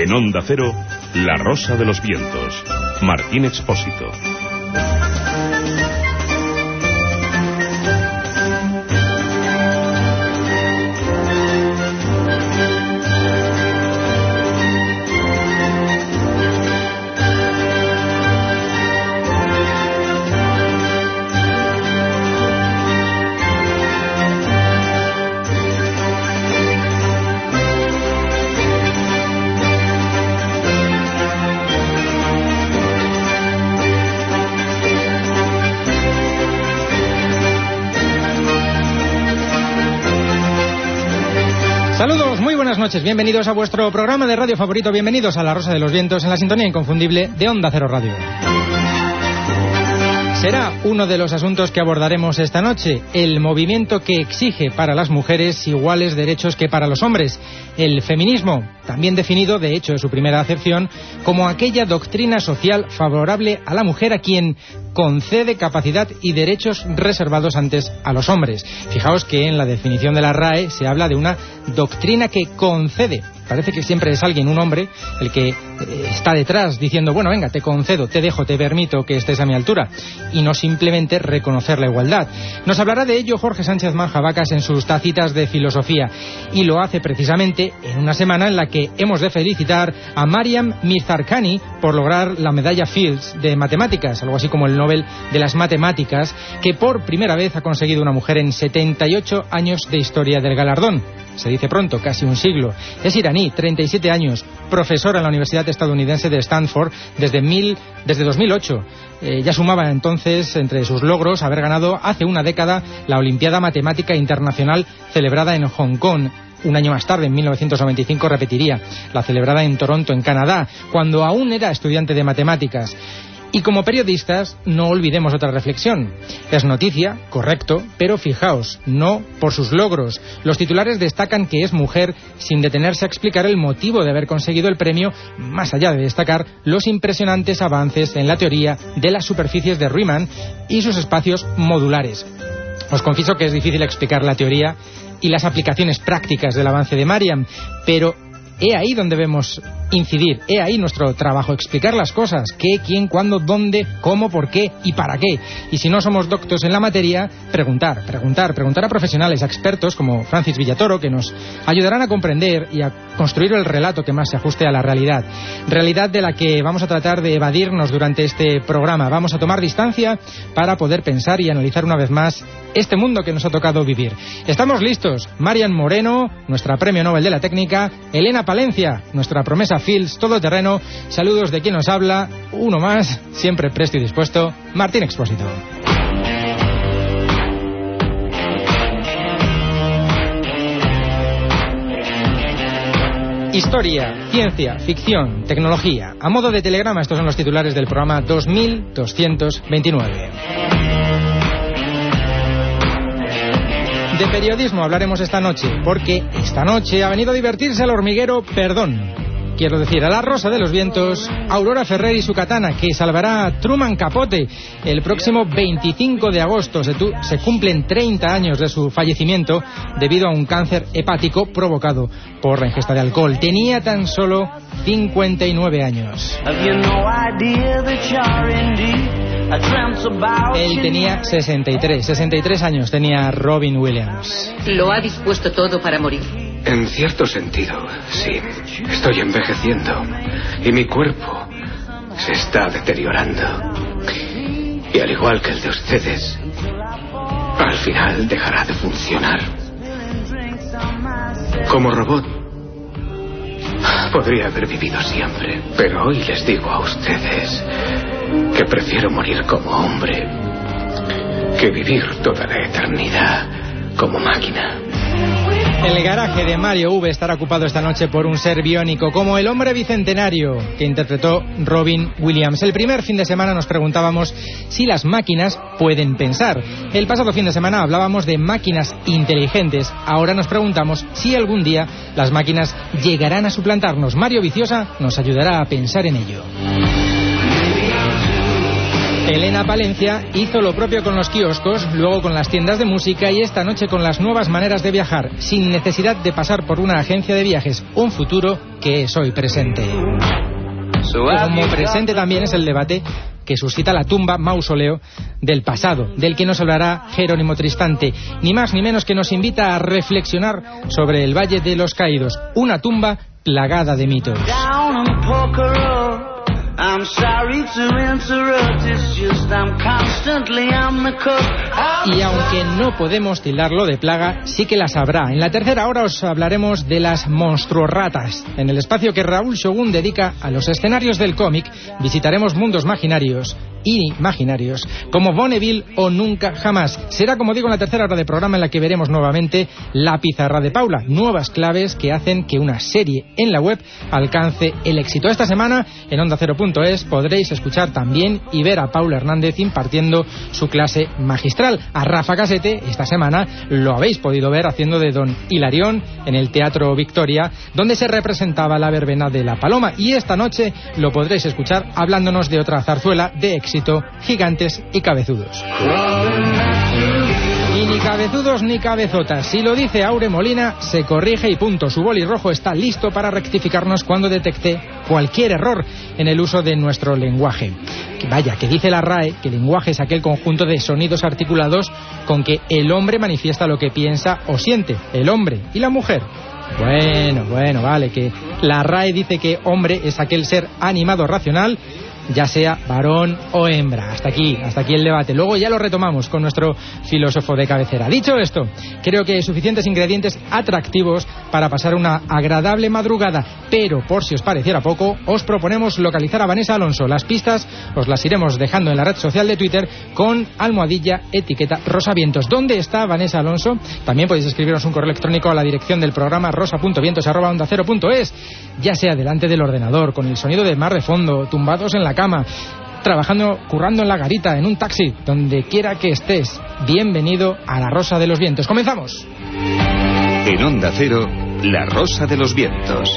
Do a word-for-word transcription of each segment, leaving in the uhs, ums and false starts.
En Onda Cero, La Rosa de los Vientos. Martín Expósito. Saludos, muy buenas noches, bienvenidos a vuestro programa de radio favorito, bienvenidos a La Rosa de los Vientos en la sintonía inconfundible de Onda Cero Radio. Será uno de los asuntos que abordaremos esta noche, el movimiento que exige para las mujeres iguales derechos que para los hombres, el feminismo, también definido, de hecho, en su primera acepción, como aquella doctrina social favorable a la mujer a quien concede capacidad y derechos reservados antes a los hombres. Fijaos que en la definición de la R A E se habla de una doctrina que concede. Parece que siempre es alguien, un hombre, el que eh, está detrás diciendo, bueno, venga, te concedo, te dejo, te permito que estés a mi altura, y no simplemente reconocer la igualdad. Nos hablará de ello Jorge Sánchez Manjabacas en sus tacitas de filosofía, y lo hace precisamente en una semana en la que hemos de felicitar a Mariam Mirzakhani por lograr la medalla Fields de matemáticas, algo así como el Nobel de las matemáticas, que por primera vez ha conseguido una mujer en setenta y ocho años de historia del galardón. Se dice pronto, casi un siglo. Es iraní, treinta y siete años, profesora en la Universidad Estadounidense de Stanford desde, mil, desde dos mil ocho. Eh, ya sumaba entonces entre sus logros haber ganado hace una década la Olimpiada Matemática Internacional celebrada en Hong Kong. Un año más tarde, en mil novecientos noventa y cinco, repetiría la celebrada en Toronto, en Canadá, cuando aún era estudiante de matemáticas. Y como periodistas, no olvidemos otra reflexión. Es noticia, correcto, pero fijaos, no por sus logros. Los titulares destacan que es mujer sin detenerse a explicar el motivo de haber conseguido el premio, más allá de destacar los impresionantes avances en la teoría de las superficies de Riemann y sus espacios modulares. Os confieso que es difícil explicar la teoría y las aplicaciones prácticas del avance de Mariam, pero he ahí donde debemos incidir, he ahí nuestro trabajo, explicar las cosas, qué, quién, cuándo, dónde, cómo, por qué y para qué. Y si no somos doctos en la materia, preguntar, preguntar, preguntar a profesionales, a expertos como Francis Villatoro, que nos ayudarán a comprender y a construir el relato que más se ajuste a la realidad. Realidad de la que vamos a tratar de evadirnos durante este programa. Vamos a tomar distancia para poder pensar y analizar una vez más este mundo que nos ha tocado vivir. Estamos listos. Marian Moreno, nuestra Premio Nobel de la Técnica, Elena Palencia, nuestra promesa Fields todoterreno. Saludos de quien nos habla, uno más, siempre presto y dispuesto, Martín Expósito. Historia, ciencia, ficción, tecnología. A modo de telegrama, estos son los titulares del programa dos mil doscientos veintinueve. De periodismo hablaremos esta noche, porque esta noche ha venido a divertirse al hormiguero Perdón. Quiero decir, a La Rosa de los Vientos, Aurora Ferrer y su katana, que salvará a Truman Capote el próximo veinticinco de agosto. Se, tu, se cumplen treinta años de su fallecimiento debido a un cáncer hepático provocado por la ingesta de alcohol. Tenía tan solo cincuenta y nueve años. Él tenía sesenta y tres. sesenta y tres años tenía Robin Williams. Lo ha dispuesto todo para morir. En cierto sentido, sí. Estoy envejeciendo y mi cuerpo se está deteriorando. Y al igual que el de ustedes, al final dejará de funcionar. Como robot, podría haber vivido siempre, pero hoy les digo a ustedes que prefiero morir como hombre que vivir toda la eternidad como máquina. El garaje de Mario V estará ocupado esta noche por un ser biónico, como el hombre bicentenario que interpretó Robin Williams. El primer fin de semana nos preguntábamos si las máquinas pueden pensar. El pasado fin de semana hablábamos de máquinas inteligentes. Ahora nos preguntamos si algún día las máquinas llegarán a suplantarnos. Mario Viciosa nos ayudará a pensar en ello. Elena Palencia hizo lo propio con los kioscos, luego con las tiendas de música y esta noche con las nuevas maneras de viajar, sin necesidad de pasar por una agencia de viajes. Un futuro que es hoy presente. Como presente también es el debate que suscita la tumba mausoleo del pasado, del que nos hablará Jerónimo Tristante, ni más ni menos que nos invita a reflexionar sobre el Valle de los Caídos, una tumba plagada de mitos. Y aunque no podemos tildarlo de plaga, sí que las habrá. En la tercera hora os hablaremos de las monstruorratas. En el espacio que Raúl Shogun dedica a los escenarios del cómic, visitaremos mundos imaginarios imaginarios como Bonneville o Nunca Jamás. Será, como digo, en la tercera hora de programa en la que veremos nuevamente La Pizarra de Paula, nuevas claves que hacen que una serie en la web alcance el éxito. Esta semana en onda cero punto es podréis escuchar también y ver a Paula Hernández impartiendo su clase magistral. A Rafa Casete esta semana lo habéis podido ver haciendo de Don Hilarión en el Teatro Victoria, donde se representaba la verbena de la Paloma, y esta noche lo podréis escuchar hablándonos de otra zarzuela de éxito: Gigantes y Cabezudos. Y ni cabezudos ni cabezotas. Si lo dice Aure Molina, se corrige y punto. Su boli rojo está listo para rectificarnos cuando detecte cualquier error en el uso de nuestro lenguaje. Que vaya, que dice la R A E que el lenguaje es aquel conjunto de sonidos articulados con que el hombre manifiesta lo que piensa o siente. El hombre y la mujer. Bueno, bueno, vale, que la R A E dice que hombre es aquel ser animado racional, ya sea varón o hembra. Hasta aquí, hasta aquí el debate. Luego ya lo retomamos con nuestro filósofo de cabecera. Dicho esto, creo que hay suficientes ingredientes atractivos para pasar una agradable madrugada, pero por si os pareciera poco, os proponemos localizar a Vanessa Alonso. Las pistas os las iremos dejando en la red social de Twitter con almohadilla etiqueta rosavientos. ¿Dónde está Vanessa Alonso? También podéis escribirnos un correo electrónico a la dirección del programa rosa punto vientos arroba onda cero punto es, ya sea delante del ordenador, con el sonido de mar de fondo, tumbados en la cama, trabajando, currando en la garita, en un taxi, donde quiera que estés. Bienvenido a La Rosa de los Vientos. ¡Comenzamos! En Onda Cero, La Rosa de los Vientos.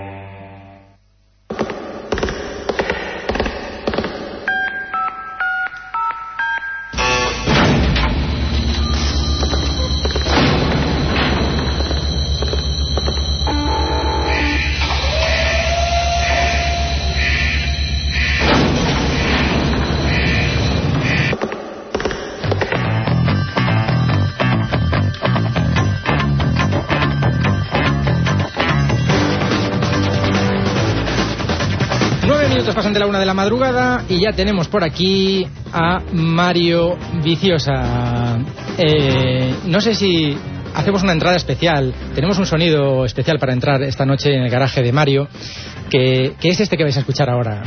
Pasan de la una de la madrugada y ya tenemos por aquí a Mario Viciosa. Eh, no sé si hacemos una entrada especial. Tenemos un sonido especial para entrar esta noche en el garaje de Mario, que, que es este que vais a escuchar ahora.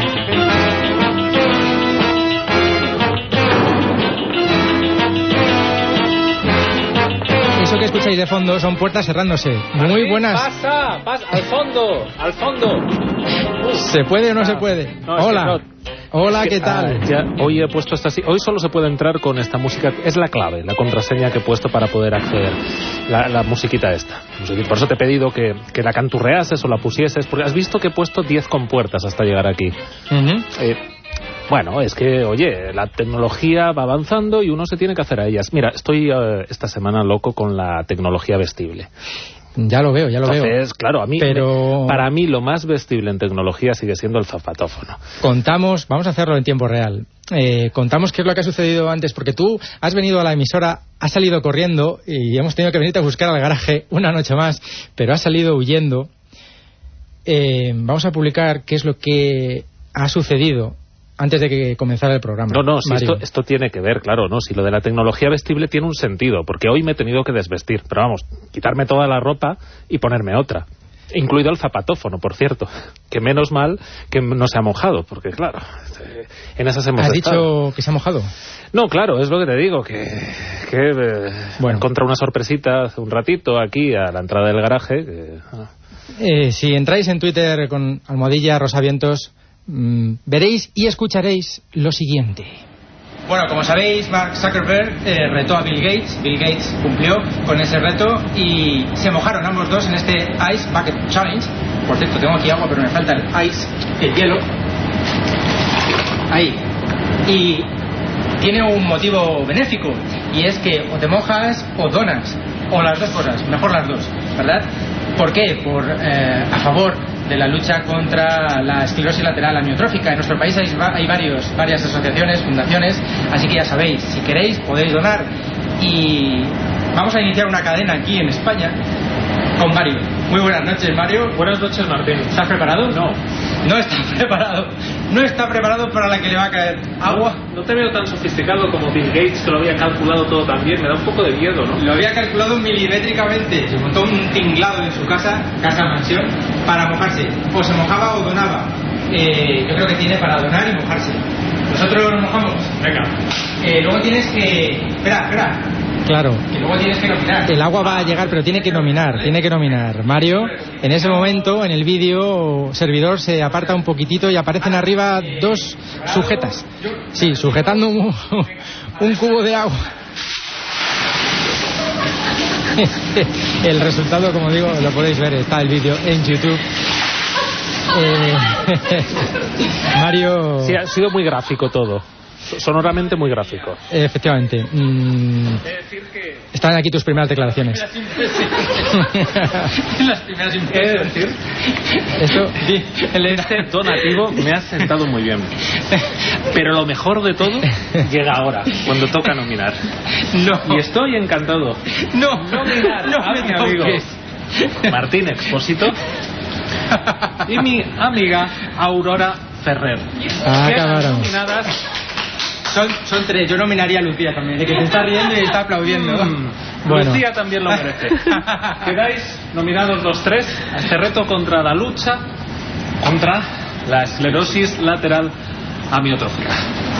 Eso que escucháis de fondo son puertas cerrándose. Muy buenas. Pasa, pasa, al fondo, al fondo. ¿Se puede o no ah, se puede? No, Hola. Es que no. Hola, es que, ¿qué tal? Ah, ya, hoy he puesto esta... Hoy solo se puede entrar con esta música. Es la clave, la contraseña que he puesto para poder acceder. La, la musiquita esta. Por eso te he pedido que, que la canturreases o la pusieses, porque has visto que he puesto diez compuertas hasta llegar aquí. Uh-huh. Eh, Bueno, es que, oye, la tecnología va avanzando y uno se tiene que hacer a ellas. Mira, estoy uh, esta semana loco con la tecnología vestible. Ya lo veo, ya lo Entonces, veo. Entonces, claro, a mí, Pero... para mí lo más vestible en tecnología sigue siendo el zapatófono. Contamos, vamos a hacerlo en tiempo real. Eh, contamos qué es lo que ha sucedido antes, porque tú has venido a la emisora, has salido corriendo y hemos tenido que venirte a buscar al garaje una noche más, pero has salido huyendo. Eh, vamos a publicar qué es lo que ha sucedido antes de que comenzara el programa. No, no, si esto, esto tiene que ver, claro, no, si lo de la tecnología vestible tiene un sentido, porque hoy me he tenido que desvestir, pero vamos, quitarme toda la ropa y ponerme otra, incluido el zapatófono, por cierto, que menos mal que no se ha mojado, porque claro, en esas hemos ¿Has estado. dicho que se ha mojado? No, claro, es lo que te digo, que, que eh, bueno, encontré una sorpresita hace un ratito aquí a la entrada del garaje. Que, ah. eh, si entráis en Twitter con almohadilla rosavientos, Mm, veréis y escucharéis lo siguiente. Bueno, como sabéis, Mark Zuckerberg eh, retó a Bill Gates. Bill Gates cumplió con ese reto y se mojaron ambos dos en este Ice Bucket Challenge. Por cierto, tengo aquí agua, pero me falta el ice, el hielo. Ahí. Y tiene un motivo benéfico, y es que o te mojas o donas, o las dos cosas, mejor las dos, ¿verdad? ¿Por qué? Por, eh, a favor de la lucha contra la esclerosis lateral amiotrófica. En nuestro país hay, hay varios, varias asociaciones, fundaciones, así que ya sabéis, si queréis podéis donar. Y vamos a iniciar una cadena aquí en España con Mario. Muy buenas noches, Mario. Buenas noches, Martín. ¿Estás preparado? No. No está preparado. No está preparado para la que le va a caer agua. No, no te veo tan sofisticado como Bill Gates, que lo había calculado todo tan bien. Me da un poco de miedo, ¿no? Lo había calculado milimétricamente. Se montó un tinglado en su casa, casa mansión, para mojarse. O se mojaba o donaba. Eh, yo creo que tiene para donar y mojarse. Nosotros nos mojamos. Venga. Eh, luego tienes que... Espera, espera. Claro. Que luego tienes que nominar. El agua va a llegar, pero tiene que nominar, tiene que nominar. Mario, en ese momento, en el vídeo, servidor se aparta un poquitito y aparecen arriba dos sujetas. Sí, sujetando un, un cubo de agua. El resultado, como digo, lo podéis ver, está el vídeo en YouTube. Eh, Mario... Sí, ha sido muy gráfico todo. Sonoramente muy gráfico. Efectivamente. Mm, están aquí tus primeras declaraciones. Las primeras impresiones. Es decir, esto, este donativo me ha sentado muy bien. Pero lo mejor de todo llega ahora, cuando toca nominar. No. Y estoy encantado. No. Nominar No a me mi amigo Martín Expósito y mi amiga Aurora Ferrer. Ah, Quedan acabaron. nominadas. Son, son tres. Yo nominaría a Lucía también, de que se está riendo y está aplaudiendo. Mm, Bueno. Lucía también lo merece. Quedáis nominados los tres a este reto contra la lucha contra la esclerosis lateral amiotrófica.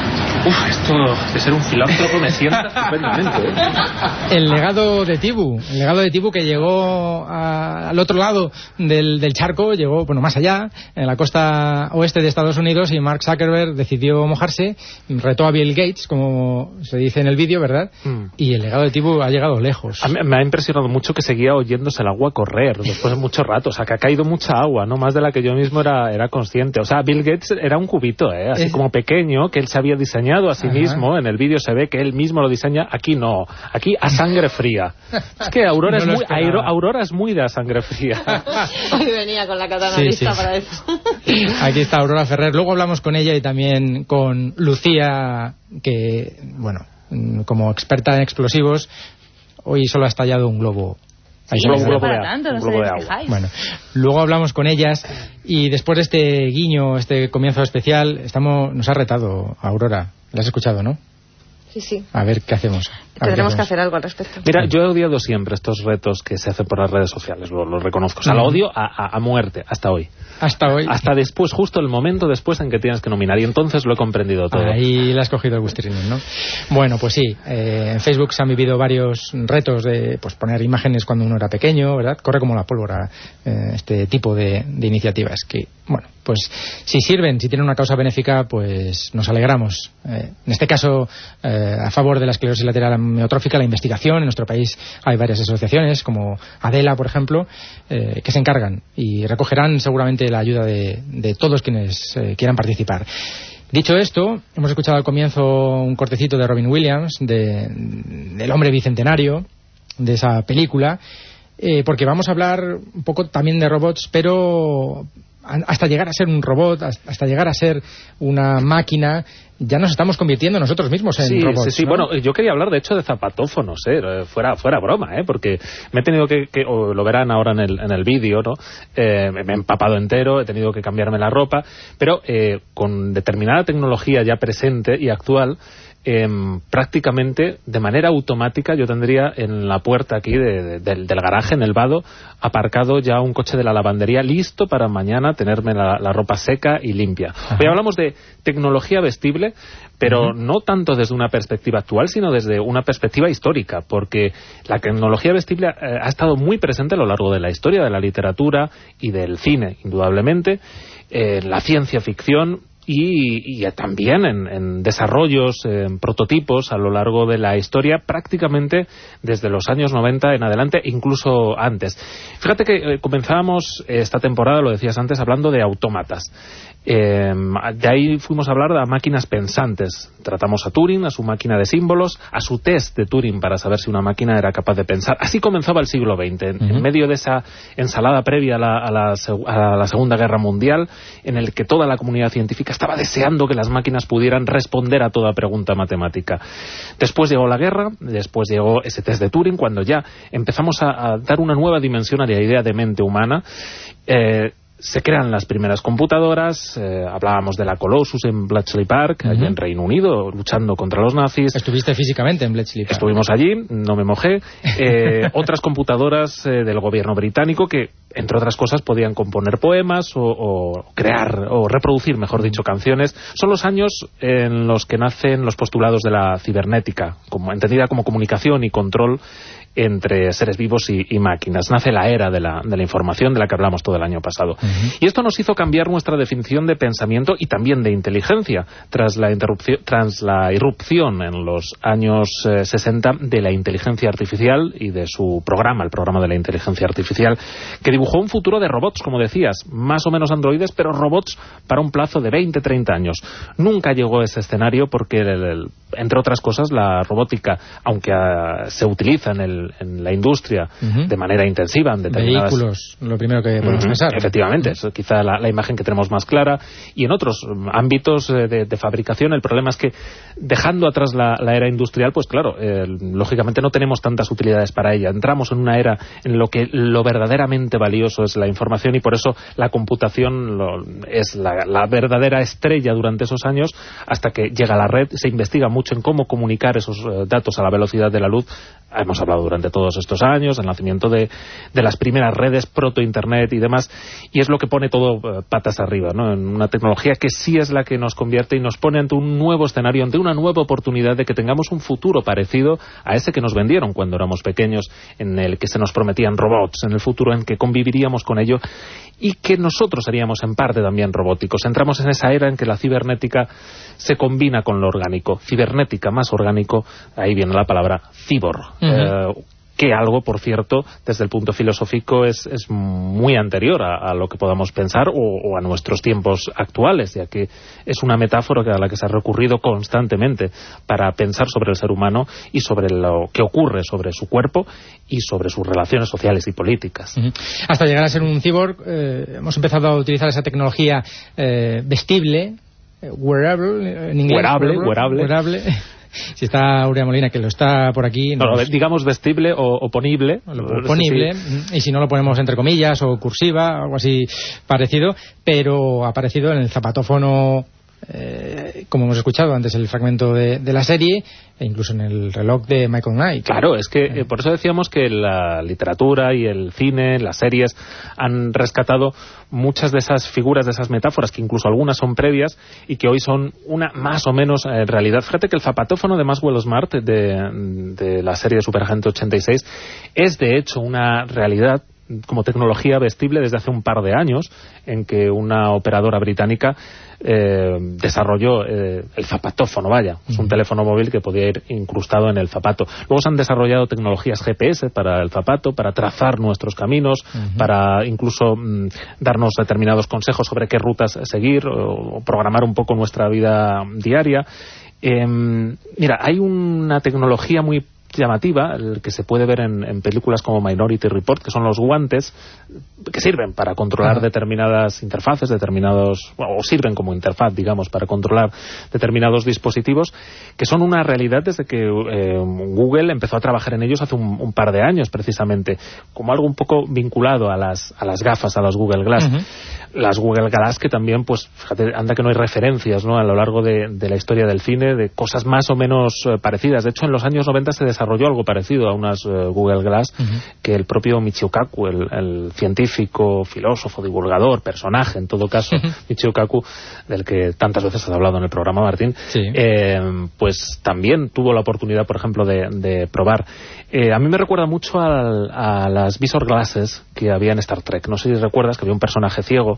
Uf, esto de ser un filántropo me sienta estupendamente, ¿eh? El legado de Tibu, el legado de Tibu que llegó a, al otro lado del, del charco, llegó, bueno, más allá, en la costa oeste de Estados Unidos, y Mark Zuckerberg decidió mojarse, retó a Bill Gates, como se dice en el vídeo, ¿verdad? Mm. Y el legado de Tibu ha llegado lejos. A mí me ha impresionado mucho que seguía oyéndose el agua correr después de mucho rato, o sea, que ha caído mucha agua, no más de la que yo mismo era, era consciente. O sea, Bill Gates era un cubito, ¿eh? Así es... como pequeño, que él se había diseñado a sí Ajá. mismo. En el vídeo se ve que él mismo lo diseña. Aquí no, aquí a sangre fría. Es que Aurora, no es, muy, Airo, Aurora es muy de a sangre fría. Hoy venía con la katana sí, lista sí. para eso. Aquí está Aurora Ferrer. Luego hablamos con ella y también con Lucía, que, bueno, como experta en explosivos, hoy solo ha estallado un globo. Un globo, para de, tanto, un no globo sé de agua. Bueno, luego hablamos con ellas y después de este guiño, este comienzo especial, estamos, nos ha retado Aurora. ¿La has escuchado, no? Sí, sí. A ver qué hacemos. A Tendremos qué que hacemos. hacer algo al respecto. Mira, yo he odiado siempre estos retos que se hacen por las redes sociales, lo, lo reconozco. O sea, lo odio a, a, a muerte, hasta hoy. Hasta hoy. Hasta después, justo el momento después en que tienes que nominar. Y entonces lo he comprendido todo. Ahí le has cogido el gustirrín, ¿no? Bueno, pues sí. Eh, en Facebook se han vivido varios retos de pues poner imágenes cuando uno era pequeño, ¿verdad? Corre como la pólvora eh, este tipo de, de iniciativas que, bueno, pues si sirven, si tienen una causa benéfica, pues nos alegramos. Eh, en este caso, eh, a favor de la esclerosis lateral amiotrófica, la investigación. En nuestro país hay varias asociaciones, como Adela, por ejemplo, eh, que se encargan y recogerán seguramente la ayuda de, de todos quienes eh, quieran participar. Dicho esto, hemos escuchado al comienzo un cortecito de Robin Williams, de, del hombre bicentenario, de esa película, eh, porque vamos a hablar un poco también de robots, pero hasta llegar a ser un robot, hasta llegar a ser una máquina, ya nos estamos convirtiendo nosotros mismos en sí, robots. Sí, sí, ¿no? Bueno, yo quería hablar de hecho de zapatófonos, ¿eh? fuera, fuera broma, ¿eh? Porque me he tenido que, que o lo verán ahora en el, en el vídeo, ¿no? Eh, me he empapado entero, he tenido que cambiarme la ropa, pero eh, con determinada tecnología ya presente y actual, Eh, prácticamente de manera automática yo tendría en la puerta aquí de, de, del, del garaje, en el vado, aparcado ya un coche de la lavandería listo para mañana tenerme la, la ropa seca y limpia. Ajá. Hoy hablamos de tecnología vestible, pero uh-huh. no tanto desde una perspectiva actual, sino desde una perspectiva histórica, porque la tecnología vestible eh, ha estado muy presente a lo largo de la historia de la literatura y del cine, indudablemente. Eh, la ciencia ficción y, y también en, en desarrollos, en prototipos a lo largo de la historia, prácticamente desde los años noventa en adelante, incluso antes. Fíjate que eh, comenzábamos esta temporada, lo decías antes, hablando de autómatas. Eh, de ahí fuimos a hablar de máquinas pensantes. Tratamos a Turing, a su máquina de símbolos, a su test de Turing para saber si una máquina era capaz de pensar. Así comenzaba el siglo veinte, en, uh-huh. en medio de esa ensalada previa a la, a, la, a la Segunda Guerra Mundial, en el que toda la comunidad científica estaba deseando que las máquinas pudieran responder a toda pregunta matemática. Después llegó la guerra, después llegó ese test de Turing, cuando ya empezamos a, a dar una nueva dimensión a la idea de mente humana. Eh, Se crean las primeras computadoras, eh, hablábamos de la Colossus en Bletchley Park, uh-huh. allí en Reino Unido, luchando contra los nazis. ¿Estuviste físicamente en Bletchley Park? Estuvimos allí, no me mojé. Eh, otras computadoras eh, del gobierno británico que, entre otras cosas, podían componer poemas o, o crear, o reproducir, mejor dicho, canciones. Son los años en los que nacen los postulados de la cibernética, como, entendida como comunicación y control entre seres vivos y, y máquinas. Nace la era de la, de la información de la que hablamos todo el año pasado. Uh-huh. Y esto nos hizo cambiar nuestra definición de pensamiento y también de inteligencia tras la, interrupción, tras la irrupción en los años eh, sesenta de la inteligencia artificial y de su programa, el programa de la inteligencia artificial, que dibujó un futuro de robots, como decías, más o menos androides, pero robots para un plazo de veinte a treinta años. Nunca llegó a ese escenario porque, el, el, entre otras cosas, la robótica, aunque uh, se utiliza en el en la industria uh-huh. de manera intensiva en determinadas... Vehículos, lo primero que podemos uh-huh. pensar. Efectivamente, uh-huh. es quizá la, la imagen que tenemos más clara. Y en otros ámbitos de, de fabricación, el problema es que, dejando atrás la, la era industrial, pues claro, eh, lógicamente no tenemos tantas utilidades para ella. Entramos en una era en lo que lo verdaderamente valioso es la información, y por eso la computación lo, es la, la verdadera estrella durante esos años, hasta que llega la red, se investiga mucho en cómo comunicar esos eh, datos a la velocidad de la luz. Hemos hablado durante todos estos años, el nacimiento de, de las primeras redes, proto-internet y demás, y es lo que pone todo eh, patas arriba, ¿no? En una tecnología que sí es la que nos convierte y nos pone ante un nuevo escenario, ante una nueva oportunidad de que tengamos un futuro parecido a ese que nos vendieron cuando éramos pequeños, en el que se nos prometían robots, en el futuro en que conviviríamos con ello y que nosotros seríamos en parte también robóticos. Entramos en esa era en que la cibernética se combina con lo orgánico. Cibernética más orgánico, ahí viene la palabra cibor. Uh-huh. eh, que algo, por cierto, desde el punto filosófico es, es muy anterior a, a lo que podamos pensar o, o a nuestros tiempos actuales, ya que es una metáfora a la que se ha recurrido constantemente para pensar sobre el ser humano y sobre lo que ocurre sobre su cuerpo y sobre sus relaciones sociales y políticas. Uh-huh. Hasta llegar a ser un cyborg, eh, hemos empezado a utilizar esa tecnología eh, vestible, eh, wearable, en inglés. Wearable, wearable. wearable. Si está Aurea Molina, que lo está por aquí... No, nos... digamos vestible o, o ponible. O ponible, sí. Y si no lo ponemos entre comillas o cursiva, algo así parecido, pero ha aparecido en el zapatófono, eh, como hemos escuchado antes, el fragmento de, de la serie, e incluso en el reloj de Michael Knight. Claro, es que eh, por eso decíamos que la literatura y el cine, las series, han rescatado muchas de esas figuras, de esas metáforas, que incluso algunas son previas y que hoy son una más o menos eh, realidad. Fíjate que el zapatófono de Maxwell Smart, de, de la serie de Superagente ochenta y seis, es de hecho una realidad como tecnología vestible desde hace un par de años, en que una operadora británica eh, desarrolló eh, el zapatófono, vaya, es un teléfono móvil que podía ir incrustado en el zapato. Luego se han desarrollado tecnologías G P S para el zapato, para trazar nuestros caminos, uh-huh. para incluso mm, darnos determinados consejos sobre qué rutas seguir o, o programar un poco nuestra vida diaria. Eh, mira, hay una tecnología muy llamativa, el que se puede ver en, en películas como Minority Report, que son los guantes que sirven para controlar uh-huh. determinadas interfaces, determinados, o sirven como interfaz, digamos, para controlar determinados dispositivos, que son una realidad desde que eh, Google empezó a trabajar en ellos hace un, un par de años, precisamente, como algo un poco vinculado a las, a las gafas, a las Google Glass. Uh-huh. Las Google Glass que también, pues, fíjate, anda que no hay referencias, ¿no?, a lo largo de, de la historia del cine, de cosas más o menos eh, parecidas. De hecho, en los años noventa se desarrolló algo parecido a unas uh, Google Glass, uh-huh. que el propio Michio Kaku, el, el científico, filósofo, divulgador, personaje, en todo caso, uh-huh. Michio Kaku, del que tantas veces has hablado en el programa, Martín, sí. eh, pues también tuvo la oportunidad, por ejemplo, de, de probar. Eh, a mí me recuerda mucho a, a las Visor Glasses que había en Star Trek. No sé si recuerdas que había un personaje ciego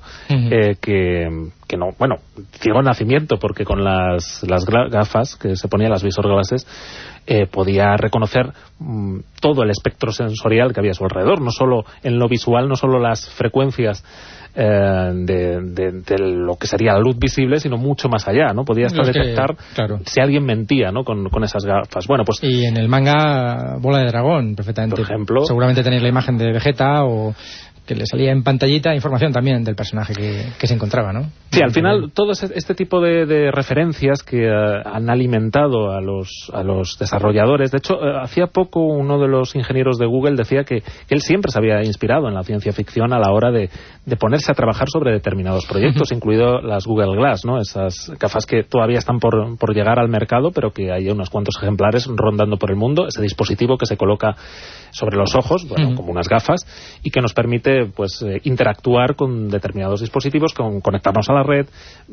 uh-huh. eh, que, que no, bueno, ciego de nacimiento, porque con las, las gafas que se ponía, las visor glasses, eh, podía reconocer mmm, todo el espectro sensorial que había a su alrededor, no solo en lo visual, no solo las frecuencias Eh, de, de, de lo que sería la luz visible, sino mucho más allá, ¿no? Podía hasta detectar que, claro, si alguien mentía, ¿no? Con, con esas gafas. Bueno, pues... Y en el manga Bola de Dragón, perfectamente. Por ejemplo... Seguramente tenéis la imagen de Vegeta o... que le salía en pantallita información también del personaje que, que se encontraba, ¿no? Sí, al final todo este tipo de, de referencias que uh, han alimentado a los, a los desarrolladores. De hecho, uh, hacía poco uno de los ingenieros de Google decía que, que él siempre se había inspirado en la ciencia ficción a la hora de, de ponerse a trabajar sobre determinados proyectos, uh-huh. incluido las Google Glass, ¿no? Esas gafas que todavía están por, por llegar al mercado, pero que hay unos cuantos ejemplares rondando por el mundo. Ese dispositivo que se coloca sobre los ojos, bueno, uh-huh. como unas gafas, y que nos permite pues eh, interactuar con determinados dispositivos, con conectarnos a la red,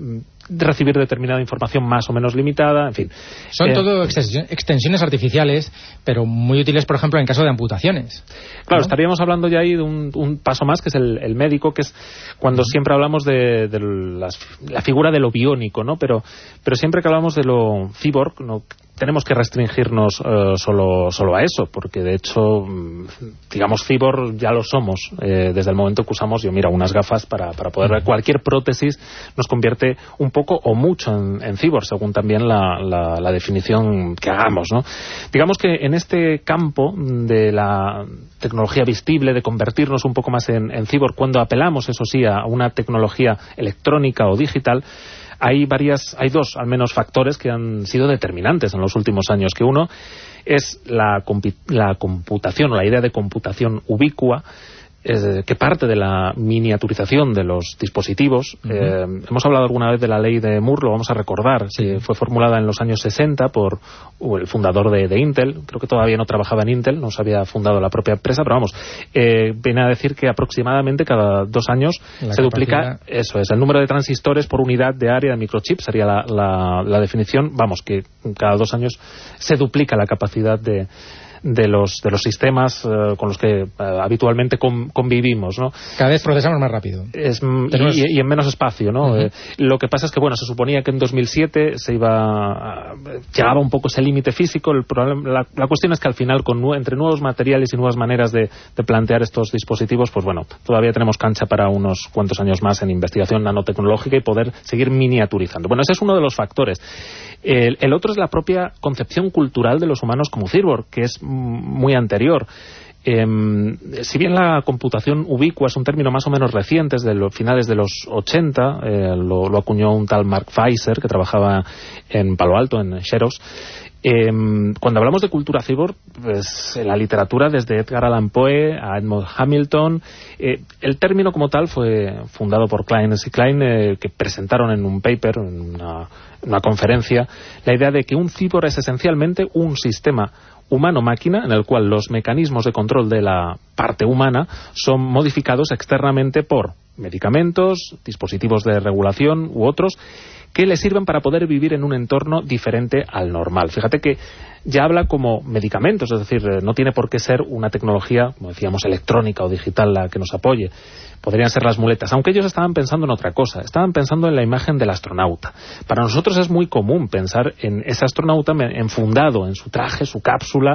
recibir determinada información más o menos limitada, en fin. Son eh, todo extensiones artificiales, pero muy útiles, por ejemplo, en caso de amputaciones. Claro, ¿no? Estaríamos hablando ya ahí de un, un paso más, que es el, el médico, que es cuando uh-huh. siempre hablamos de, de las, la figura de lo biónico, ¿no? Pero, pero siempre que hablamos de lo cyborg, ¿no? Tenemos que restringirnos uh, solo, solo a eso, porque de hecho, digamos, cyborg ya lo somos eh, desde el momento que usamos, yo mira, unas gafas para, para poder ver cualquier prótesis, nos convierte un poco o mucho en, en cyborg, según también la, la, la definición que hagamos, ¿no? Digamos que en este campo de la tecnología visible, de convertirnos un poco más en, en cyborg, cuando apelamos, eso sí, a una tecnología electrónica o digital, Hay varias, hay dos, al menos, factores que han sido determinantes en los últimos años. Que uno es la, la computación, o la idea de computación ubicua, eh, que parte de la miniaturización de los dispositivos. Uh-huh. Eh, hemos hablado alguna vez de la ley de Moore, lo vamos a recordar. Sí. Que fue formulada en los años sesenta por uh, el fundador de, de Intel. Creo que todavía no trabajaba en Intel, no se había fundado la propia empresa, pero vamos, eh, viene a decir que aproximadamente cada dos años la se capacidad... duplica, eso es, el número de transistores por unidad de área de microchip, sería la, la, la definición. Vamos, que cada dos años se duplica la capacidad de de los de los sistemas uh, con los que uh, habitualmente con, convivimos, ¿no? Cada vez procesamos más rápido. Es, y, y en menos espacio, ¿no? Uh-huh. Eh, lo que pasa es que, bueno, se suponía que en dos mil siete se iba uh, llegaba un poco ese límite físico. El problema, la, la cuestión es que al final, con entre nuevos materiales y nuevas maneras de, de plantear estos dispositivos, pues bueno, todavía tenemos cancha para unos cuantos años más en investigación nanotecnológica y poder seguir miniaturizando. Bueno, ese es uno de los factores. El, el otro es la propia concepción cultural de los humanos como cyborg, que es muy anterior. Eh, si bien la computación ubicua es un término más o menos reciente, desde los finales de los ochenta, eh, lo, lo acuñó un tal Mark Pfizer, que trabajaba en Palo Alto, en Xerox. Eh, cuando hablamos de cultura cyborg, pues en la literatura, desde Edgar Allan Poe a Edmund Hamilton, eh, el término como tal fue fundado por Klein y Klein, eh, que presentaron en un paper, en una, una conferencia, la idea de que un cyborg es esencialmente un sistema humano-máquina en el cual los mecanismos de control de la parte humana son modificados externamente por medicamentos, dispositivos de regulación u otros que le sirven para poder vivir en un entorno diferente al normal. Fíjate que ya habla como medicamentos, es decir, no tiene por qué ser una tecnología, como decíamos, electrónica o digital la que nos apoye. Podrían ser las muletas, aunque ellos estaban pensando en otra cosa, estaban pensando en la imagen del astronauta. Para nosotros es muy común pensar en ese astronauta enfundado en su traje, su cápsula,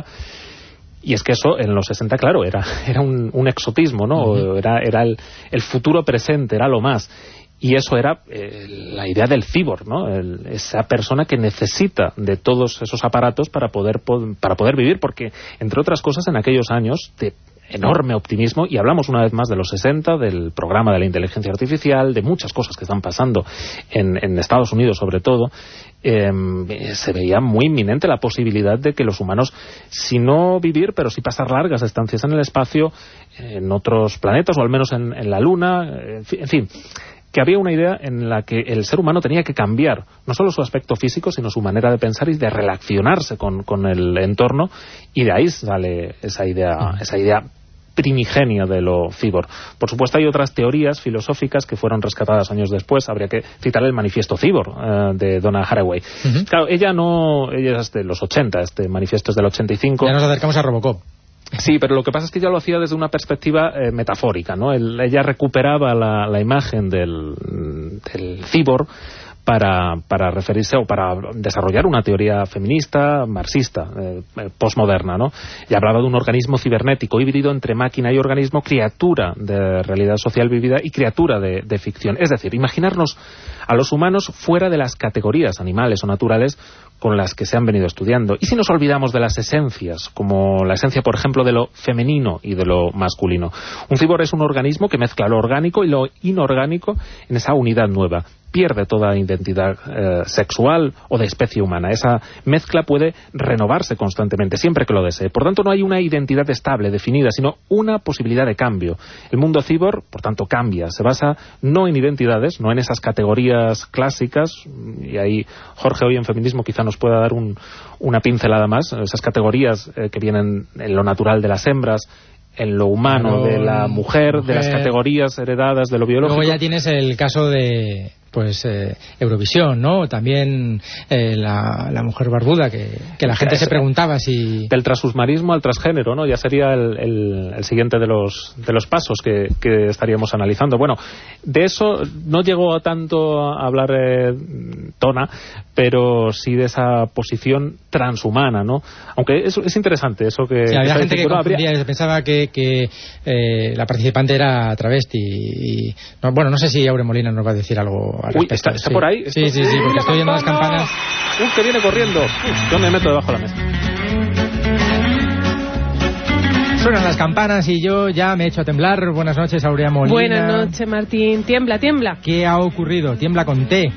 y es que eso en los sesenta, claro, era, era un, un exotismo, ¿no? Uh-huh. Era, era el, el futuro presente, era lo más. Y eso era eh, la idea del cyborg, ¿no? El, esa persona que necesita de todos esos aparatos para poder, para poder vivir, porque, entre otras cosas, en aquellos años de enorme optimismo, y hablamos una vez más de los sesenta, del programa de la inteligencia artificial, de muchas cosas que están pasando en, en Estados Unidos sobre todo, eh, se veía muy inminente la posibilidad de que los humanos, si no vivir, pero sí pasar largas estancias en el espacio, en otros planetas, o al menos en, en la Luna, en fin, en fin que había una idea en la que el ser humano tenía que cambiar no solo su aspecto físico, sino su manera de pensar y de relacionarse con, con el entorno, y de ahí sale esa idea, esa idea primigenia de lo cyborg. Por supuesto, hay otras teorías filosóficas que fueron rescatadas años después. Habría que citar el manifiesto cyborg eh, de Donna Haraway. Uh-huh. Claro, ella no, ella es de los ochenta, este manifiesto es del ochenta y cinco. Ya nos acercamos a Robocop. Sí, pero lo que pasa es que ella lo hacía desde una perspectiva eh, metafórica, ¿no? El, ella recuperaba la, la imagen del, del cíborg para, para referirse o para desarrollar una teoría feminista, marxista, eh, postmoderna, ¿no? Y hablaba de un organismo cibernético híbrido entre máquina y organismo, criatura de realidad social vivida y criatura de, de ficción. Es decir, imaginarnos a los humanos fuera de las categorías animales o naturales con las que se han venido estudiando. ¿Y si nos olvidamos de las esencias, como la esencia, por ejemplo, de lo femenino y de lo masculino? Un cíborg es un organismo que mezcla lo orgánico y lo inorgánico en esa unidad nueva. Pierde toda identidad eh, sexual o de especie humana. Esa mezcla puede renovarse constantemente, siempre que lo desee. Por tanto, no hay una identidad estable, definida, sino una posibilidad de cambio. El mundo cíborg, por tanto, cambia. Se basa no en identidades, no en esas categorías clásicas, y ahí Jorge hoy en feminismo quizá nos pueda dar un, una pincelada más, esas categorías eh, que vienen en lo natural de las hembras, en lo humano de la mujer, mujer, de las categorías heredadas de lo biológico. Luego ya tienes el caso de pues eh, Eurovisión, ¿no? También eh, la, la mujer barbuda, que, que la gente es, se preguntaba si... Del transhumanismo al transgénero, ¿no? Ya sería el, el, el siguiente de los, de los pasos que, que estaríamos analizando. Bueno, de eso no llegó tanto a hablar eh, Tona, pero sí de esa posición transhumana, ¿no? Aunque es, es interesante eso que... Sí, había que gente que no, confundía, habría... pensaba que, que eh, la participante era travesti y... No, bueno, no sé si Aure Molina nos va a decir algo al respecto. Uy, ¿está, está sí. por ahí? Sí, sí, sí, porque estoy oyendo las campanas. ¡Uy, que viene corriendo! Uf, yo me meto debajo de la mesa. Suenan las campanas y yo ya me he hecho a temblar. Buenas noches, Aurea Molina. Buenas noches, Martín. Tiembla, tiembla. ¿Qué ha ocurrido? Tiembla con T.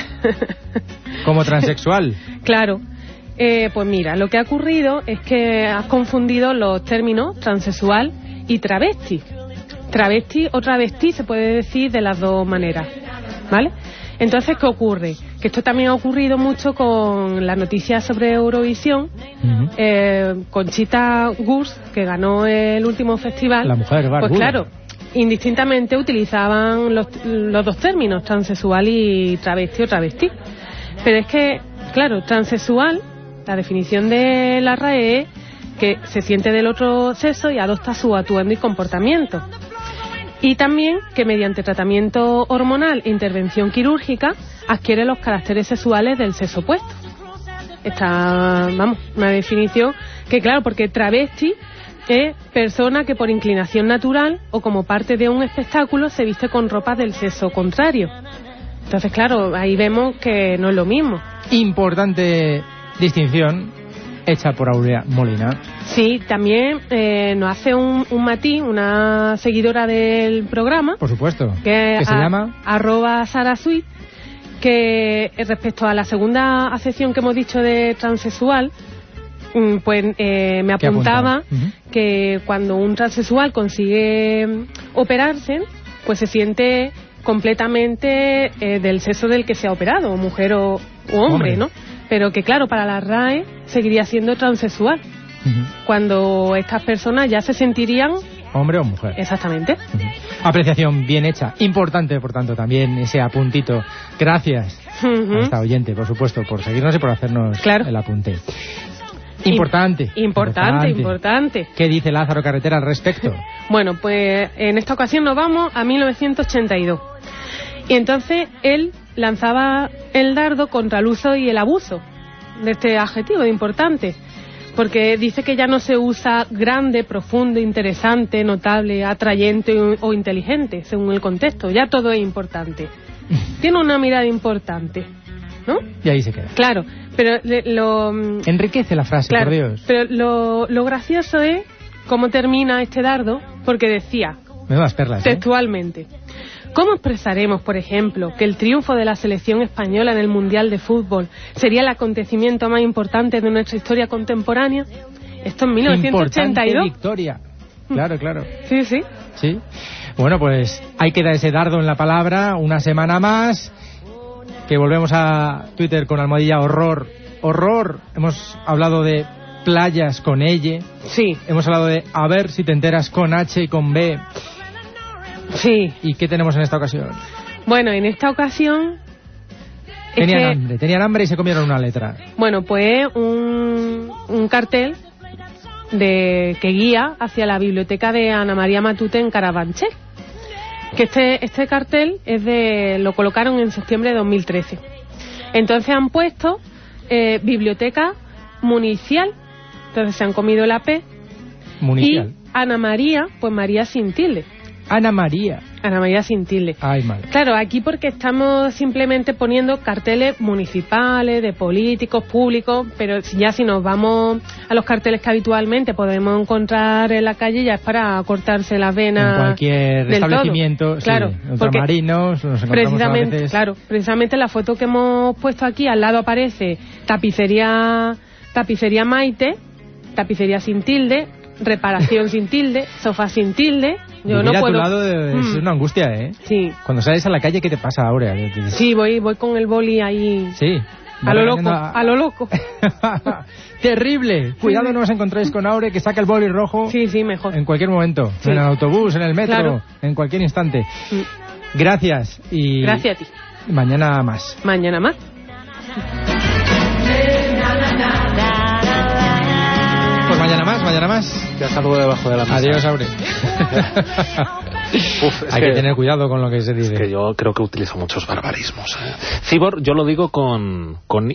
Como transexual. Claro. Eh, pues mira, lo que ha ocurrido es que has confundido los términos transexual y travesti. Travesti o travesti se puede decir de las dos maneras, ¿vale? Entonces, ¿qué ocurre? Que esto también ha ocurrido mucho con las noticias sobre Eurovisión. Uh-huh. eh, Conchita Wurst, que ganó el último festival, la mujer barbuda. Pues claro, indistintamente utilizaban los, los dos términos, transexual y travesti o travesti. Pero es que, claro, transexual, la definición de la R A E es que se siente del otro sexo y adopta su atuendo y comportamiento. Y también que mediante tratamiento hormonal e intervención quirúrgica adquiere los caracteres sexuales del sexo opuesto. Esta, vamos, una definición que, claro, porque travesti es persona que por inclinación natural o como parte de un espectáculo se viste con ropa del sexo contrario. Entonces, claro, ahí vemos que no es lo mismo. Importante distinción hecha por Aurea Molina. Sí, también eh, nos hace un, un matiz una seguidora del programa. Por supuesto. Que ¿Qué se a, llama? Arroba Sara Sweet, que respecto a la segunda acepción que hemos dicho de transexual, pues eh, me apuntaba uh-huh. que cuando un transexual consigue operarse, pues se siente completamente eh, del sexo del que se ha operado, mujer o, o hombre, hombre, ¿no? Pero que claro, para la R A E seguiría siendo transexual. Uh-huh. Cuando estas personas ya se sentirían... hombre o mujer. Exactamente. Uh-huh. Apreciación bien hecha. Importante, por tanto, también ese apuntito. Gracias uh-huh. a esta oyente, por supuesto, por seguirnos y por hacernos claro. el apunte. Importante, importante. Importante, importante. ¿Qué dice Lázaro Carretera al respecto? Bueno, pues en esta ocasión nos vamos a mil novecientos ochenta y dos. Y entonces él lanzaba el dardo contra el uso y el abuso de este adjetivo de importante. Porque dice que ya no se usa grande, profundo, interesante, notable, atrayente o inteligente, según el contexto. Ya todo es importante. Tiene una mirada importante, ¿no? Y ahí se queda. Claro, pero lo... enriquece la frase, claro, por Dios. Pero lo, lo gracioso es cómo termina este dardo, porque decía... me das perlas, ¿eh? Textualmente. ¿Cómo expresaremos, por ejemplo, que el triunfo de la selección española en el Mundial de Fútbol sería el acontecimiento más importante de nuestra historia contemporánea? Esto en mil novecientos ochenta y dos. Importante victoria. Claro, claro. Sí, sí. Sí. Bueno, pues ahí queda ese dardo en la palabra. Una semana más. Que volvemos a Twitter con almohadilla horror. Horror. Hemos hablado de playas con ella. Sí. Hemos hablado de a ver si te enteras con H y con B. Sí. ¿Y qué tenemos en esta ocasión? Bueno, en esta ocasión... Tenían es que, hambre, tenían hambre y se comieron una letra. Bueno, pues un, un cartel de que guía hacia la biblioteca de Ana María Matute en Carabanchel. Que este, este cartel es de lo colocaron en septiembre de dos mil trece. Entonces han puesto eh, biblioteca municial, entonces se han comido la P. Municial. Y Ana María, pues María sin tilde. Ana María. Ana María sin tilde. Ay, madre. Claro, aquí porque estamos simplemente poniendo carteles municipales, de políticos, públicos, pero si ya si nos vamos a los carteles que habitualmente podemos encontrar en la calle, ya es para cortarse las venas. En cualquier del establecimiento, todo. Claro, sí, ultramarinos, nos encontramos precisamente, a veces. claro, precisamente la foto que hemos puesto aquí, al lado aparece tapicería, tapicería Maite, tapicería sin tilde, reparación sin tilde, sofá sin tilde. Yo Vivir no a puedo. tu lado de- es Mm. una angustia, ¿eh? Sí. Cuando sales a la calle, ¿qué te pasa, Aurea? Sí, voy, voy con el boli ahí. Sí. A lo Va loco, regañando a lo loco. Terrible. Cuidado, no os encontréis con Aure, que saca el boli rojo. Sí, sí, mejor. En cualquier momento. Sí. En el autobús, en el metro, Claro. en cualquier instante. Mm. Gracias. Y Gracias a ti. mañana más. Mañana más. Pues mañana más, mañana más. Ya salgo debajo de la mesa. Adiós, Aure. Uf, es Hay que, tener cuidado con lo que se dice. Es que yo creo que utilizo muchos barbarismos. ¿eh? Cibor, yo lo digo con, con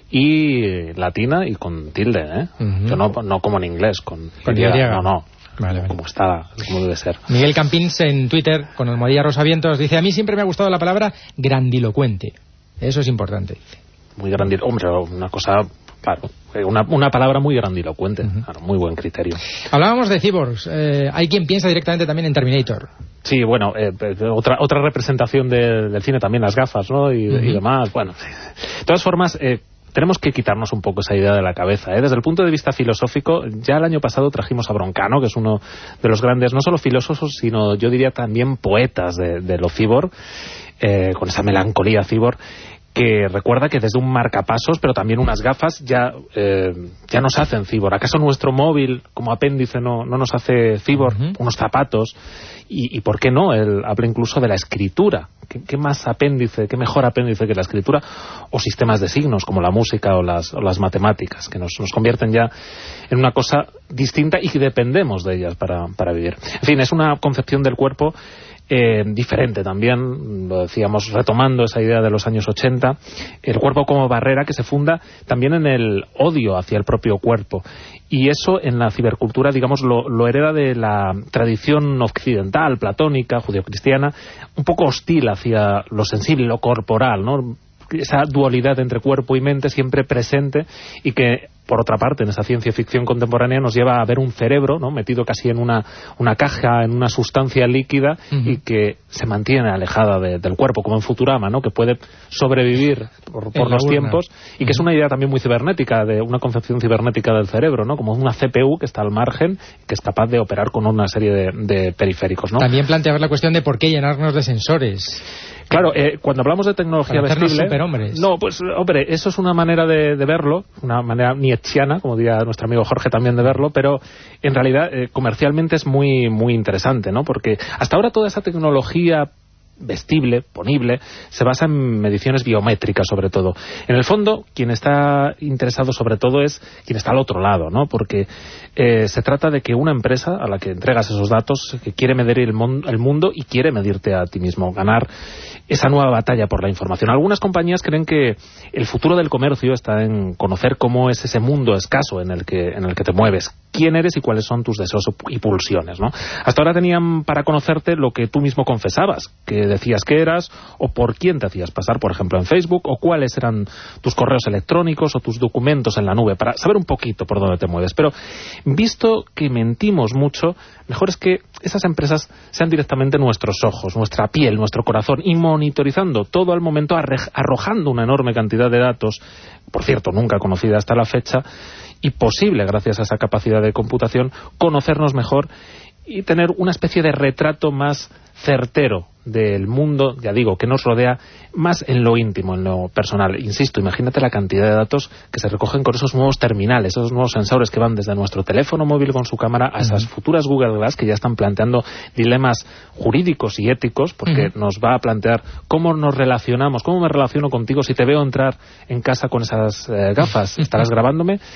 I latina y con tilde, ¿eh? Ujú. Yo no, no como en inglés, con, Con Y. Y. No, no. Vale, vale. Como está, como debe ser. Miguel Campins en Twitter, con almohadilla Rosavientos, dice: a mí siempre me ha gustado la palabra grandilocuente. Eso es importante, dice. Muy grandilocuente. Hombre, una cosa, claro, una, una palabra muy grandilocuente. Uh-huh. Claro, muy buen criterio. Hablábamos de cyborgs. Eh, hay quien piensa directamente también en Terminator. Sí, bueno, eh, otra otra representación de, del cine también, las gafas, ¿no? Y, uh-huh. y demás. Bueno, de todas formas, eh, tenemos que quitarnos un poco esa idea de la cabeza, ¿eh? Desde el punto de vista filosófico, ya el año pasado trajimos a Broncano, que es uno de los grandes, no solo filósofos, sino yo diría también poetas de, de lo cibor, eh, con esa melancolía cibor, que recuerda que desde un marcapasos, pero también unas gafas, ya eh, ya nos hacen cibor. ¿Acaso nuestro móvil, como apéndice, no, no nos hace cibor? Uh-huh. Unos zapatos. Y, y ¿por qué no? Él habla incluso de la escritura. ¿Qué, ¿Qué más apéndice, qué mejor apéndice que la escritura? O sistemas de signos, como la música o las, o las matemáticas, que nos, nos convierten ya en una cosa distinta y que dependemos de ellas para, para vivir. En fin, es una concepción del cuerpo Eh, diferente también, lo decíamos retomando esa idea de los años ochenta, el cuerpo como barrera que se funda también en el odio hacia el propio cuerpo, y eso en la cibercultura, digamos, lo, lo hereda de la tradición occidental, platónica, judeocristiana, un poco hostil hacia lo sensible, lo corporal, ¿no? Esa dualidad entre cuerpo y mente siempre presente, y que por otra parte en esa ciencia ficción contemporánea nos lleva a ver un cerebro, ¿no? Metido casi en una, una caja, en una sustancia líquida, uh-huh. y que se mantiene alejada de, del cuerpo, como en Futurama, ¿no? Que puede sobrevivir por, por los urna. tiempos, y uh-huh. que es una idea también muy cibernética, de una concepción cibernética del cerebro, ¿no? Como una C P U que está al margen, que es capaz de operar con una serie de, de periféricos, ¿no? También plantear la cuestión de por qué llenarnos de sensores. Claro, eh, cuando hablamos de tecnología para vestible... superhombres. No, pues, hombre, eso es una manera de, de verlo, una manera nietzschiana, como diría nuestro amigo Jorge también de verlo, pero en realidad eh, comercialmente es muy, muy interesante, ¿no? Porque hasta ahora toda esa tecnología vestible, ponible, se basa en mediciones biométricas sobre todo. En el fondo, quien está interesado sobre todo es quien está al otro lado, ¿no? Porque eh, se trata de que una empresa a la que entregas esos datos, que quiere medir el, mon- el mundo y quiere medirte a ti mismo, ganar esa nueva batalla por la información. Algunas compañías creen que el futuro del comercio está en conocer cómo es ese mundo escaso en el que, en el que te mueves, quién eres y cuáles son tus deseos y pulsiones, ¿no? Hasta ahora tenían para conocerte lo que tú mismo confesabas, que decías que eras, o por quién te hacías pasar, por ejemplo, en Facebook, o cuáles eran tus correos electrónicos o tus documentos en la nube, para saber un poquito por dónde te mueves. Pero visto que mentimos mucho, mejor es que esas empresas sean directamente nuestros ojos, nuestra piel, nuestro corazón, y monitorizando todo al momento, arrojando una enorme cantidad de datos, por cierto, nunca conocida hasta la fecha, y posible, gracias a esa capacidad de computación, conocernos mejor y tener una especie de retrato más certero del mundo, ya digo, que nos rodea, más en lo íntimo, en lo personal. Insisto, imagínate la cantidad de datos que se recogen con esos nuevos terminales, esos nuevos sensores que van desde nuestro teléfono móvil con su cámara a esas uh-huh. futuras Google Glass, que ya están planteando dilemas jurídicos y éticos, porque uh-huh. nos va a plantear cómo nos relacionamos, cómo me relaciono contigo si te veo entrar en casa con esas eh, gafas, estarás grabándome.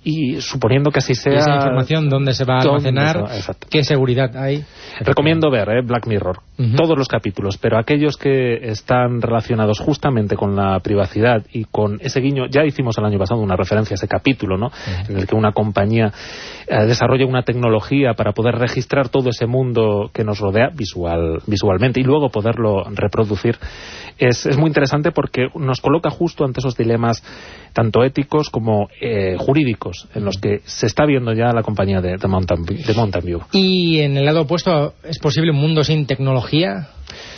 y suponiendo que así sea... ¿Y esa información dónde se va a almacenar? ¿Qué seguridad hay? Recomiendo ver eh, Black Mirror, uh-huh. todos los capítulos, pero aquellos que están relacionados justamente con la privacidad y con ese guiño, ya hicimos el año pasado una referencia a ese capítulo, ¿no? Uh-huh. En el que una compañía eh, desarrolla una tecnología para poder registrar todo ese mundo que nos rodea visual, visualmente y luego poderlo reproducir. Es, es muy interesante porque nos coloca justo ante esos dilemas tanto éticos como eh, jurídicos en los que se está viendo ya la compañía de, de, Mountain, de Mountain View. Y en el lado opuesto, ¿es posible un mundo sin tecnología?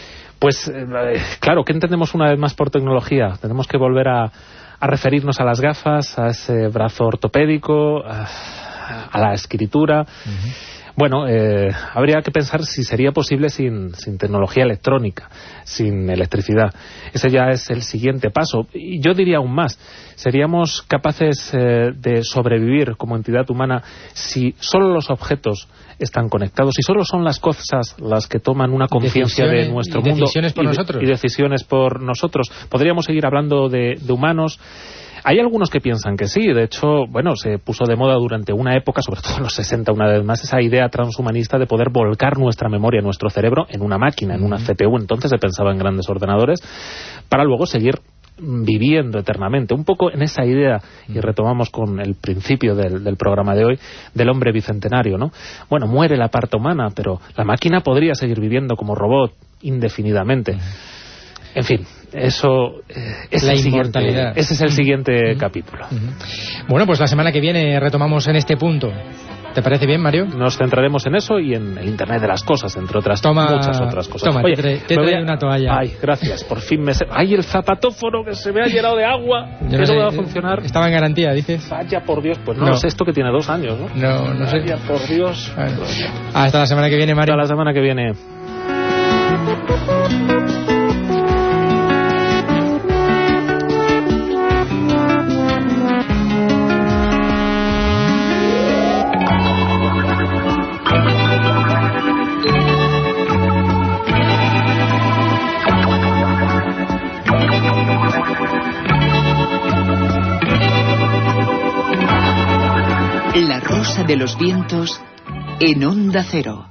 Pues eh, claro, ¿qué entendemos una vez más por tecnología? Tenemos que volver a, a referirnos a las gafas, a ese brazo ortopédico, a, a la escritura... Uh-huh. Bueno, eh, habría que pensar si sería posible sin, sin tecnología electrónica, sin electricidad. Ese ya es el siguiente paso. Y yo diría aún más, seríamos capaces eh, de sobrevivir como entidad humana si solo los objetos están conectados, si solo son las cosas las que toman una conciencia de nuestro y mundo decisiones por y, nosotros. y decisiones por nosotros. Podríamos seguir hablando de, de humanos. Hay algunos que piensan que sí, de hecho, bueno, se puso de moda durante una época, sobre todo en los sesenta una vez más, esa idea transhumanista de poder volcar nuestra memoria, nuestro cerebro, en una máquina, en una C P U, entonces se pensaba en grandes ordenadores, para luego seguir viviendo eternamente, un poco en esa idea, y retomamos con el principio del, del programa de hoy, del hombre bicentenario, ¿no? Bueno, muere la parte humana, pero la máquina podría seguir viviendo como robot indefinidamente. En fin, eso eh, es la el inmortalidad. Siguiente, ese es el siguiente uh-huh. capítulo. Uh-huh. Bueno, pues la semana que viene retomamos en este punto. ¿Te parece bien, Mario? Nos centraremos en eso y en el Internet de las cosas, entre otras toma, muchas otras cosas. Toma, Oye, te, te traigo a... una toalla. Ay, gracias, por fin me... Se... Ay, el zapatófono que se me ha llenado de agua. Yo no ¿Eso sé, va a funcionar? Estaba en garantía, dices. Vaya por Dios, pues no, no. es esto que tiene dos años, ¿no? No, no sé. Vaya por Dios. Bueno. Hasta la semana que viene, Mario. Hasta la semana que viene. La Rosa de los Vientos en Onda Cero.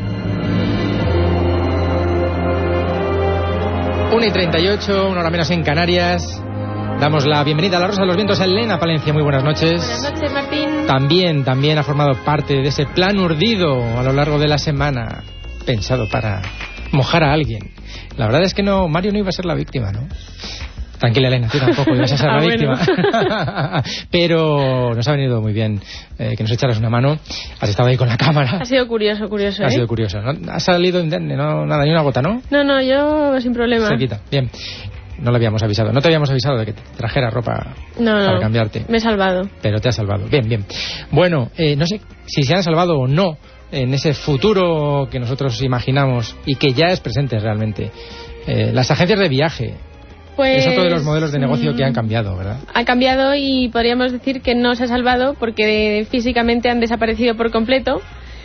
una y treinta y ocho, una hora menos en Canarias. Damos la bienvenida a La Rosa de los Vientos a Elena Palencia. Muy buenas noches. Buenas noches, Martín. También, también ha formado parte de ese plan urdido a lo largo de la semana, pensado para mojar a alguien. La verdad es que no, Mario no iba a ser la víctima, ¿no? Tranquila, Elena, tú tampoco ibas a ser la ah, víctima. Bueno. Pero nos ha venido muy bien eh, que nos echaras una mano. Has estado ahí con la cámara. Ha sido curioso, curioso, ¿eh? Ha sido curioso. ¿No? Ha salido indemne, no, nada, ni una gota, ¿no? No, no, yo sin problema. Se quita, bien. No le habíamos avisado. No te habíamos avisado de que te trajera ropa no, para no, cambiarte. Me he salvado. Pero te has salvado. Bien, bien. Bueno, eh, no sé si se han salvado o no en ese futuro que nosotros imaginamos y que ya es presente realmente. Eh, las agencias de viaje. Pues, es otro de los modelos de negocio que han cambiado, ¿verdad? Han cambiado y podríamos decir que no se ha salvado porque físicamente han desaparecido por completo.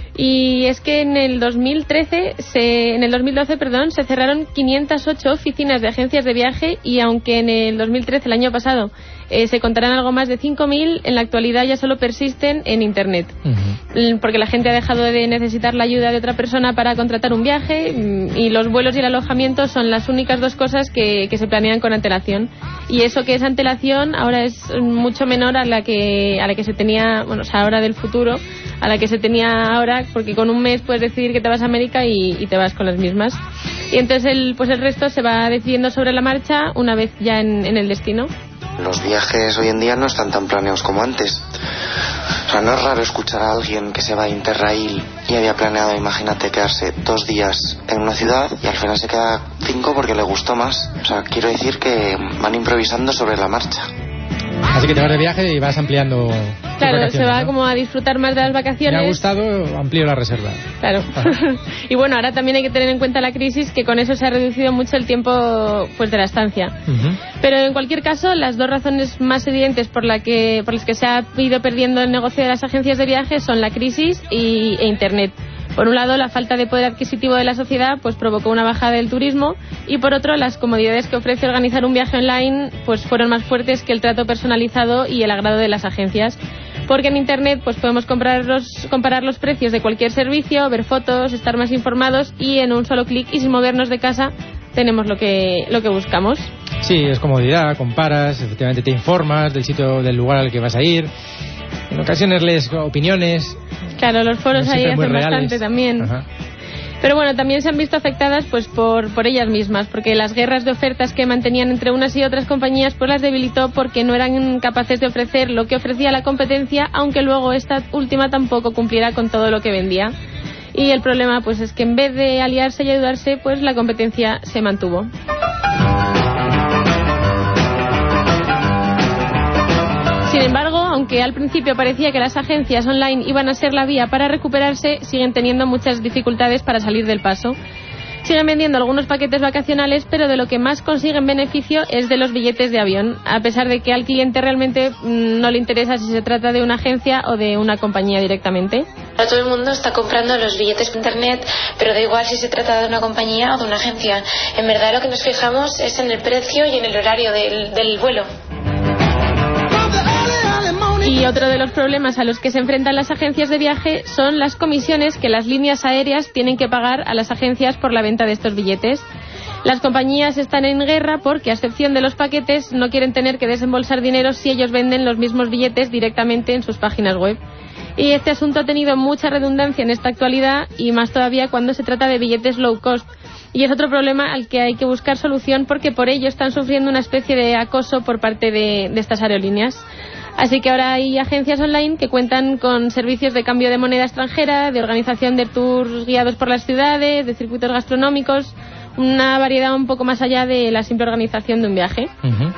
Y es que en el dos mil trece, se, en el dos mil doce, perdón, se cerraron quinientas ocho oficinas de agencias de viaje y aunque en el dos mil trece, el año pasado, eh, se contarán algo más de cinco mil, en la actualidad ya solo persisten en Internet. Uh-huh. Porque la gente ha dejado de necesitar la ayuda de otra persona para contratar un viaje y los vuelos y el alojamiento son las únicas dos cosas que, que se planean con antelación. Y eso que es antelación ahora es mucho menor a la que, a la que se tenía, bueno, o sea, ahora del futuro, a la que se tenía ahora, porque con un mes puedes decidir que te vas a América y, y te vas con las mismas. Y entonces el, pues el resto se va decidiendo sobre la marcha una vez ya en, en el destino. Los viajes hoy en día no están tan planeados como antes. O sea, no es raro escuchar a alguien que se va a Interrail y había planeado, imagínate, quedarse dos días en una ciudad y al final se queda cinco porque le gustó más. O sea, quiero decir que van improvisando sobre la marcha. Así que te vas de viaje y vas ampliando. Claro, se va, ¿no?, como a disfrutar más de las vacaciones. Me ha gustado, amplío la reserva. Claro. Y bueno, ahora también hay que tener en cuenta la crisis, que con eso se ha reducido mucho el tiempo, pues, de la estancia. Uh-huh. Pero en cualquier caso, las dos razones más evidentes por, la que, por las que se ha ido perdiendo el negocio de las agencias de viajes son la crisis y, e Internet. Por un lado, la falta de poder adquisitivo de la sociedad pues provocó una bajada del turismo y por otro, las comodidades que ofrece organizar un viaje online pues fueron más fuertes que el trato personalizado y el agrado de las agencias. porque en Internet pues podemos comparar los, comparar los precios de cualquier servicio, ver fotos, estar más informados y en un solo clic y sin movernos de casa tenemos lo que, lo que buscamos. Sí, es comodidad, comparas, efectivamente te informas del sitio, del lugar al que vas a ir. En ocasiones lees opiniones. Claro, los foros no ahí hacen reales. bastante también. Ajá. Pero bueno, también se han visto afectadas pues por, por ellas mismas, porque las guerras de ofertas que mantenían entre unas y otras compañías pues las debilitó porque no eran capaces de ofrecer lo que ofrecía la competencia, aunque luego esta última tampoco cumpliera con todo lo que vendía. Y el problema pues es que en vez de aliarse y ayudarse, pues la competencia se mantuvo. Sin embargo, aunque al principio parecía que las agencias online iban a ser la vía para recuperarse, siguen teniendo muchas dificultades para salir del paso. Siguen vendiendo algunos paquetes vacacionales, pero de lo que más consiguen beneficio es de los billetes de avión, a pesar de que al cliente realmente mmm, no le interesa si se trata de una agencia o de una compañía directamente. Ahora todo el mundo está comprando los billetes por internet, pero da igual si se trata de una compañía o de una agencia. En verdad lo que nos fijamos es en el precio y en el horario del, del vuelo. Y otro de los problemas a los que se enfrentan las agencias de viaje son las comisiones que las líneas aéreas tienen que pagar a las agencias por la venta de estos billetes. Las compañías están en guerra porque, a excepción de los paquetes, no quieren tener que desembolsar dinero si ellos venden los mismos billetes directamente en sus páginas web. Y este asunto ha tenido mucha redundancia en esta actualidad y más todavía cuando se trata de billetes low cost. Y es otro problema al que hay que buscar solución porque por ello están sufriendo una especie de acoso por parte de, de estas aerolíneas. Así que ahora hay agencias online que cuentan con servicios de cambio de moneda extranjera, de organización de tours guiados por las ciudades, de circuitos gastronómicos, una variedad un poco más allá de la simple organización de un viaje. Uh-huh.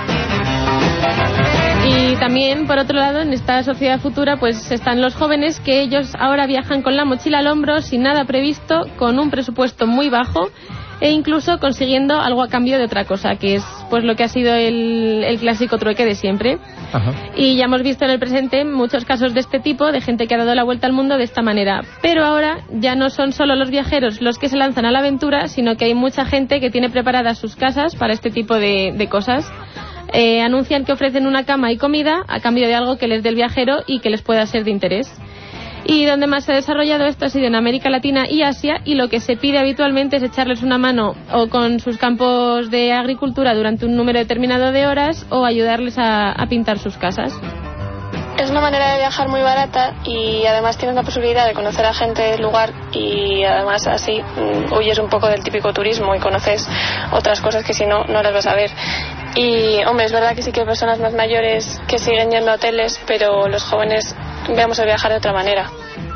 Y también, por otro lado, en esta sociedad futura pues están los jóvenes que ellos ahora viajan con la mochila al hombro, sin nada previsto, con un presupuesto muy bajo e incluso consiguiendo algo a cambio de otra cosa, que es pues lo que ha sido el, el clásico trueque de siempre. Ajá. Y ya hemos visto en el presente muchos casos de este tipo, de gente que ha dado la vuelta al mundo de esta manera. Pero ahora ya no son solo los viajeros los que se lanzan a la aventura, sino que hay mucha gente que tiene preparadas sus casas para este tipo de, de cosas. Eh, anuncian que ofrecen una cama y comida a cambio de algo que les dé el viajero y que les pueda ser de interés. Y donde más se ha desarrollado esto ha sido en América Latina y Asia, y lo que se pide habitualmente es echarles una mano o con sus campos de agricultura durante un número determinado de horas o ayudarles a, a pintar sus casas. Es una manera de viajar muy barata y además tienes la posibilidad de conocer a gente del lugar y además así mm, huyes un poco del típico turismo y conoces otras cosas que si no, no las vas a ver. Y hombre, es verdad que sí que hay personas más mayores que siguen yendo a hoteles, pero los jóvenes veamos el viajar de otra manera.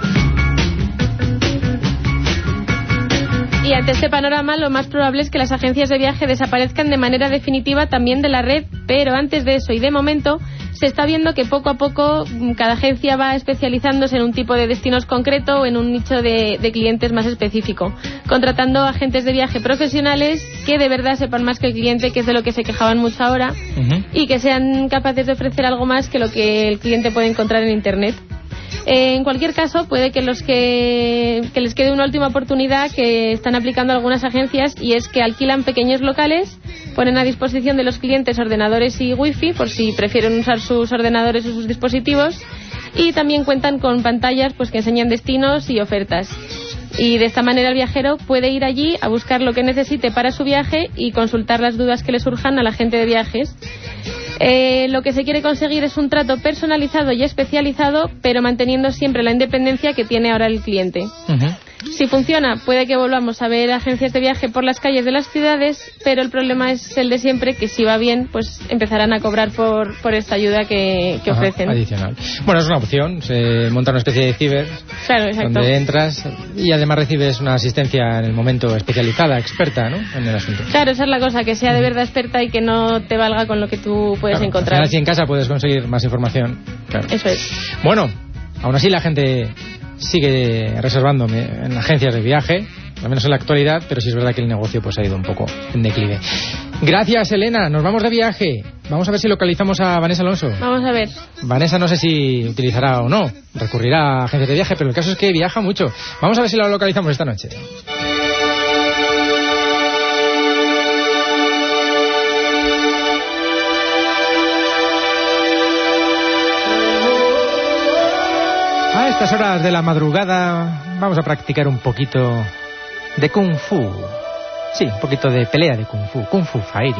Y ante este panorama lo más probable es que las agencias de viaje desaparezcan de manera definitiva también de la red, pero antes de eso y de momento se está viendo que poco a poco cada agencia va especializándose en un tipo de destinos concreto o en un nicho de, de clientes más específico, contratando agentes de viaje profesionales que de verdad sepan más que el cliente, que es de lo que se quejaban mucho ahora, uh-huh. y que sean capaces de ofrecer algo más que lo que el cliente puede encontrar en Internet. Eh, en cualquier caso, puede que los que, que les quede una última oportunidad que están aplicando algunas agencias, y es que alquilan pequeños locales, ponen a disposición de los clientes ordenadores y wifi por si prefieren usar sus ordenadores o sus dispositivos, y también cuentan con pantallas pues que enseñan destinos y ofertas. Y de esta manera el viajero puede ir allí a buscar lo que necesite para su viaje y consultar las dudas que le surjan a la agente de viajes. Eh, lo que se quiere conseguir es un trato personalizado y especializado, pero manteniendo siempre la independencia que tiene ahora el cliente. Uh-huh. Si funciona, puede que volvamos a ver agencias de viaje por las calles de las ciudades, pero el problema es el de siempre, que si va bien, pues empezarán a cobrar por, por esta ayuda que, que ofrecen. Ajá, adicional. Bueno, es una opción, se monta una especie de ciber, claro, exacto, donde entras y además recibes una asistencia en el momento especializada, experta, ¿no?, en el asunto. Claro, esa es la cosa, que sea de verdad experta y que no te valga con lo que tú puedes claro, encontrar. Al final, si en casa puedes conseguir más información. Claro. Eso es. Bueno, aún así la gente sigue reservando en agencias de viaje, al menos en la actualidad, pero sí es verdad que el negocio pues ha ido un poco en declive. Gracias, Elena. Nos vamos de viaje. Vamos a ver si localizamos a Vanessa Alonso. Vamos a ver. Vanessa no sé si utilizará o no, recurrirá a agencias de viaje, pero el caso es que viaja mucho. Vamos a ver si la localizamos esta noche. estas horas de la madrugada vamos a practicar un poquito de Kung Fu. Sí, un poquito de pelea de Kung Fu, Kung Fu Fighting.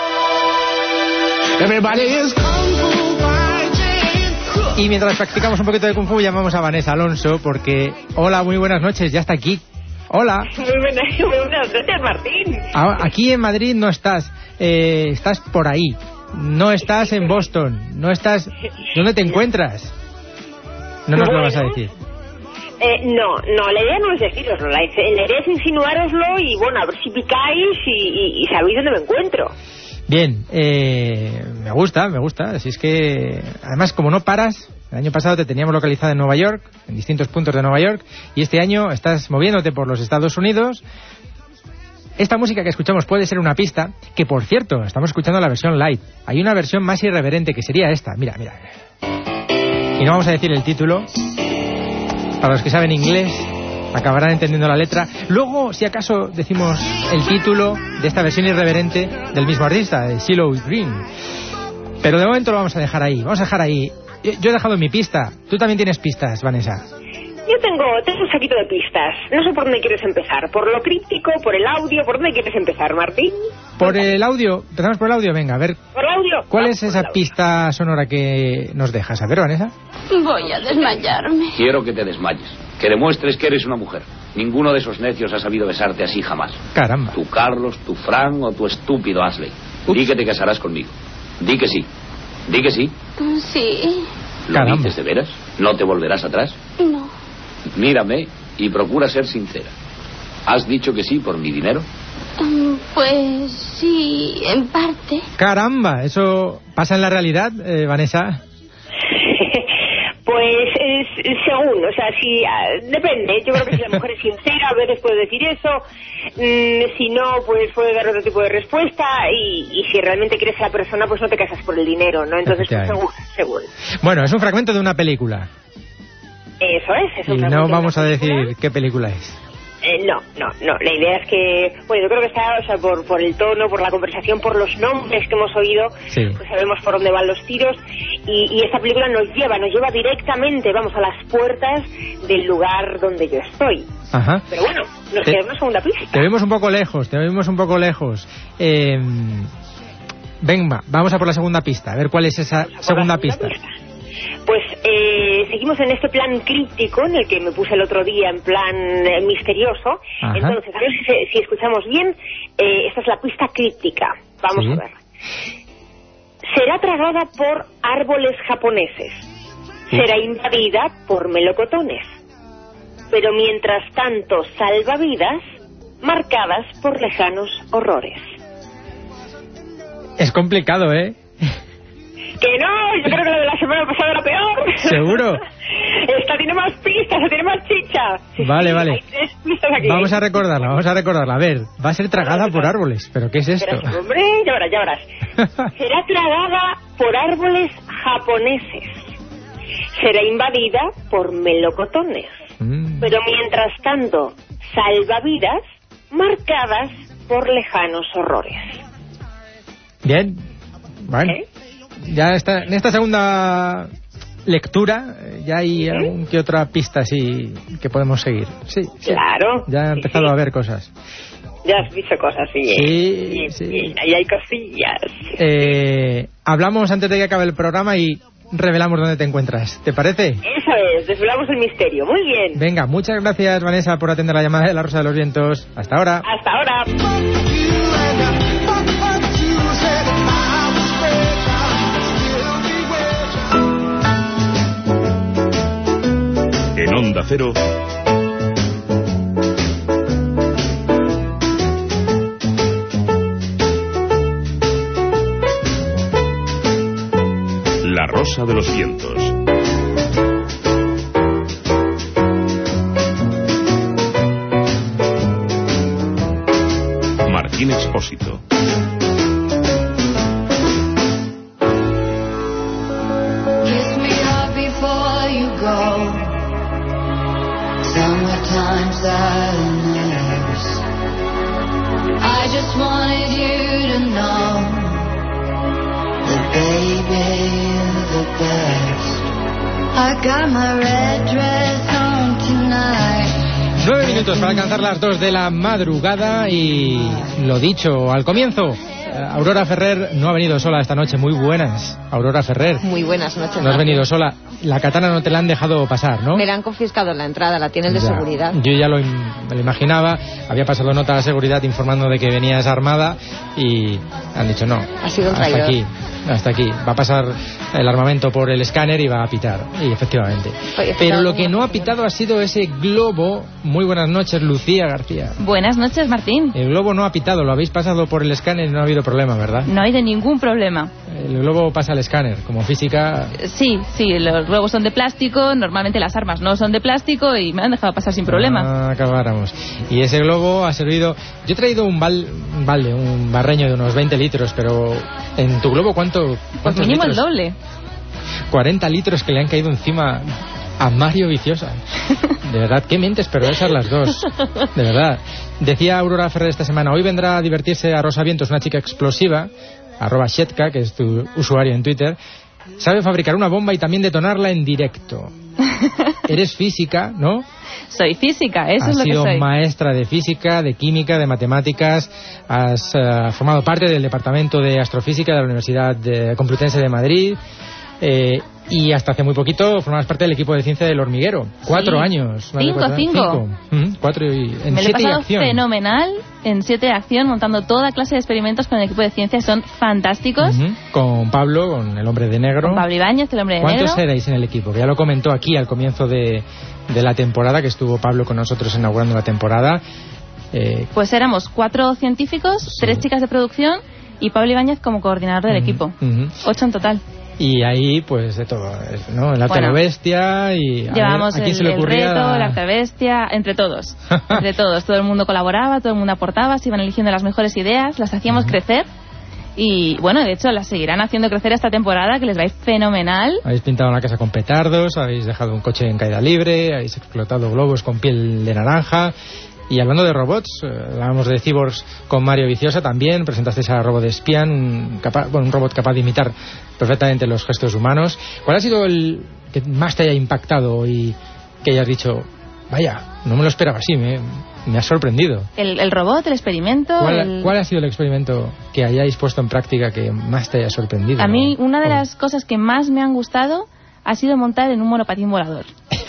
Y mientras practicamos un poquito de Kung Fu llamamos a Vanessa Alonso porque... Hola, muy buenas noches, ya está aquí. Hola. Muy buenas, muy buenas noches, Martín. Aquí en Madrid no estás, eh, estás por ahí. No estás en Boston, no estás... ¿Dónde te encuentras? No nos bueno, lo vas a decir. Eh, no, no, la idea no es deciroslo, la, la idea es insinuároslo y bueno, a ver si picáis y, y, y sabéis dónde me encuentro. Bien, eh, me gusta, me gusta, así es que... Además, como no paras, el año pasado te teníamos localizada en Nueva York, en distintos puntos de Nueva York, y este año estás moviéndote por los Estados Unidos. Esta música que escuchamos puede ser una pista, que por cierto, estamos escuchando la versión light. Hay una versión más irreverente que sería esta, mira, mira. Y no vamos a decir el título, para los que saben inglés acabarán entendiendo la letra. Luego, si acaso, decimos el título de esta versión irreverente del mismo artista, de CeeLo Green. Pero de momento lo vamos a dejar ahí, vamos a dejar ahí. Yo he dejado mi pista, tú también tienes pistas, Vanessa. Yo tengo, tengo un saquito de pistas. No sé por dónde quieres empezar. ¿Por lo críptico? ¿Por el audio? ¿Por dónde quieres empezar, Martín? Por el audio. Empezamos por el audio. Venga, a ver. ¿Por el audio? ¿Cuál Vamos es esa pista sonora que nos dejas? A ver, Vanessa. Voy a desmayarme. Quiero que te desmayes. Que demuestres que eres una mujer. Ninguno de esos necios ha sabido besarte así jamás. Caramba. Tu Carlos, tu Fran o tu estúpido Ashley. Ups. Di que te casarás conmigo. Di que sí. Di que sí. Sí. ¿Lo Caramba. dices de veras? ¿No te volverás atrás? No. Mírame y procura ser sincera. ¿Has dicho que sí por mi dinero? Pues sí, en parte. Caramba, ¿eso pasa en la realidad, eh, Vanessa? Pues es, según, o sea, si uh, depende. Yo creo que si la mujer es sincera a veces puede decir eso, mm, si no, pues puede dar otro tipo de respuesta y, y si realmente quieres a la persona, pues no te casas por el dinero, ¿no? Entonces, pues, según, según. Bueno, es un fragmento de una película. Eso es, es un y no vamos a decir qué película es. Eh, no, no, no. La idea es que, bueno, yo creo que está, o sea, por, por el tono, por la conversación, por los nombres que hemos oído, sí. Pues sabemos por dónde van los tiros y, y esta película nos lleva, nos lleva directamente, vamos, a las puertas del lugar donde yo estoy. Ajá. Pero bueno, nos te, queda una segunda pista. Te vemos un poco lejos, te vemos un poco lejos. Eh, venga, vamos a por la segunda pista, a ver cuál es esa segunda, segunda pista. pista. Pues eh, seguimos en este plan críptico en el que me puse el otro día en plan eh, misterioso. Ajá. Entonces, a ver si, si escuchamos bien, eh, esta es la pista críptica. Vamos sí. a ver. Será tragada por árboles japoneses. Sí. Será invadida por melocotones. Pero mientras tanto salva vidas marcadas por lejanos horrores. Es complicado, ¿eh? Que no, yo creo que la de la semana pasada era peor. ¿Seguro? Esta tiene más pistas, tiene más chicha. Sí, vale, sí, vale. Hay tres pistas aquí. Vamos a recordarla, vamos a recordarla. A ver, va a ser tragada por árboles. ¿Pero qué es esto? Pero, hombre, ya verás, ya verás. Será tragada por árboles japoneses. Será invadida por melocotones. Mm. Pero mientras tanto, salva vidas marcadas por lejanos horrores. Bien. Bueno. ¿Eh? Ya está, en esta segunda lectura ya hay ¿sí? algún que otra pista así que podemos seguir. Sí, sí. Claro. Ya he empezado sí, sí. a ver cosas. Ya has visto cosas, sí. Sí, bien, sí. Bien, ahí hay cosillas. Eh, hablamos antes de que acabe el programa y revelamos dónde te encuentras. ¿Te parece? Eso es, desvelamos el misterio. Muy bien. Venga, muchas gracias, Vanessa, por atender la llamada de La Rosa de los Vientos. Hasta ahora. Hasta ahora. En Onda Cero, La Rosa de los Vientos. Martín Expósito. Summertime sadness. I just wanted you to know that baby you're the best. I got my red dress on tonight. Nueve minutos para alcanzar las dos de la madrugada y lo dicho al comienzo, Aurora Ferrer no ha venido sola esta noche. Muy buenas, Aurora Ferrer. Muy buenas noches. No has venido sola. La katana no te la han dejado pasar, ¿no? Me la han confiscado en la entrada, la tienen de ya. seguridad. Yo ya lo, me lo imaginaba. Había pasado nota de seguridad informando de que venías armada y han dicho no. Ha sido un hasta traidor. aquí, hasta aquí. Va a pasar el armamento por el escáner y va a pitar. Y efectivamente. Oye, Pero lo muy que no ha pitado ha sido ese globo. Muy buenas noches, Lucía García. Buenas noches, Martín. El globo no ha pitado, lo habéis pasado por el escáner y no ha habido problema, ¿verdad? No hay de ningún problema. El globo pasa al escáner, como física. Sí, sí, los globos son de plástico, normalmente las armas no son de plástico y me han dejado pasar sin problema. Ah, acabáramos. Y ese globo ha servido. Yo he traído un, bal... un balde, un barreño de unos veinte litros, pero en tu globo, ¿cuánto? Pues mínimo el doble. cuarenta litros que le han caído encima a Mario Viciosa. De verdad, qué mentes perversas las dos. De verdad. Decía Aurora Ferrer esta semana, hoy vendrá a divertirse a Rosa Vientos, una chica explosiva, arroba Shetka, que es tu usuario en Twitter. Sabe fabricar una bomba y también detonarla en directo. Eres física, ¿no? Soy física, eso has es lo que soy. Has sido maestra de física, de química, de matemáticas. Has uh, formado parte del departamento de astrofísica de la Universidad de Complutense de Madrid. Eh, y hasta hace muy poquito formabas parte del equipo de ciencia del hormiguero. Cuatro sí. años. Cinco, cuatro, cinco. cinco. Mm, cuatro y, en Me lo he siete pasado y acción. fenomenal en siete de acción, montando toda clase de experimentos con el equipo de ciencia. Son fantásticos. Uh-huh. Con Pablo, con el hombre de negro. Con Pablo Ibáñez, el hombre de negro. ¿Cuántos erais en el equipo? Que ya lo comentó aquí al comienzo de, de la temporada, que estuvo Pablo con nosotros inaugurando la temporada. Eh, pues éramos cuatro científicos, sí. tres chicas de producción y Pablo Ibáñez como coordinador del uh-huh. equipo. Uh-huh. Ocho en total. Y ahí, pues, de todo, ¿no? El arte bueno, de la bestia y... Llevábamos ver, ¿a quién el, se le ocurría? el reto, el arte de la bestia, entre todos. entre todos. Todo el mundo colaboraba, todo el mundo aportaba, se iban eligiendo las mejores ideas, las hacíamos uh-huh. crecer. Y, bueno, de hecho, las seguirán haciendo crecer esta temporada, que les va a ir fenomenal. Habéis pintado una casa con petardos, habéis dejado un coche en caída libre, habéis explotado globos con piel de naranja... Y hablando de robots, eh, hablábamos de cyborgs con Mario Viciosa también, presentasteis a Robot Espian, un, capaz, bueno, un robot capaz de imitar perfectamente los gestos humanos. ¿Cuál ha sido el que más te haya impactado y que hayas dicho, vaya, no me lo esperaba así, me, me ha sorprendido? El, el robot, el experimento... ¿Cuál, el... ¿Cuál ha sido el experimento que hayáis puesto en práctica que más te haya sorprendido? A mí, una de las cosas que más me han gustado ha sido montar en un monopatín volador.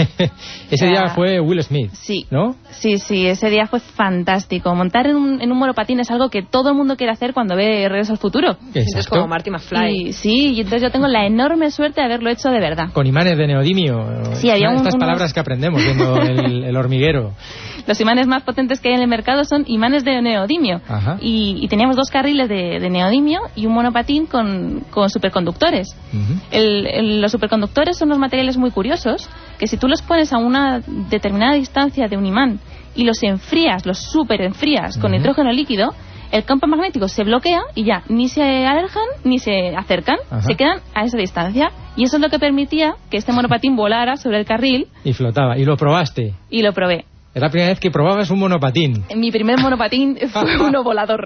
Ese o sea, día fue Will Smith, sí, ¿no? Sí, sí, ese día fue fantástico. Montar en un, en un monopatín es algo que todo el mundo quiere hacer cuando ve Regreso al Futuro. Es como Marty McFly. Y, sí, y entonces yo tengo la enorme suerte de haberlo hecho de verdad. Con imanes de neodimio. Sí, había un, estas unos... palabras que aprendemos viendo el, el hormiguero. Los imanes más potentes que hay en el mercado son imanes de neodimio. Y, y teníamos dos carriles de, de neodimio y un monopatín con, con superconductores. Uh-huh. el, el, los superconductores son unos materiales muy curiosos que si tú los pones a una determinada distancia de un imán y los enfrías, los super enfrías uh-huh. con nitrógeno líquido, el campo magnético se bloquea y ya ni se alejan ni se acercan, uh-huh. se quedan a esa distancia. Y eso es lo que permitía que este monopatín volara sobre el carril. Y flotaba. ¿Y lo probaste? Y lo probé. Es la primera vez que probabas un monopatín. Mi primer monopatín fue uno volador.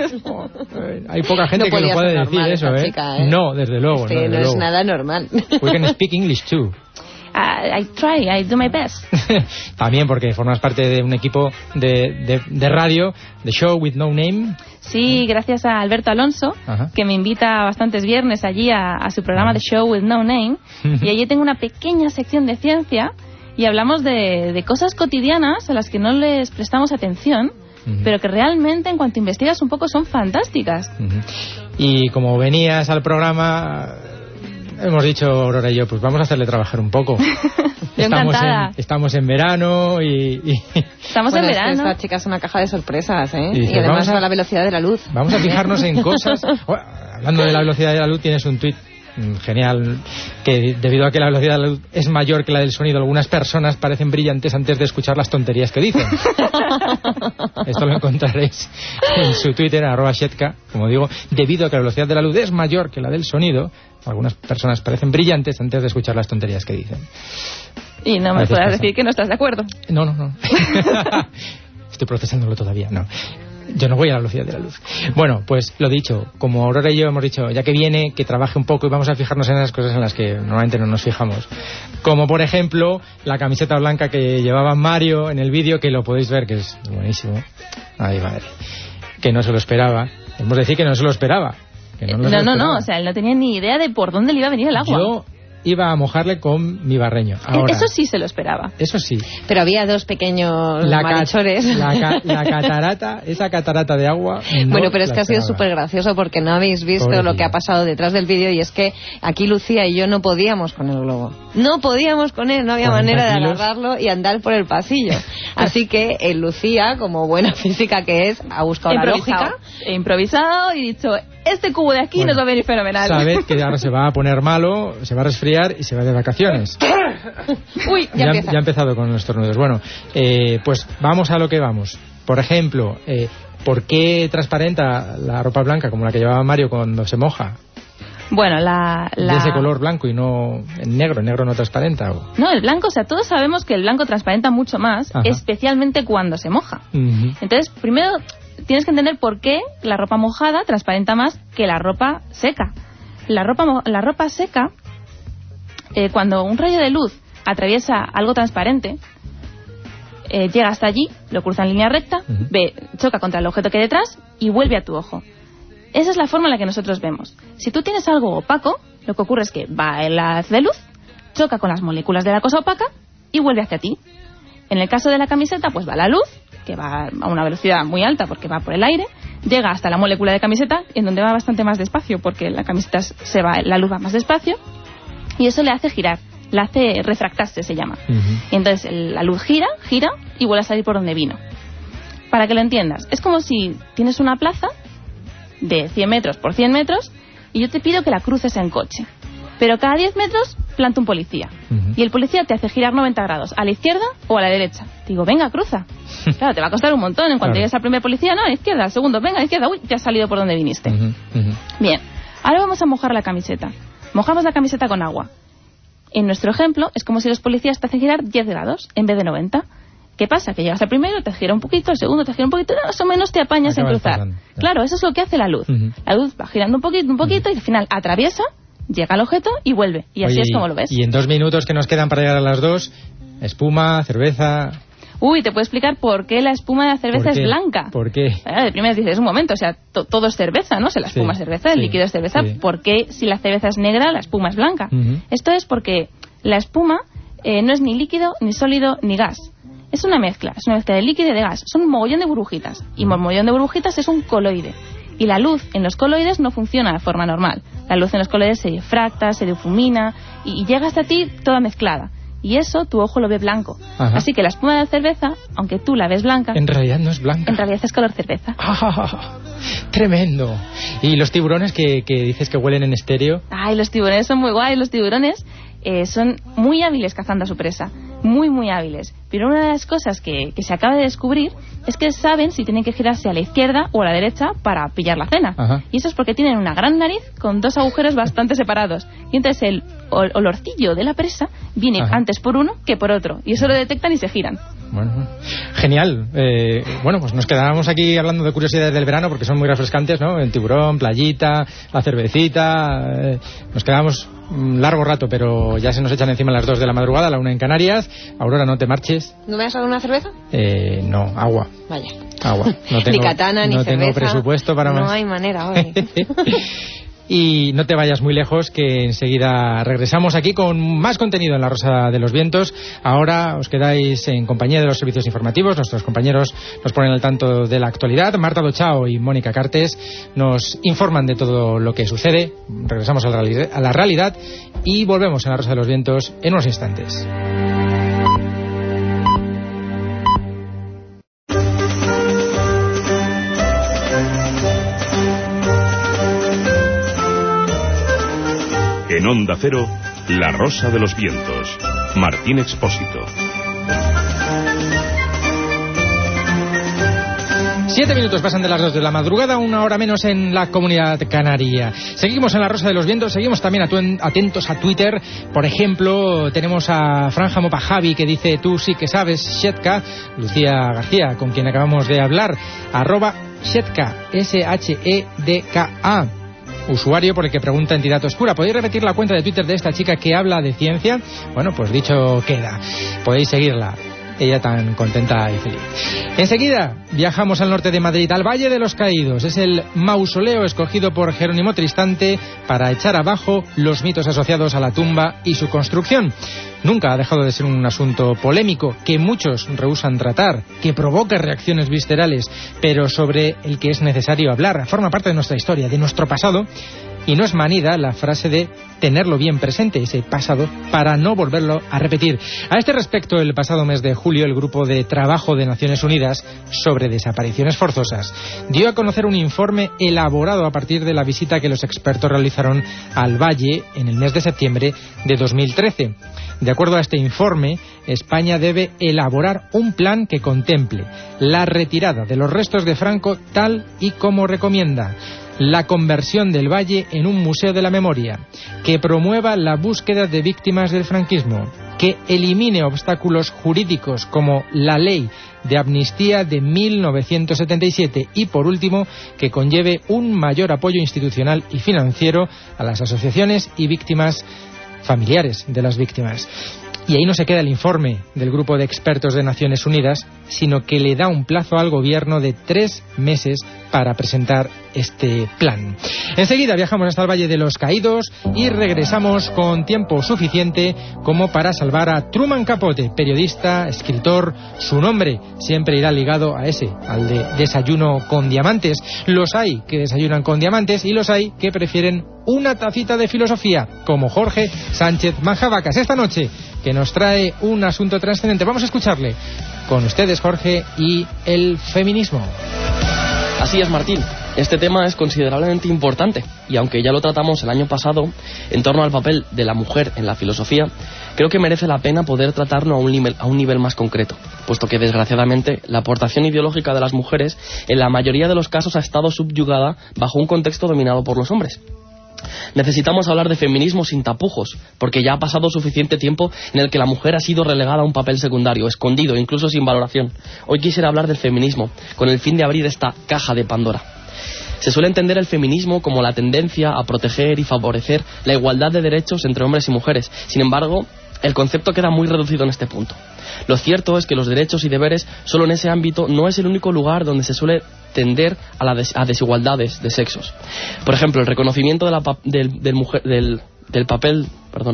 Hay poca gente no que lo puede decir eso, ¿eh? Chica, ¿eh? No, desde luego. Este no, desde no luego. es nada normal. We can speak English too. Uh, I try, I do my best. También porque formas parte de un equipo de, de, de radio, The Show with No Name. Sí, gracias a Alberto Alonso, Ajá. que me invita bastantes viernes allí a, a su programa The Show with No Name. Y allí tengo una pequeña sección de ciencia y hablamos de, de cosas cotidianas a las que no les prestamos atención, uh-huh. pero que realmente en cuanto investigas un poco son fantásticas. Uh-huh. Y como venías al programa... Hemos dicho, Aurora y yo, pues vamos a hacerle trabajar un poco. estamos, en, estamos en verano y... y... Estamos bueno, en verano. Es que esta chica es una caja de sorpresas, ¿eh? Y, dices, y además a, va a la velocidad de la luz. Vamos a fijarnos en cosas... Bueno, hablando de la velocidad de la luz, tienes un tuit genial, que debido a que la velocidad de la luz es mayor que la del sonido, algunas personas parecen brillantes antes de escuchar las tonterías que dicen. Esto lo encontraréis en su Twitter, arroba Shetka, como digo, debido a que la velocidad de la luz es mayor que la del sonido, algunas personas parecen brillantes antes de escuchar las tonterías que dicen. Y no me puedas decir que no estás de acuerdo. No, no, no. Estoy procesándolo todavía, no. Yo no voy a la velocidad de la luz. Bueno, pues lo dicho, como Aurora y yo hemos dicho, ya que viene, que trabaje un poco y vamos a fijarnos en esas cosas en las que normalmente no nos fijamos. Como por ejemplo, la camiseta blanca que llevaba Mario en el vídeo, que lo podéis ver, que es buenísimo. Ay, madre. Que no se lo esperaba. Hemos de decir que no se lo esperaba. Que no, no, no, no, no, o sea, él no tenía ni idea de por dónde le iba a venir el agua. Yo iba a mojarle con mi barreño. Ahora, eso sí se lo esperaba. Eso sí. Pero había dos pequeños la malhechores. La, ca la catarata, esa catarata de agua. No, bueno, pero es que ha sido súper gracioso porque no habéis visto Pobre lo que ha pasado detrás del vídeo, y es que aquí Lucía y yo no podíamos con el globo. No podíamos con él, no había manera de agarrarlo y andar por el pasillo. Así que eh, Lucía, como buena física que es, ha buscado la lógica. He improvisado y dicho, este cubo de aquí bueno, nos va a venir fenomenal. Sabed que ahora se va a poner malo, se va a resfriar y se va de vacaciones. Uy, ya, ya, empieza. ya ha empezado con los estornudos. Bueno, eh, pues vamos a lo que vamos. Por ejemplo, eh, ¿por qué transparenta la ropa blanca como la que llevaba Mario cuando se moja? Bueno, la, la... de ese color blanco y no en negro, el negro no transparenta. ¿O? No, el blanco, o sea, todos sabemos que el blanco transparenta mucho más, Ajá. especialmente cuando se moja. Uh-huh. Entonces, primero tienes que entender por qué la ropa mojada transparenta más que la ropa seca. La ropa, la ropa seca, eh, cuando un rayo de luz atraviesa algo transparente, eh, llega hasta allí, lo cruza en línea recta, uh-huh. ve, choca contra el objeto que hay detrás y vuelve a tu ojo. Esa es la forma en la que nosotros vemos. Si tú tienes algo opaco, lo que ocurre es que va el haz de luz, choca con las moléculas de la cosa opaca y vuelve hacia ti. En el caso de la camiseta, pues va la luz, que va a una velocidad muy alta porque va por el aire, llega hasta la molécula de camiseta, en donde va bastante más despacio porque la camiseta se va, la luz va más despacio, y eso le hace girar, le hace refractarse, se llama. Uh-huh. Y entonces el, la luz gira, gira y vuelve a salir por donde vino. Para que lo entiendas, es como si tienes una plaza de cien metros por cien metros y yo te pido que la cruces en coche, pero cada diez metros planta un policía, uh-huh. y el policía te hace girar noventa grados a la izquierda o a la derecha. Te digo, venga, cruza. Claro, te va a costar un montón. En cuanto claro. llegues al primer policía, no, a la izquierda, al segundo, venga, a la izquierda, uy, ya has salido por donde viniste. Uh-huh. Uh-huh. Bien, ahora vamos a mojar la camiseta. Mojamos la camiseta con agua. En nuestro ejemplo es como si los policías te hacen girar diez grados en vez de noventa. ¿Qué pasa? Que llegas al primero, te gira un poquito, al segundo te gira un poquito, más o menos te apañas Acaba en cruzar. Pasando. Claro, eso es lo que hace la luz. Uh-huh. La luz va girando un poquito, un poquito, uh-huh. y al final atraviesa, llega al objeto y vuelve. Y así Oye, es como lo ves. Y en dos minutos que nos quedan para llegar a las dos, espuma, cerveza... Uy, te puedo explicar por qué la espuma de la cerveza es blanca. ¿Por qué? Eh, de primera dices, un momento, o sea, to- todo es cerveza, ¿no? O sea, la espuma sí, es cerveza, el sí, líquido es cerveza. Sí. ¿Por qué si la cerveza es negra, la espuma es blanca? Uh-huh. Esto es porque la espuma eh, no es ni líquido, ni sólido, ni gas. Es una mezcla, es una mezcla de líquido y de gas. Son un mogollón de burbujitas. Y un mogollón de burbujitas es un coloide. Y la luz en los coloides no funciona de forma normal. La luz en los coloides se difracta, se difumina y, y llega hasta ti toda mezclada. Y eso tu ojo lo ve blanco. Ajá. Así que la espuma de la cerveza, aunque tú la ves blanca... En realidad no es blanca. En realidad es color cerveza. Ah, tremendo. ¿Y los tiburones que, que dices que huelen en estéreo? Ay, los tiburones son muy guay. Los tiburones eh, son muy hábiles cazando a su presa. Muy, muy hábiles. Pero una de las cosas que, que se acaba de descubrir es que saben si tienen que girarse a la izquierda o a la derecha para pillar la cena. Ajá. Y eso es porque tienen una gran nariz con dos agujeros bastante separados. Y entonces el ol- olorcillo de la presa viene Ajá. antes por uno que por otro. Y eso lo detectan y se giran. Bueno, genial. Eh, bueno, pues nos quedábamos aquí hablando de curiosidades del verano porque son muy refrescantes, ¿no? El tiburón, playita, la cervecita. Eh, nos quedamos un largo rato, pero ya se nos echan encima las dos de la madrugada, la una en Canarias. Aurora, no te marches. ¿No me vas a dar una cerveza? Eh, no, agua. Vaya. Agua. No tengo, ni katana, ni no cerveza. No tengo presupuesto para más. No hay manera hoy. Y no te vayas muy lejos, que enseguida regresamos aquí con más contenido en La Rosa de los Vientos. Ahora os quedáis en compañía de los servicios informativos. Nuestros compañeros nos ponen al tanto de la actualidad. Marta Dochao y Mónica Cartes nos informan de todo lo que sucede. Regresamos a la, reali- a la realidad y volvemos en La Rosa de los Vientos en unos instantes. En Onda Cero, La Rosa de los Vientos. Martín Expósito. Siete minutos pasan de las dos de la madrugada, una hora menos en la Comunidad Canaria. Seguimos en la Rosa de los Vientos, seguimos también atentos a Twitter. Por ejemplo, tenemos a Franja Mopa Javi que dice: tú sí que sabes, Shetka. Lucía García, con quien acabamos de hablar, arroba Shetka, S H E D K A. Usuario por el que pregunta Entidad Oscura. ¿Podéis repetir la cuenta de Twitter de esta chica que habla de ciencia? Bueno, pues dicho queda. Podéis seguirla. Ella tan contenta y feliz. Enseguida viajamos al norte de Madrid, al Valle de los Caídos. Es el mausoleo escogido por Jerónimo Tristante para echar abajo los mitos asociados a la tumba y su construcción. Nunca ha dejado de ser un asunto polémico que muchos rehúsan tratar, que provoca reacciones viscerales, pero sobre el que es necesario hablar. Forma parte de nuestra historia, de nuestro pasado. Y no es manida la frase de tenerlo bien presente, ese pasado, para no volverlo a repetir. A este respecto, el pasado mes de julio, el Grupo de Trabajo de Naciones Unidas sobre Desapariciones Forzosas dio a conocer un informe elaborado a partir de la visita que los expertos realizaron al Valle en el mes de septiembre de dos mil trece. De acuerdo a este informe, España debe elaborar un plan que contemple la retirada de los restos de Franco tal y como recomienda, la conversión del Valle en un museo de la memoria, que promueva la búsqueda de víctimas del franquismo, que elimine obstáculos jurídicos como la ley de amnistía de mil novecientos setenta y siete y, por último, que conlleve un mayor apoyo institucional y financiero a las asociaciones y víctimas familiares de las víctimas. Y ahí no se queda el informe del Grupo de Expertos de Naciones Unidas, sino que le da un plazo al Gobierno de tres meses para presentar este plan. Enseguida viajamos hasta el Valle de los Caídos y regresamos con tiempo suficiente como para salvar a Truman Capote, periodista, escritor. Su nombre siempre irá ligado a ese, al de desayuno con diamantes. Los hay que desayunan con diamantes y los hay que prefieren una tacita de filosofía, como Jorge Sánchez Manjabacas esta noche, que nos trae un asunto trascendente. Vamos a escucharle. Con ustedes, Jorge, y el feminismo. Así es, Martín. Este tema es considerablemente importante y aunque ya lo tratamos el año pasado en torno al papel de la mujer en la filosofía, creo que merece la pena poder tratarlo a un nivel, a un nivel más concreto, puesto que desgraciadamente la aportación ideológica de las mujeres en la mayoría de los casos ha estado subyugada bajo un contexto dominado por los hombres. Necesitamos hablar de feminismo sin tapujos, porque ya ha pasado suficiente tiempo en el que la mujer ha sido relegada a un papel secundario, escondido, incluso sin valoración. Hoy quisiera hablar del feminismo, con el fin de abrir esta caja de Pandora. Se suele entender el feminismo como la tendencia a proteger y favorecer la igualdad de derechos entre hombres y mujeres. Sin embargo, el concepto queda muy reducido en este punto. Lo cierto es que los derechos y deberes solo en ese ámbito no es el único lugar donde se suele tender a, la des- a desigualdades de sexos. Por ejemplo, el reconocimiento de la pa- del, del, mujer, del, del papel... Perdón.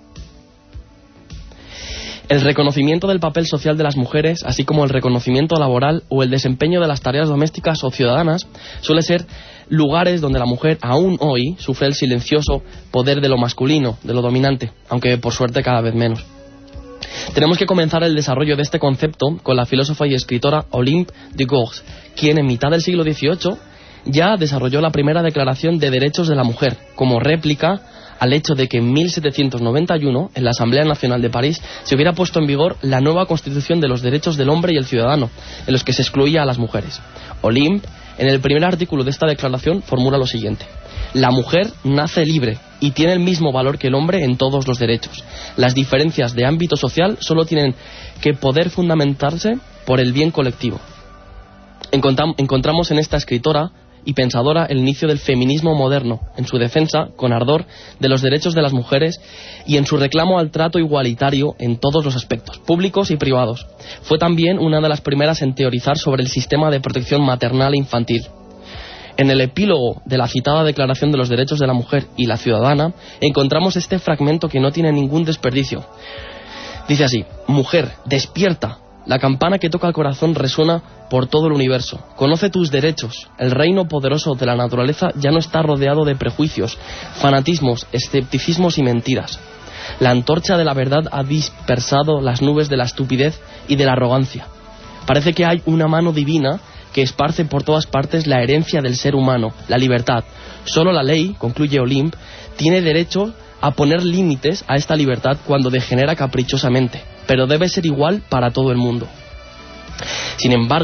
El reconocimiento del papel social de las mujeres, así como el reconocimiento laboral o el desempeño de las tareas domésticas o ciudadanas, suele ser lugares donde la mujer aún hoy sufre el silencioso poder de lo masculino, de lo dominante, aunque por suerte cada vez menos. Tenemos que comenzar el desarrollo de este concepto con la filósofa y escritora Olympe de Gouges, quien en mitad del siglo dieciocho ya desarrolló la primera declaración de derechos de la mujer, como réplica al hecho de que en mil setecientos noventa y uno, en la Asamblea Nacional de París, se hubiera puesto en vigor la nueva Constitución de los derechos del hombre y el ciudadano, en los que se excluía a las mujeres. Olympe, en el primer artículo de esta declaración, formula lo siguiente: la mujer nace libre y tiene el mismo valor que el hombre en todos los derechos. Las diferencias de ámbito social solo tienen que poder fundamentarse por el bien colectivo. Encontram- encontramos en esta escritora y pensadora el inicio del feminismo moderno, en su defensa, con ardor, de los derechos de las mujeres y en su reclamo al trato igualitario en todos los aspectos, públicos y privados. Fue también una de las primeras en teorizar sobre el sistema de protección maternal e infantil. En el epílogo de la citada Declaración de los Derechos de la Mujer y la Ciudadana, encontramos este fragmento que no tiene ningún desperdicio. Dice así: mujer, despierta. La campana que toca el corazón resuena por todo el universo. Conoce tus derechos. El reino poderoso de la naturaleza ya no está rodeado de prejuicios, fanatismos, escepticismos y mentiras. La antorcha de la verdad ha dispersado las nubes de la estupidez y de la arrogancia. Parece que hay una mano divina que esparce por todas partes la herencia del ser humano, la libertad. Solo la ley, concluye Olympe, tiene derecho a poner límites a esta libertad cuando degenera caprichosamente, pero debe ser igual para todo el mundo. Sin embargo,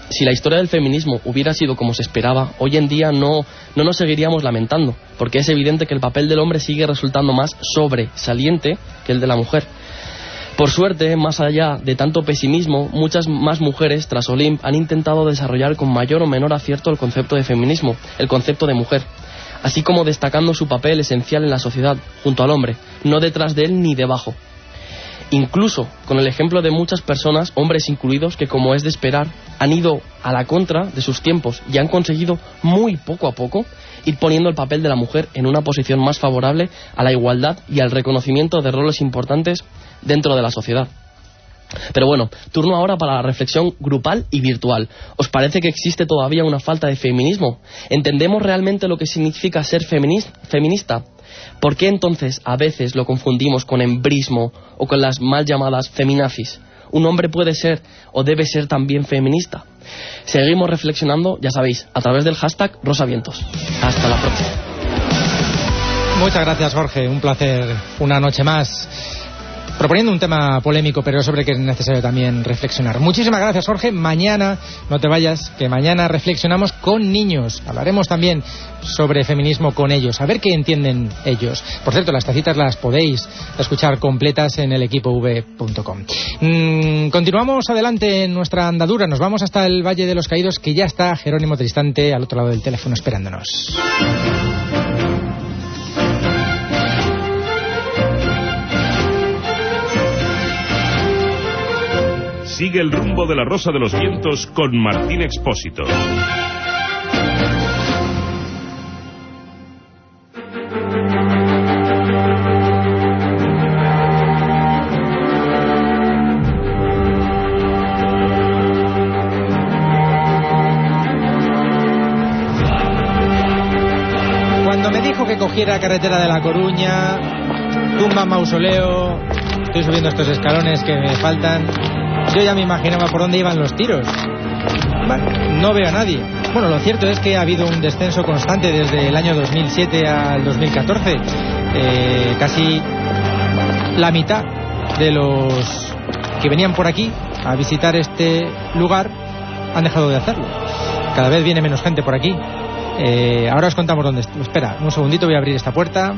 si la historia del feminismo hubiera sido como se esperaba, hoy en día no, no nos seguiríamos lamentando, porque es evidente que el papel del hombre sigue resultando más sobresaliente que el de la mujer. Por suerte, más allá de tanto pesimismo, muchas más mujeres, tras Olymp, han intentado desarrollar con mayor o menor acierto el concepto de feminismo, el concepto de mujer, así como destacando su papel esencial en la sociedad, junto al hombre, no detrás de él ni debajo. Incluso con el ejemplo de muchas personas, hombres incluidos, que como es de esperar, han ido a la contra de sus tiempos y han conseguido muy poco a poco ir poniendo el papel de la mujer en una posición más favorable a la igualdad y al reconocimiento de roles importantes dentro de la sociedad. Pero bueno, turno ahora para la reflexión grupal y virtual. ¿Os parece que existe todavía una falta de feminismo? ¿Entendemos realmente lo que significa ser feminista? ¿Por qué entonces a veces lo confundimos con embrismo o con las mal llamadas feminazis? ¿Un hombre puede ser o debe ser también feminista? Seguimos reflexionando, ya sabéis, a través del hashtag Rosavientos. Hasta la próxima. Muchas gracias, Jorge. Un placer una noche más, proponiendo un tema polémico, pero sobre el que es necesario también reflexionar. Muchísimas gracias, Jorge. Mañana, no te vayas, que mañana reflexionamos con niños. Hablaremos también sobre feminismo con ellos, a ver qué entienden ellos. Por cierto, las tacitas las podéis escuchar completas en el equipo v punto com. Mm, continuamos adelante en nuestra andadura. Nos vamos hasta el Valle de los Caídos, que ya está Jerónimo Tristante al otro lado del teléfono esperándonos. Sigue el rumbo de la Rosa de los Vientos con Martín Expósito. Cuando me dijo que cogiera carretera de La Coruña, tumba mausoleo, estoy subiendo estos escalones que me faltan. Yo ya me imaginaba por dónde iban los tiros. No veo a nadie. Bueno, lo cierto es que ha habido un descenso constante desde el año dos mil siete al dos mil catorce. Eh, casi la mitad de los que venían por aquí a visitar este lugar han dejado de hacerlo. Cada vez viene menos gente por aquí. Eh, ahora os contamos dónde estoy. Espera, un segundito, voy a abrir esta puerta.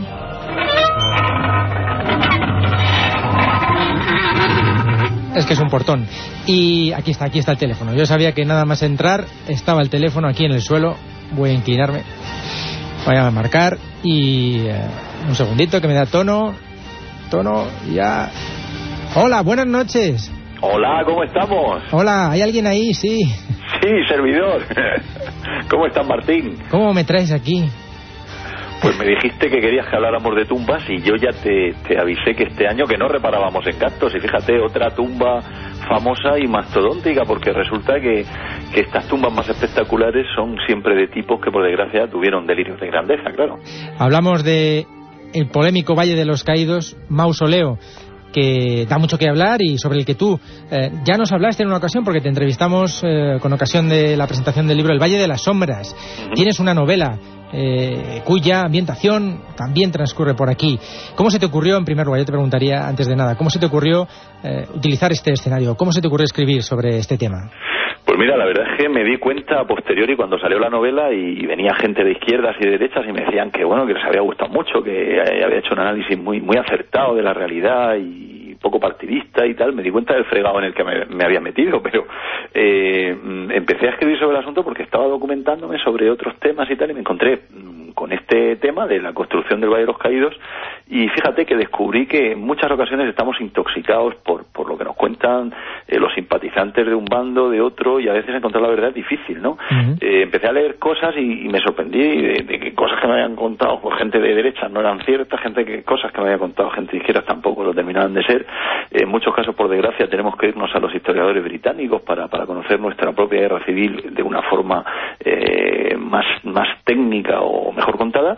Es que es un portón. Y aquí está, aquí está el teléfono. Yo sabía que nada más entrar estaba el teléfono aquí en el suelo. Voy a inclinarme. Voy a marcar y... Eh, un segundito que me da tono. Tono, ya... Hola, buenas noches. Hola, ¿cómo estamos? Hola, ¿hay alguien ahí? Sí. Sí, servidor. ¿Cómo estás, Martín? ¿Cómo me traes aquí? Pues me dijiste que querías que habláramos de tumbas y yo ya te, te avisé que este año que no reparábamos en gastos. Y fíjate, otra tumba famosa y mastodóntica, porque resulta que, que estas tumbas más espectaculares son siempre de tipos que por desgracia tuvieron delirios de grandeza, claro. Hablamos de el polémico Valle de los Caídos, mausoleo, que da mucho que hablar y sobre el que tú eh, ya nos hablaste en una ocasión, porque te entrevistamos eh, con ocasión de la presentación del libro El Valle de las Sombras. Uh-huh. Tienes una novela eh, cuya ambientación también transcurre por aquí. ¿Cómo se te ocurrió, en primer lugar, yo te preguntaría antes de nada, cómo se te ocurrió eh, utilizar este escenario? ¿Cómo se te ocurrió escribir sobre este tema? Pues mira, la verdad es que me di cuenta a posteriori cuando salió la novela y venía gente de izquierdas y de derechas y me decían que bueno, que les había gustado mucho, que había hecho un análisis muy muy acertado de la realidad y poco partidista y tal. Me di cuenta del fregado en el que me, me había metido, pero eh, empecé a escribir sobre el asunto porque estaba documentándome sobre otros temas y tal y me encontré con este tema de la construcción del Valle de los Caídos y fíjate que descubrí que en muchas ocasiones estamos intoxicados por, por lo que nos cuentan eh, los simpatizantes de un bando, de otro, y a veces encontrar la verdad es difícil, ¿no? Uh-huh. Eh, empecé a leer cosas y, y me sorprendí de, de que cosas que me habían contado por gente de derechas no eran ciertas, gente que cosas que me había contado gente de izquierdas tampoco lo terminaban de ser. En muchos casos, por desgracia, tenemos que irnos a los historiadores británicos para, para conocer nuestra propia guerra civil de una forma eh, más, más técnica o mejor contada.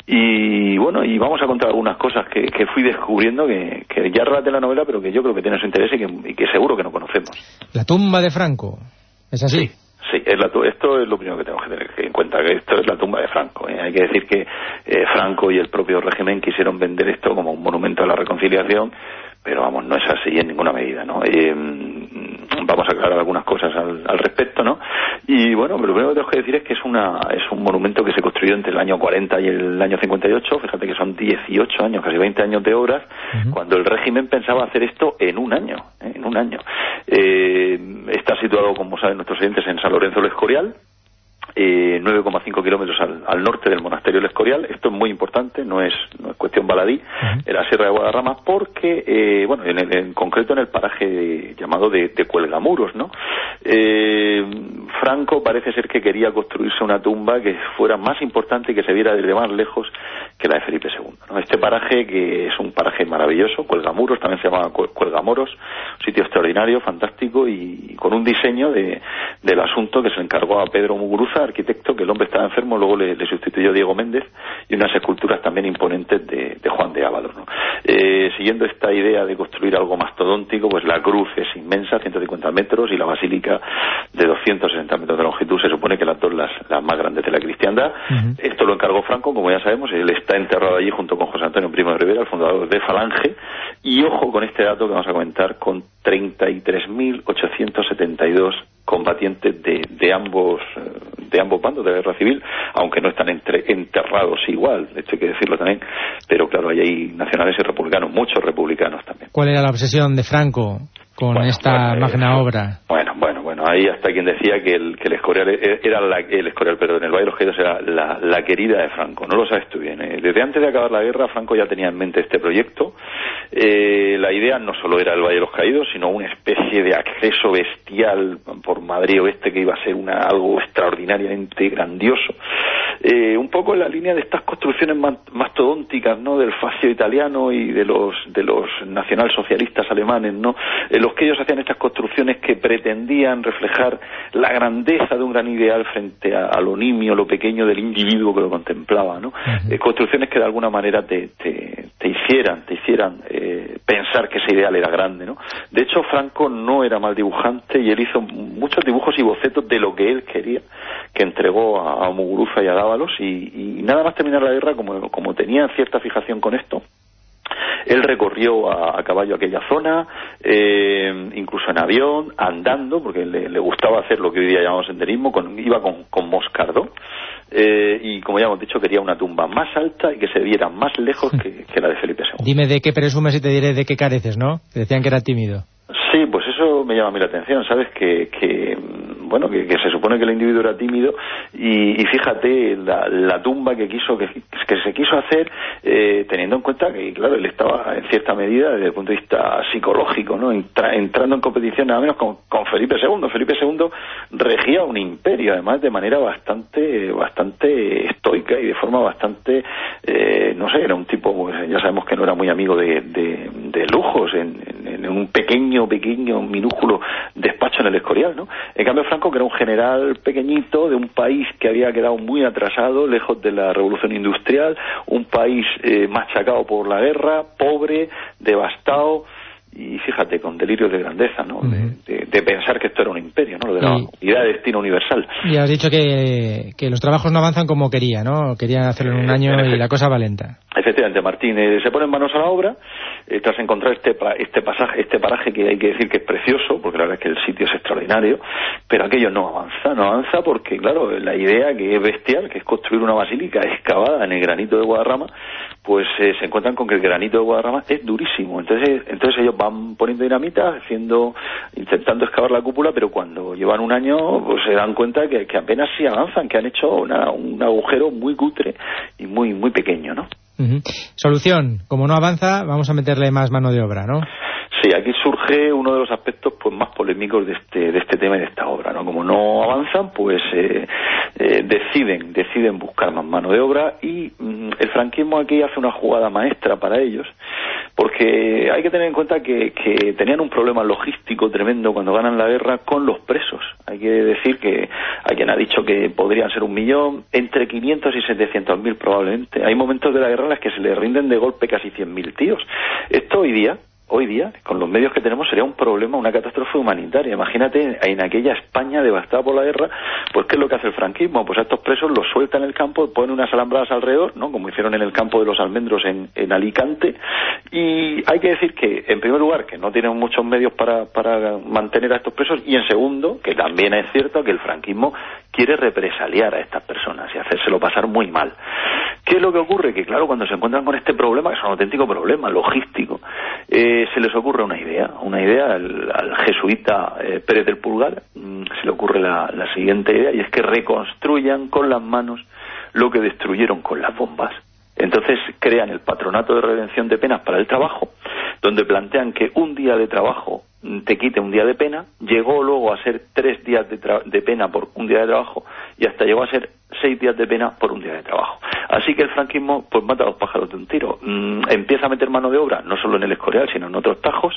Y bueno, y vamos a contar algunas cosas que, que fui descubriendo que, que ya relaté en la novela, pero que yo creo que tiene su interés y que, y que seguro que no conocemos. La tumba de Franco, ¿es así? Sí. Sí, es la, esto es lo primero que tenemos que tener en cuenta, que esto es la tumba de Franco. ¿eh? Hay que decir que eh, Franco y el propio régimen quisieron vender esto como un monumento a la reconciliación, pero vamos, no es así en ninguna medida, ¿no? Eh, vamos a aclarar algunas cosas al, al respecto, ¿no? Y bueno, lo primero que tengo que decir es que es una es un monumento que se construyó entre el año cuarenta y el año cincuenta y ocho. Fíjate que son dieciocho años, casi veinte años de obras, uh-huh. cuando el régimen pensaba hacer esto en un año, ¿eh? en un año. Eh, está situado, como saben nuestros oyentes, en San Lorenzo del Escorial, Eh, nueve coma cinco kilómetros al, al norte del monasterio del Escorial. Esto es muy importante, no es, no es cuestión baladí, uh-huh. en la Sierra de Guadarrama, porque, eh, bueno, en, el, en concreto en el paraje llamado de, de Cuelgamuros, ¿no? Eh, Franco parece ser que quería construirse una tumba que fuera más importante y que se viera desde más lejos que la de Felipe segundo, ¿no? Este paraje, que es un paraje maravilloso, Cuelgamuros, también se llama Cuelgamoros, un sitio extraordinario, fantástico, y con un diseño de, del asunto que se encargó a Pedro Muguruza, arquitecto, que el hombre estaba enfermo, luego le, le sustituyó Diego Méndez, y unas esculturas también imponentes de, de Juan de Ávalos, ¿no? Eh, siguiendo esta idea de construir algo mastodóntico, pues la cruz es inmensa, ciento cincuenta metros, y la basílica de doscientos sesenta metros de longitud, se supone que las dos las, las más grandes de la cristiandad. Uh-huh. Esto lo encargó Franco, como ya sabemos, él está enterrado allí junto con José Antonio Primo de Rivera, el fundador de Falange, y ojo con este dato que vamos a comentar, con treinta y tres mil ochocientos setenta y dos combatientes de, de ambos de ambos bandos de la guerra civil, aunque no están entre, enterrados igual, esto hay que decirlo también, pero claro, ahí hay nacionales y republicanos, muchos republicanos también. ¿Cuál era la obsesión de Franco con bueno, esta bueno, magna eh, obra? Bueno, bueno, bueno, ahí hasta quien decía que el, que el Escorial era la, el Escorial, perdón, el Valle de los Caídos era la, la querida de Franco, no lo sabes tú bien, ¿eh? Desde antes de acabar la guerra, Franco ya tenía en mente este proyecto. Eh, la idea no solo era el Valle de los Caídos, sino una especie de acceso bestial por Madrid Oeste que iba a ser una, algo extraordinariamente grandioso. Eh, un poco en la línea de estas construcciones mastodónticas, ¿no?, del fascio italiano y de los de los nacionalsocialistas alemanes, ¿no?, en los que ellos hacían estas construcciones que pretendían reflejar la grandeza de un gran ideal frente a, a lo nimio, lo pequeño del individuo que lo contemplaba, ¿no? Uh-huh. Eh, construcciones que de alguna manera te, te, te hicieran, te hicieran eh, pensar que ese ideal era grande, ¿no? De hecho, Franco no era mal dibujante y él hizo muchos dibujos y bocetos de lo que él quería, que entregó a, a Muguruza y a Dávalos, y, y nada más terminar la guerra, como, como tenía cierta fijación con esto, él recorrió a, a caballo aquella zona, eh, incluso en avión, andando, porque le, le gustaba hacer lo que hoy día llamamos senderismo, con, iba con, con Moscardó, eh, y como ya hemos dicho, quería una tumba más alta y que se viera más lejos que, que la de Felipe segundo. Dime de qué presumes y te diré de qué careces, ¿no? Te decían que era tímido. Sí, pues eso me llama a mí la atención, ¿sabes? Que, que bueno, que, que se supone que el individuo era tímido y, y fíjate la, la tumba que quiso que, que se quiso hacer, eh, teniendo en cuenta que, claro, él estaba en cierta medida desde el punto de vista psicológico, ¿no?, Entra, entrando en competición nada menos con, con Felipe segundo. Felipe segundo regía un imperio, además de manera bastante bastante estoica y de forma bastante, eh, no sé, era un tipo, pues, ya sabemos que no era muy amigo de, de, de lujos, en, en, en un pequeño, pequeño, minúsculo despacho en el Escorial, ¿no? En cambio, Franco, que era un general pequeñito de un país que había quedado muy atrasado, lejos de la revolución industrial, un país eh, machacado por la guerra, pobre, devastado, y fíjate, con delirios de grandeza, ¿no? Uh-huh. de, de, de pensar que esto era un imperio, ¿no?, lo de la y, unidad de destino universal. Y has dicho que, que los trabajos no avanzan como quería, ¿no? Querían hacerlo en un año eh, y la cosa va lenta. Efectivamente, Martín, eh, se ponen manos a la obra, eh, tras encontrar este este pasaje, este paraje que hay que decir que es precioso, porque la verdad es que el sitio es extraordinario, pero aquello no avanza, no avanza porque, claro, la idea que es bestial, que es construir una basílica excavada en el granito de Guadarrama, pues eh, se encuentran con que el granito de Guadarrama es durísimo. Entonces entonces ellos van poniendo dinamita, haciendo, intentando excavar la cúpula, pero cuando llevan un año, pues se dan cuenta que, que apenas sí avanzan, que han hecho una, un agujero muy cutre y muy muy pequeño, ¿no? Uh-huh. Solución, como no avanza, vamos a meterle más mano de obra, ¿no? Sí, aquí surge uno de los aspectos pues más polémicos de este de este tema y de esta obra, ¿no? Como no avanzan, pues eh, eh, deciden deciden buscar más mano de obra y mm, el franquismo aquí hace una jugada maestra para ellos, porque hay que tener en cuenta que, que tenían un problema logístico tremendo cuando ganan la guerra con los presos. Hay que decir que hay quien ha dicho que podrían ser un millón, entre quinientos y setecientos mil probablemente. Hay momentos de la guerra en los que se le rinden de golpe casi cien mil tíos. Esto hoy día Hoy día, con los medios que tenemos, sería un problema, una catástrofe humanitaria. Imagínate, en aquella España devastada por la guerra, Pues ¿qué es lo que hace el franquismo? Pues a estos presos los suelta en el campo, ponen unas alambradas alrededor, ¿no? Como hicieron en el campo de los Almendros en, en Alicante, y hay que decir que, en primer lugar, que no tienen muchos medios para, para mantener a estos presos, y en segundo, que también es cierto que el franquismo quiere represaliar a estas personas y hacérselo pasar muy mal. ¿Qué es lo que ocurre? Que claro, cuando se encuentran con este problema, que es un auténtico problema logístico, eh, se les ocurre una idea, una idea al, al jesuita eh, Pérez del Pulgar, mmm, se le ocurre la, la siguiente idea, y es que reconstruyan con las manos lo que destruyeron con las bombas. Entonces crean el Patronato de Redención de Penas para el Trabajo, donde plantean que un día de trabajo te quite un día de pena. Llegó luego a ser tres días de, de pena por un día de trabajo, y hasta llegó a ser seis días de pena por un día de trabajo. Así que el franquismo pues mata a los pájaros de un tiro. Mm, empieza a meter mano de obra, no solo en el Escorial, sino en otros tajos,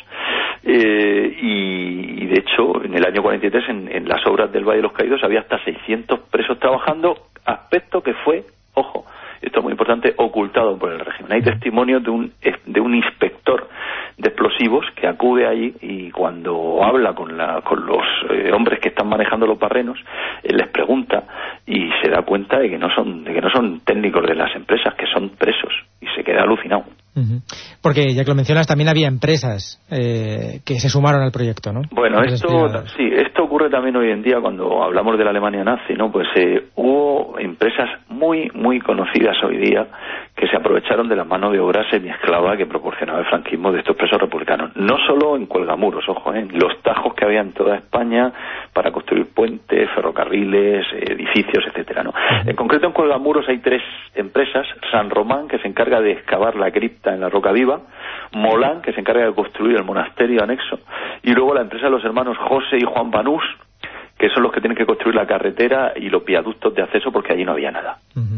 eh, y, y de hecho en el año cuarenta y tres en, en las obras del Valle de los Caídos había hasta seiscientos presos trabajando, aspecto que fue, ojo, esto es muy importante, ocultado por el régimen. Hay testimonios de un de un inspector de explosivos que acude allí, y cuando habla con la con los eh, hombres que están manejando los barrenos, él les pregunta y se da cuenta de que no son de que no son técnicos de las empresas, que son presos, y se queda alucinado. Uh-huh. Porque ya que lo mencionas, también había empresas eh, que se sumaron al proyecto, ¿no? Bueno, esto sí, esto ocurre también hoy en día cuando hablamos de la Alemania nazi, ¿no? Pues eh, hubo empresas muy, muy conocidas hoy día que se aprovecharon de la mano de obra semiesclava que proporcionaba el franquismo de estos presos republicanos. No solo en cuelgamuros, ojo, ¿eh? Los tajos que había en toda España para construir puentes, ferrocarriles, edificios, etcétera, ¿no? Uh-huh. En concreto en cuelgamuros hay tres empresas: San Román, que se encarga de excavar la cripta en la Roca Viva; Molán, que se encarga de construir el monasterio anexo; y luego la empresa de los hermanos José y Juan Banús, que son los que tienen que construir la carretera y los viaductos de acceso, porque allí no había nada. Uh-huh.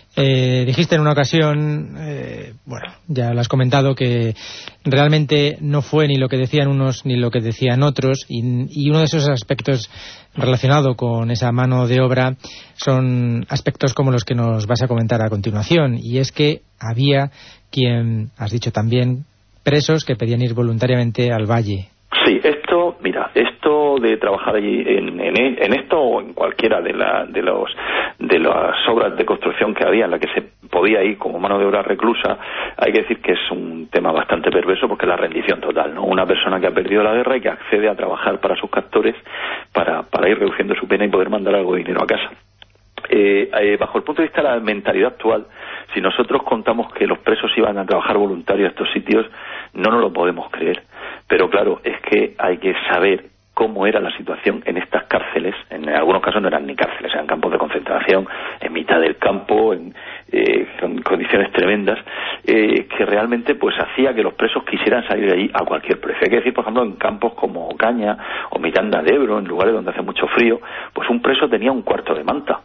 Eh, dijiste en una ocasión, eh, bueno, ya lo has comentado, que realmente no fue ni lo que decían unos ni lo que decían otros, y, y uno de esos aspectos relacionado con esa mano de obra son aspectos como los que nos vas a comentar a continuación, y es que había quien, has dicho también, presos que pedían ir voluntariamente al valle. Sí, esto, mira, esto de trabajar allí en, en, en esto o en cualquiera de, la, de, los, de las obras de construcción que había en la que se podía ir como mano de obra reclusa, hay que decir que es un tema bastante perverso, porque es la rendición total, ¿no? Una persona que ha perdido la guerra y que accede a trabajar para sus captores para, para ir reduciendo su pena y poder mandar algo de dinero a casa. Eh, eh, bajo el punto de vista de la mentalidad actual, si nosotros contamos que los presos iban a trabajar voluntarios a estos sitios, no nos lo podemos creer. Pero claro, es que hay que saber cómo era la situación en estas cárceles. En algunos casos no eran ni cárceles, eran campos de concentración, en mitad del campo, en eh, con condiciones tremendas, eh, que realmente pues hacía que los presos quisieran salir de allí a cualquier precio. Hay que decir, por ejemplo, en campos como Ocaña o Miranda de Ebro, en lugares donde hace mucho frío, pues un preso tenía un cuarto de manta.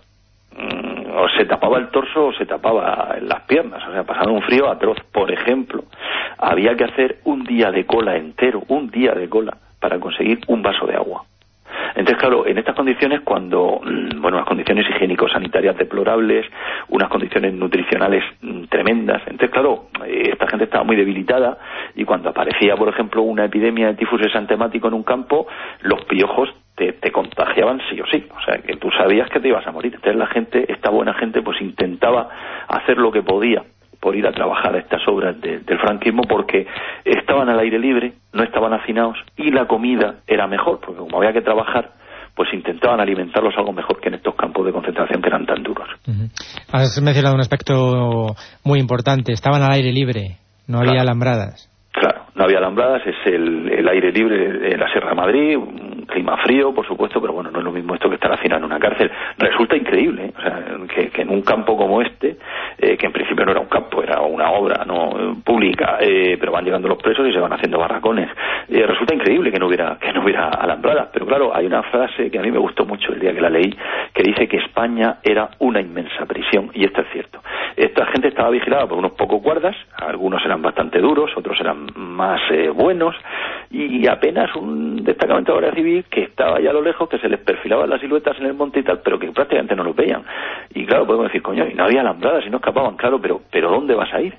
O se tapaba el torso o se tapaba las piernas, o sea, pasando un frío atroz. Por ejemplo, había que hacer un día de cola entero, un día de cola, para conseguir un vaso de agua. Entonces, claro, en estas condiciones, cuando, bueno, unas condiciones higiénico-sanitarias deplorables, unas condiciones nutricionales tremendas, entonces, claro, esta gente estaba muy debilitada, y cuando aparecía, por ejemplo, una epidemia de tifus exantemático en un campo, los piojos te, te contagiaban sí o sí, o sea, que tú sabías que te ibas a morir. Entonces la gente, esta buena gente, pues intentaba hacer lo que podía por ir a trabajar a estas obras de, del franquismo, porque estaban al aire libre, no estaban hacinados, y la comida era mejor, porque como había que trabajar, pues intentaban alimentarlos algo mejor que en estos campos de concentración que eran tan duros. Uh-huh. Has mencionado un aspecto muy importante: estaban al aire libre, no había claro. alambradas. Claro, no había alambradas, es el, el aire libre de la Sierra de Madrid, un clima frío, por supuesto, pero bueno, no es lo mismo esto que estar hacinado en una cárcel. Resulta increíble, ¿eh? O sea, que, que en un campo como este, eh, que en principio no era un campo, era una obra no pública, eh, pero van llegando los presos y se van haciendo barracones. Eh, resulta increíble que no hubiera que no hubiera alambradas, pero claro, hay una frase que a mí me gustó mucho el día que la leí, que dice que España era una inmensa prisión, y esto es cierto. Esta gente estaba vigilada por unos pocos guardas, algunos eran bastante duros, otros eran más eh, buenos, y apenas un destacamento de la Guardia Civil que estaba ya a lo lejos, que se les perfilaban las siluetas en el monte y tal, pero que prácticamente no los veían. Y claro, podemos decir, coño, y no había alambradas y no escapaban, claro, pero pero ¿dónde vas a ir?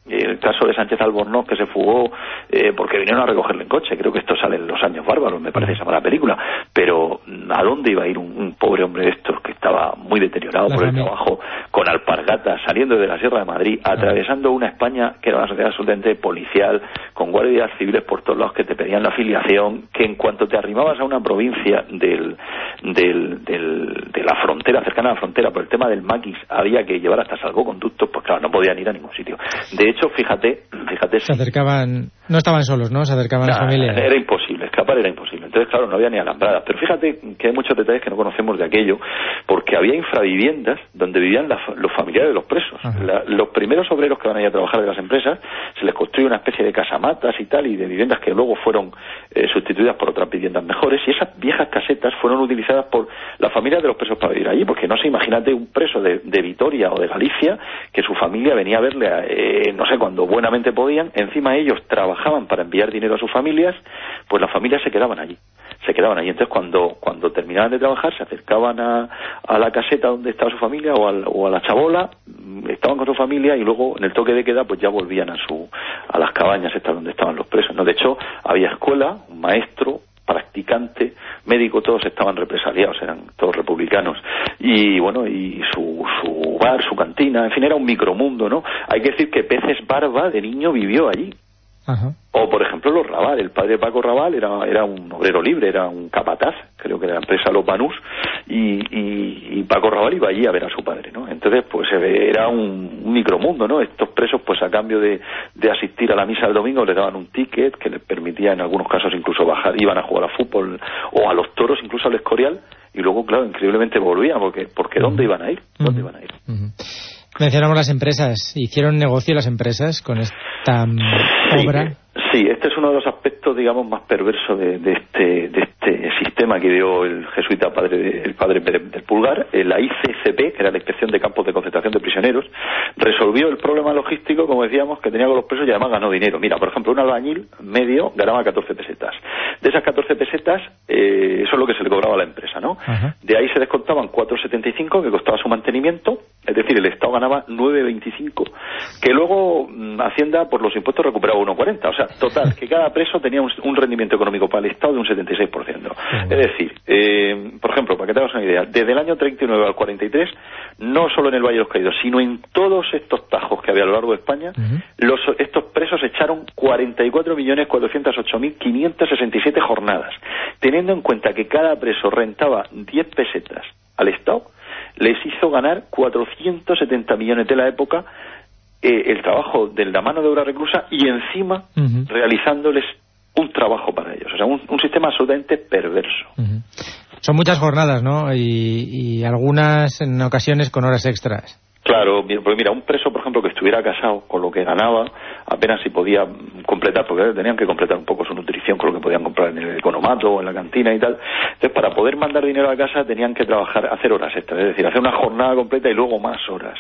el caso de Sánchez Albornoz, que se fugó eh, porque vinieron a recogerle en coche. Creo que esto sale en Los Años Bárbaros, me parece, esa mala película. Pero ¿a dónde iba a ir un, un pobre hombre de estos que estaba muy deteriorado la por familia. El trabajo, con alpargatas, saliendo de la Sierra de Madrid, atravesando una España que era una sociedad absolutamente policial, con guardias civiles por todos lados que te pedían la afiliación, que en cuanto te arrimabas a una provincia del, del, del, de la frontera, cercana a la frontera, por el tema del maquis, había que llevar hasta salvoconductos, pues claro, no podían ir a ningún sitio. De hecho, fíjate, fíjate... Se acercaban, no estaban solos, ¿no? Se acercaban nah, a la familia. Era imposible, escapar era imposible. Entonces, claro, no había ni alambradas. Pero fíjate que hay muchos detalles que no conocemos de aquello, porque había infraviviendas donde vivían la, los familiares de los presos. La, los primeros obreros que van a ir a trabajar de las empresas, se les construye una especie de casamatas y tal, y de viviendas que luego fueron eh, sustituidas por otras viviendas mejores, y esas viejas casetas fueron utilizadas por las familias de los presos para vivir allí, porque no sé, imagínate un preso de, de Vitoria o de Galicia, que su familia venía a verle, a, eh, no sé, cuando buenamente podían, encima ellos trabajaban para enviar dinero a sus familias, pues las familias se quedaban allí. se quedaban allí. Entonces, cuando cuando terminaban de trabajar, se acercaban a, a la caseta donde estaba su familia o, al, o a la chabola, estaban con su familia y luego, en el toque de queda, pues ya volvían a su a las cabañas estas donde estaban los presos, ¿no? De hecho, había escuela, un maestro, practicante, médico, todos estaban represaliados, eran todos republicanos. Y bueno, y su, su bar, su cantina, en fin, era un micromundo, ¿no? Hay que decir que Peces Barba de niño vivió allí. Ajá. O, por ejemplo, los Raval. El padre de Paco Raval era, era un obrero libre, era un capataz, creo que de la empresa Los Banús, y, y, y Paco Raval iba allí a ver a su padre, ¿no? Entonces, pues era un, un micromundo, ¿no? Estos presos, pues a cambio de, de asistir a la misa del domingo, le daban un ticket que les permitía, en algunos casos, incluso bajar, iban a jugar a fútbol o a los toros, incluso al Escorial, y luego, claro, increíblemente volvían, porque, porque ¿dónde iban a ir? ¿Dónde iban a ir? Uh-huh. Mencionamos las empresas. ¿Hicieron negocio las empresas con esta sí, obra? Sí, este es uno de los aspectos, digamos, más perversos de, de este de este sistema que dio el jesuita padre de, el padre del Pulgar. La I C C P, que era la Inspección de Campos de Concentración de Prisioneros, resolvió el problema logístico, como decíamos, que tenía con los presos, y además ganó dinero. Mira, por ejemplo, un albañil medio ganaba catorce pesetas. De esas catorce pesetas, eh, eso es lo que se le cobraba a la empresa, ¿no? Ajá. De ahí se descontaban cuatro setenta y cinco, que costaba su mantenimiento, es decir, el Estado ganaba nueve veinticinco, que luego mmm, Hacienda, por los impuestos, recuperaba uno cuarenta. O sea, total, que cada preso tenía un, un rendimiento económico para el Estado de un setenta y seis por ciento. Uh-huh. Es decir, eh, por ejemplo, para que te hagas una idea, desde el año treinta y nueve al cuarenta y tres, no solo en el Valle de los Caídos, sino en todos estos tajos que había a lo largo de España, uh-huh. los, estos presos echaron cuarenta y cuatro millones cuatrocientos ocho mil quinientos sesenta y siete jornadas. Teniendo en cuenta que cada preso rentaba diez pesetas al Estado, les hizo ganar cuatrocientos setenta millones de la época, eh, el trabajo de la mano de obra reclusa, y encima uh-huh. realizándoles un trabajo para ellos. O sea, un, un sistema absolutamente perverso. Uh-huh. Son muchas jornadas, ¿no? Y, y algunas en ocasiones con horas extras. Claro, porque mira, un preso, por ejemplo, que estuviera casado, con lo que ganaba, apenas si podía completar, porque tenían que completar un poco su nutrición con lo que podían comprar en el economato o en la cantina y tal. Entonces, para poder mandar dinero a casa tenían que trabajar, hacer horas extras, es decir, hacer una jornada completa y luego más horas.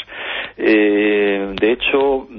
Eh, de hecho,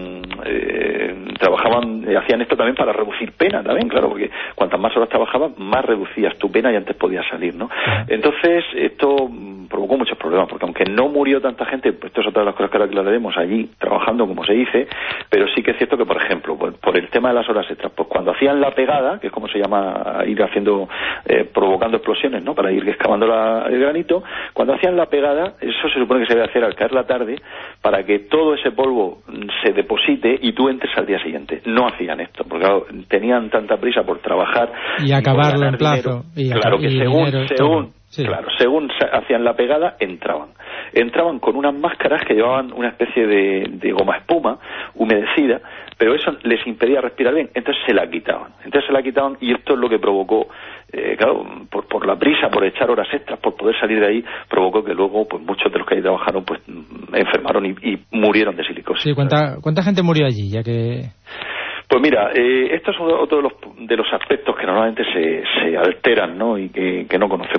eh, trabajaban, eh, hacían esto también para reducir pena, también, claro, porque cuantas más horas trabajabas, más reducías tu pena y antes podías salir, ¿no? Entonces, esto provocó muchos problemas, porque aunque no murió tanta gente, pues esto es otra de las cosas que ahora aclararemos, allí trabajando, como se dice, pero sí que es cierto que, por ejemplo, pues, por el tema de las horas extras, pues cuando hacían la pegada, que es como se llama ir haciendo, eh, provocando explosiones, ¿no?, para ir excavando la, el granito, cuando hacían la pegada, eso se supone que se debe hacer al caer la tarde, para que todo ese polvo se deposite y tú entres al día siguiente. No hacían esto, porque claro, tenían tanta prisa por trabajar y acabarlo en plazo. Y claro que según, según Sí. Claro, según hacían la pegada, entraban. Entraban con unas máscaras que llevaban una especie de, de goma espuma humedecida, pero eso les impedía respirar bien, entonces se la quitaban. Entonces se la quitaban y esto es lo que provocó, eh, claro, por, por la prisa, por echar horas extras, por poder salir de ahí, provocó que luego pues muchos de los que ahí trabajaron pues enfermaron y, y murieron de silicosis. Sí, ¿cuánta, ¿cuánta gente murió allí? Ya que... Pues mira, eh, esto es otro de los, de los aspectos que normalmente se, se alteran, ¿no?, y que, que no conocemos realmente.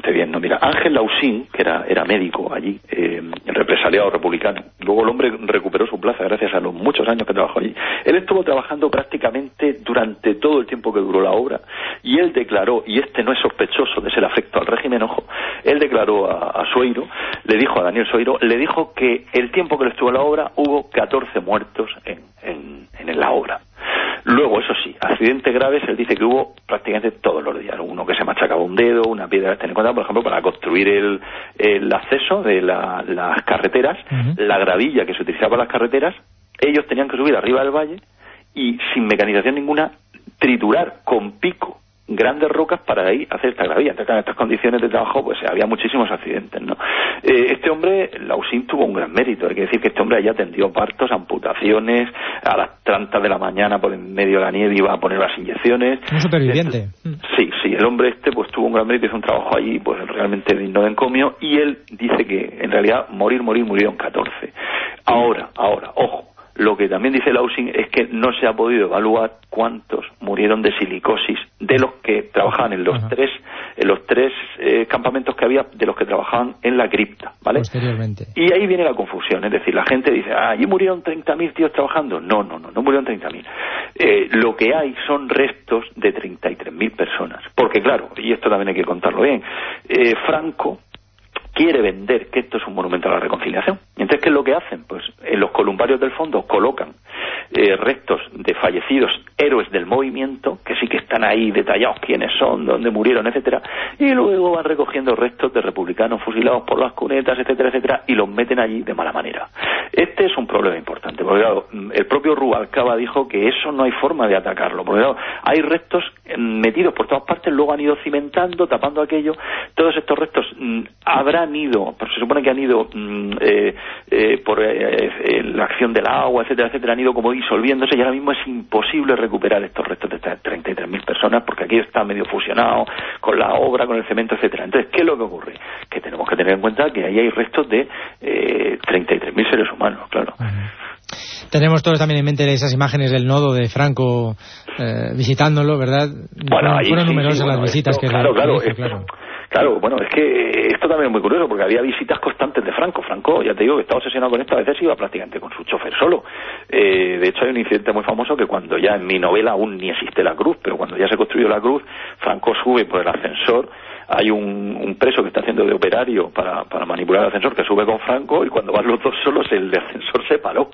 bastante bien, ¿no? Mira, Ángel Lausín, que era, era médico allí, eh, represaliado republicano, luego el hombre recuperó su plaza gracias a los muchos años que trabajó allí. Él estuvo trabajando prácticamente durante todo el tiempo que duró la obra, y él declaró, y este no es sospechoso de ser afecto al régimen, ojo, él declaró a, a Sueiro, le dijo a Daniel Sueiro, le dijo que el tiempo que él estuvo en la obra hubo catorce muertos en, en, en la obra. Luego, eso sí, accidentes graves, él dice que hubo prácticamente todos los días. Uno que se machacaba un dedo, una piedra que tenía en cuenta, por ejemplo, para construir el, el acceso de la, las carreteras, uh-huh. la gravilla que se utilizaba para las carreteras, ellos tenían que subir arriba del valle y, sin mecanización ninguna, triturar con pico grandes rocas para ahí hacer esta gravilla. Entonces, en estas condiciones de trabajo, pues había muchísimos accidentes, ¿no? Eh, este hombre, Lausín, tuvo un gran mérito. Hay que decir que este hombre haya atendido partos, amputaciones, a las tantas de la mañana por en medio de la nieve iba a poner las inyecciones. Un superviviente. Este, sí, sí, el hombre este pues tuvo un gran mérito, hizo un trabajo allí pues realmente digno de encomio, y él dice que en realidad morir, morir, murieron catorce. Ahora, ahora, ojo. Lo que también dice Lausín es que no se ha podido evaluar cuántos murieron de silicosis de los que trabajaban en los Ajá. tres en los tres eh, campamentos que había, de los que trabajaban en la cripta, ¿vale? Posteriormente. Y ahí viene la confusión, es decir, la gente dice, ah, allí murieron treinta mil tíos trabajando. No, no, no, no murieron treinta mil. Eh, lo que hay son restos de treinta y tres mil personas. Porque claro, y esto también hay que contarlo bien, eh, Franco quiere vender que esto es un monumento a la reconciliación. Entonces, ¿qué es lo que hacen? Pues en los columbarios del fondo colocan eh, restos de fallecidos héroes del movimiento, que sí que están ahí detallados quiénes son, dónde murieron, etcétera, y luego van recogiendo restos de republicanos fusilados por las cunetas, etcétera, etcétera, y los meten allí de mala manera. Este es un problema importante, porque claro, el propio Rubalcaba dijo que eso no hay forma de atacarlo, porque claro, hay restos metidos por todas partes, luego han ido cimentando, tapando aquello. Todos estos restos mm, habrán ido, pero se supone que han ido mm, eh, eh, por eh, eh, la acción del agua, etcétera, etcétera, han ido como disolviéndose, y ahora mismo es imposible recuperar estos restos de estas treinta y tres mil personas, porque aquí está medio fusionado con la obra, con el cemento, etcétera. Entonces, ¿qué es lo que ocurre? Que tenemos que tener en cuenta que ahí hay restos de eh, treinta y tres mil seres humanos, claro. Uh-huh. Tenemos todos también en mente esas imágenes del nodo de Franco eh, visitándolo, ¿verdad? Bueno, fueron ahí, fueron sí, numerosas sí, bueno, las visitas esto, que claro, claro, hizo, esto, claro. Claro, bueno, es que esto también es muy curioso, porque había visitas constantes de Franco. Franco, ya te digo, que estaba obsesionado con esto, a veces iba prácticamente con su chofer solo. Eh, de hecho, hay un incidente muy famoso que cuando ya en mi novela aún ni existe la cruz, pero cuando ya se construyó la cruz, Franco sube por el ascensor, hay un, un preso que está haciendo de operario para, para manipular el ascensor, que sube con Franco, y cuando van los dos solos, el ascensor se paró.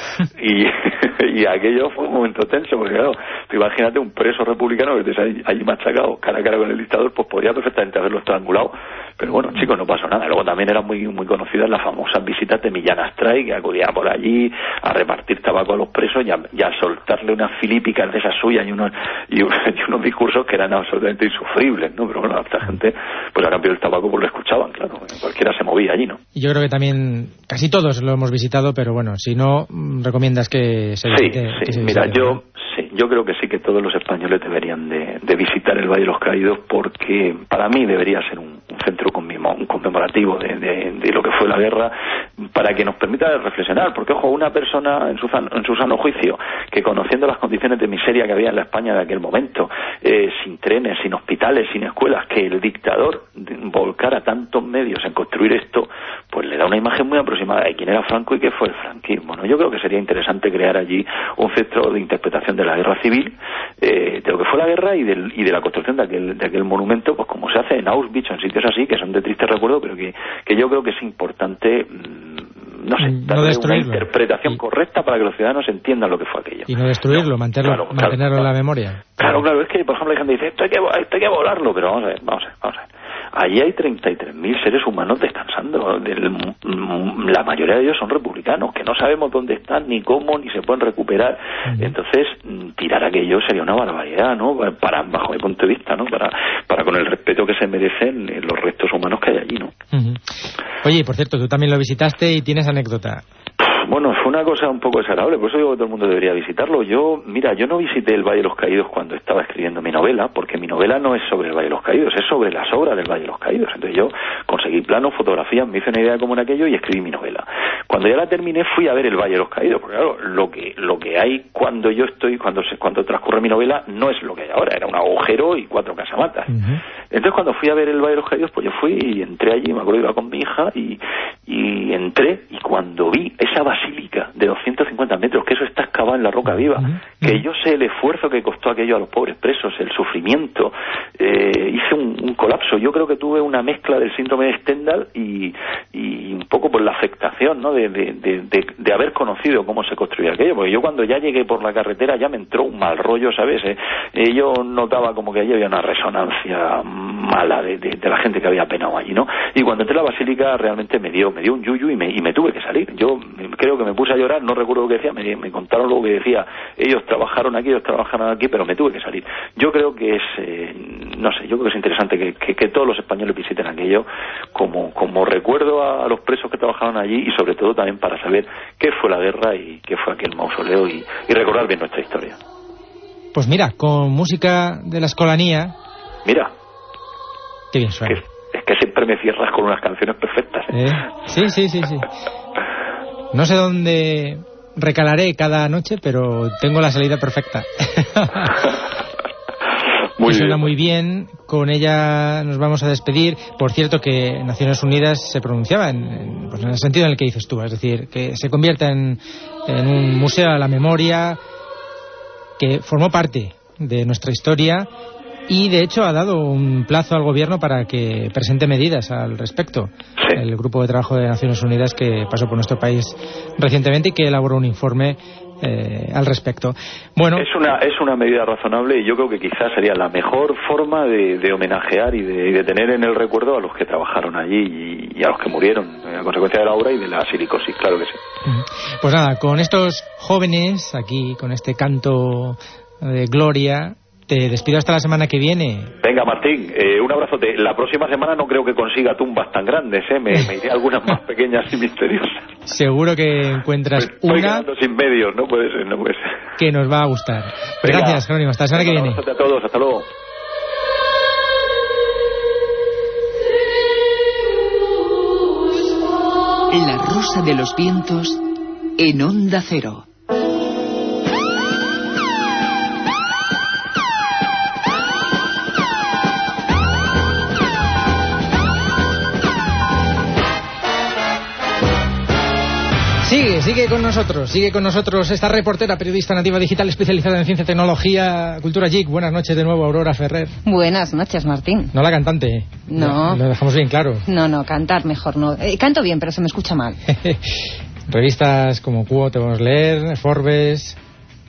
y, y aquello fue un momento tenso, porque claro, imagínate un preso republicano que estés ahí, ahí machacado cara a cara con el dictador, pues podría perfectamente haberlo estrangulado, pero bueno, chicos, no pasó nada. Luego también eran muy muy conocidas las famosas visitas de Millán Astray, que acudía por allí a repartir tabaco a los presos y a, y a soltarle unas filípicas de esas suyas y unos y, y unos discursos que eran absolutamente insufribles, ¿no? Pero bueno, esta gente, pues a cambio del tabaco, pues lo escuchaban, claro, cualquiera se movía allí, ¿no? Y yo creo que también casi todos lo hemos visitado, pero bueno, si no, recomiendas que se visite. Sí, sí, se mira, visite, yo... ¿no? Sí, yo creo que sí, que todos los españoles deberían de, de visitar el Valle de los Caídos, porque para mí debería ser un, un centro conmemo- un conmemorativo de, de, de lo que fue la guerra, para que nos permita reflexionar, porque ojo, una persona en su, san, en su sano juicio, que conociendo las condiciones de miseria que había en la España de aquel momento, eh, sin trenes, sin hospitales, sin escuelas, que el dictador volcara tantos medios en construir esto, pues le da una imagen muy aproximada de quién era Franco y qué fue el franquismo, ¿no? Yo creo que sería interesante crear allí un centro de interpretación de la guerra civil, eh, de lo que fue la guerra y, del, y de la construcción de aquel, de aquel monumento, pues como se hace en Auschwitz o en sitios así, que son de triste recuerdo, pero que, que yo creo que es importante, mmm, no sé, no darle una interpretación y... correcta para que los ciudadanos entiendan lo que fue aquello. Y no destruirlo, no, mantenerlo, claro, mantenerlo claro, en la memoria. Claro, claro, es que, por ejemplo, hay gente que dice, esto hay que, esto hay que volarlo, pero vamos a ver, vamos a ver, vamos a ver. Allí hay treinta y tres mil seres humanos descansando. La mayoría de ellos son republicanos, que no sabemos dónde están, ni cómo, ni se pueden recuperar. Uh-huh. Entonces, tirar aquello sería una barbaridad, ¿no? Para, bajo mi punto de vista, ¿no? Para, para con el respeto que se merecen los restos humanos que hay allí, ¿no? Uh-huh. Oye, por cierto, tú también lo visitaste y tienes anécdota. Bueno, fue una cosa un poco desagradable, por eso digo que todo el mundo debería visitarlo. Yo, mira, yo no visité el Valle de los Caídos cuando estaba escribiendo mi novela, porque mi novela no es sobre el Valle de los Caídos, es sobre las obras del Valle de los Caídos. Entonces yo conseguí planos, fotografías, me hice una idea de cómo era aquello y escribí mi novela. Cuando ya la terminé fui a ver el Valle de los Caídos, porque claro, lo que lo que hay cuando yo estoy, cuando se, cuando transcurre mi novela, no es lo que hay ahora, era un agujero y cuatro casamatas. Uh-huh. Entonces cuando fui a ver el Valle de los Caídos, pues yo fui y entré allí, me acuerdo, iba con mi hija y, y entré, y cuando vi esa basílica de doscientos cincuenta metros, que eso está excavado en la roca viva, que yo sé el esfuerzo que costó aquello a los pobres presos, el sufrimiento, eh, hice un, un colapso. Yo creo que tuve una mezcla del síndrome de Stendhal y, y un poco por la afectación, ¿no?, de, de, de, de, de haber conocido cómo se construía aquello, porque yo cuando ya llegué por la carretera ya me entró un mal rollo, ¿sabes? Eh, eh, yo notaba como que allí había una resonancia mala de, de, de la gente que había penado allí, ¿no? Y cuando entré a la basílica realmente me dio me dio un yuyu y me, y me tuve que salir. Yo creo que me puse a llorar, no recuerdo lo que decía, me, me contaron lo que decía, ellos trabajaron aquí, ellos trabajaron aquí, pero me tuve que salir. Yo creo que es, eh, no sé, yo creo que es interesante que, que, que todos los españoles visiten aquello como, como recuerdo a, a los presos que trabajaron allí y sobre todo también para saber qué fue la guerra y qué fue aquel mausoleo y, y recordar bien nuestra historia. Pues mira, con música de la Escolanía. Mira. Qué bien suena. Es, es que siempre me cierras con unas canciones perfectas. ¿eh? ¿Eh? Sí, sí, sí, sí. No sé dónde recalaré cada noche, pero tengo la salida perfecta. Muy y suena bien. Muy bien. Con ella nos vamos a despedir. Por cierto, que Naciones Unidas se pronunciaba en, en, pues en el sentido en el que dices tú, es decir, que se convierta en, en un museo a la memoria, que formó parte de nuestra historia y de hecho ha dado un plazo al gobierno para que presente medidas al respecto. Sí. El grupo de trabajo de Naciones Unidas que pasó por nuestro país recientemente y que elaboró un informe eh, al respecto. Bueno, es una es una medida razonable y yo creo que quizás sería la mejor forma de, de homenajear y de, de tener en el recuerdo a los que trabajaron allí y, y a los que murieron a consecuencia de la obra y de la silicosis, claro que sí. Pues nada, con estos jóvenes aquí, con este canto de gloria, te despido hasta la semana que viene. Venga, Martín, eh, un abrazote. La próxima semana no creo que consiga tumbas tan grandes, ¿eh? Me, me iré a algunas más pequeñas y misteriosas. Seguro que encuentras Estoy una... quedando sin medios, no puede ser, no puede ser. Que nos va a gustar. Venga. Gracias, Jerónimo. Hasta la semana Venga, que viene. Un abrazote a todos. Hasta luego. La Rosa de los Vientos en Onda Cero. Sigue, sigue con nosotros, sigue con nosotros esta reportera, periodista nativa digital especializada en ciencia, tecnología, cultura geek. Buenas noches de nuevo, Aurora Ferrer. Buenas noches, Martín. No la cantante. No. Lo, lo dejamos bien claro. No, no, cantar mejor no. Eh, canto bien, pero se me escucha mal. Revistas como Cuo te vamos a leer, Forbes.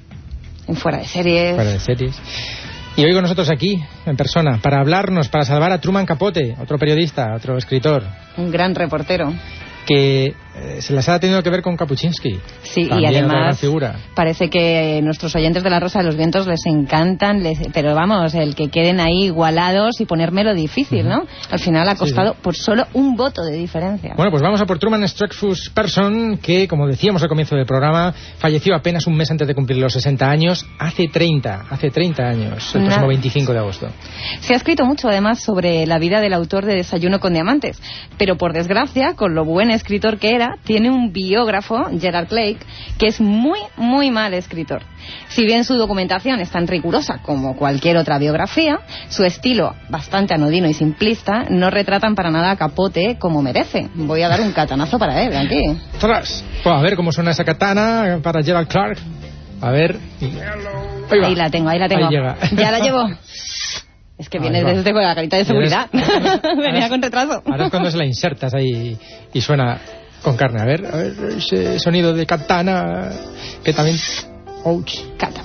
En Fuera de Series. Fuera de Series. Y hoy con nosotros aquí, en persona, para hablarnos, para salvar a Truman Capote, otro periodista, otro escritor. Un gran reportero. Que eh, se las ha tenido que ver con Kapuczynski. Sí, también, y además parece que nuestros oyentes de La Rosa de los Vientos les encantan, les, pero vamos, el que queden ahí igualados y ponérmelo difícil, uh-huh. ¿no? Al final ha costado sí, sí. por solo un voto de diferencia. Bueno, pues vamos a por Truman Streckfus Person, que, como decíamos al comienzo del programa, falleció apenas un mes antes de cumplir los sesenta años, hace treinta, hace treinta años, el próximo veinticinco de agosto. Se ha escrito mucho, además, sobre la vida del autor de Desayuno con Diamantes, pero por desgracia, con lo buen escritor que era, tiene un biógrafo, Gerard Clarke, que es muy, muy mal escritor. Si bien su documentación es tan rigurosa como cualquier otra biografía, su estilo, bastante anodino y simplista, no retratan para nada a Capote como merece. Voy a dar un catanazo para él, aquí. Tras. Pues a ver cómo suena esa katana para Gerard Clarke. A ver. Ahí, ahí la tengo, ahí la tengo. Ahí llega. Ya la llevo. Es que viene desde con la carita de seguridad. Venía con retraso. Ahora es cuando se la insertas ahí y suena con carne. A ver, a ver ese sonido de katana que también... Ouch.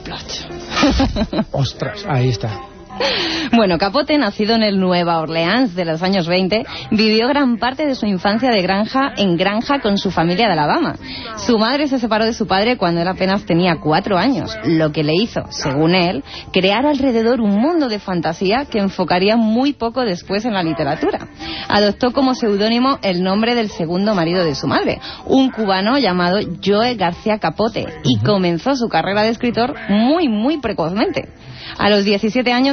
Cataplot. Ostras, ahí está. Bueno, Capote, nacido en el Nueva Orleans de los años veinte, vivió gran parte de su infancia de granja en granja con su familia de Alabama. Su madre se separó de su padre cuando él apenas tenía cuatro años, lo que le hizo, según él, crear alrededor un mundo de fantasía que enfocaría muy poco después en la literatura. Adoptó como seudónimo el nombre del segundo marido de su madre, un cubano llamado Joe García Capote, y comenzó su carrera de escritor muy, muy precozmente. A los diecisiete años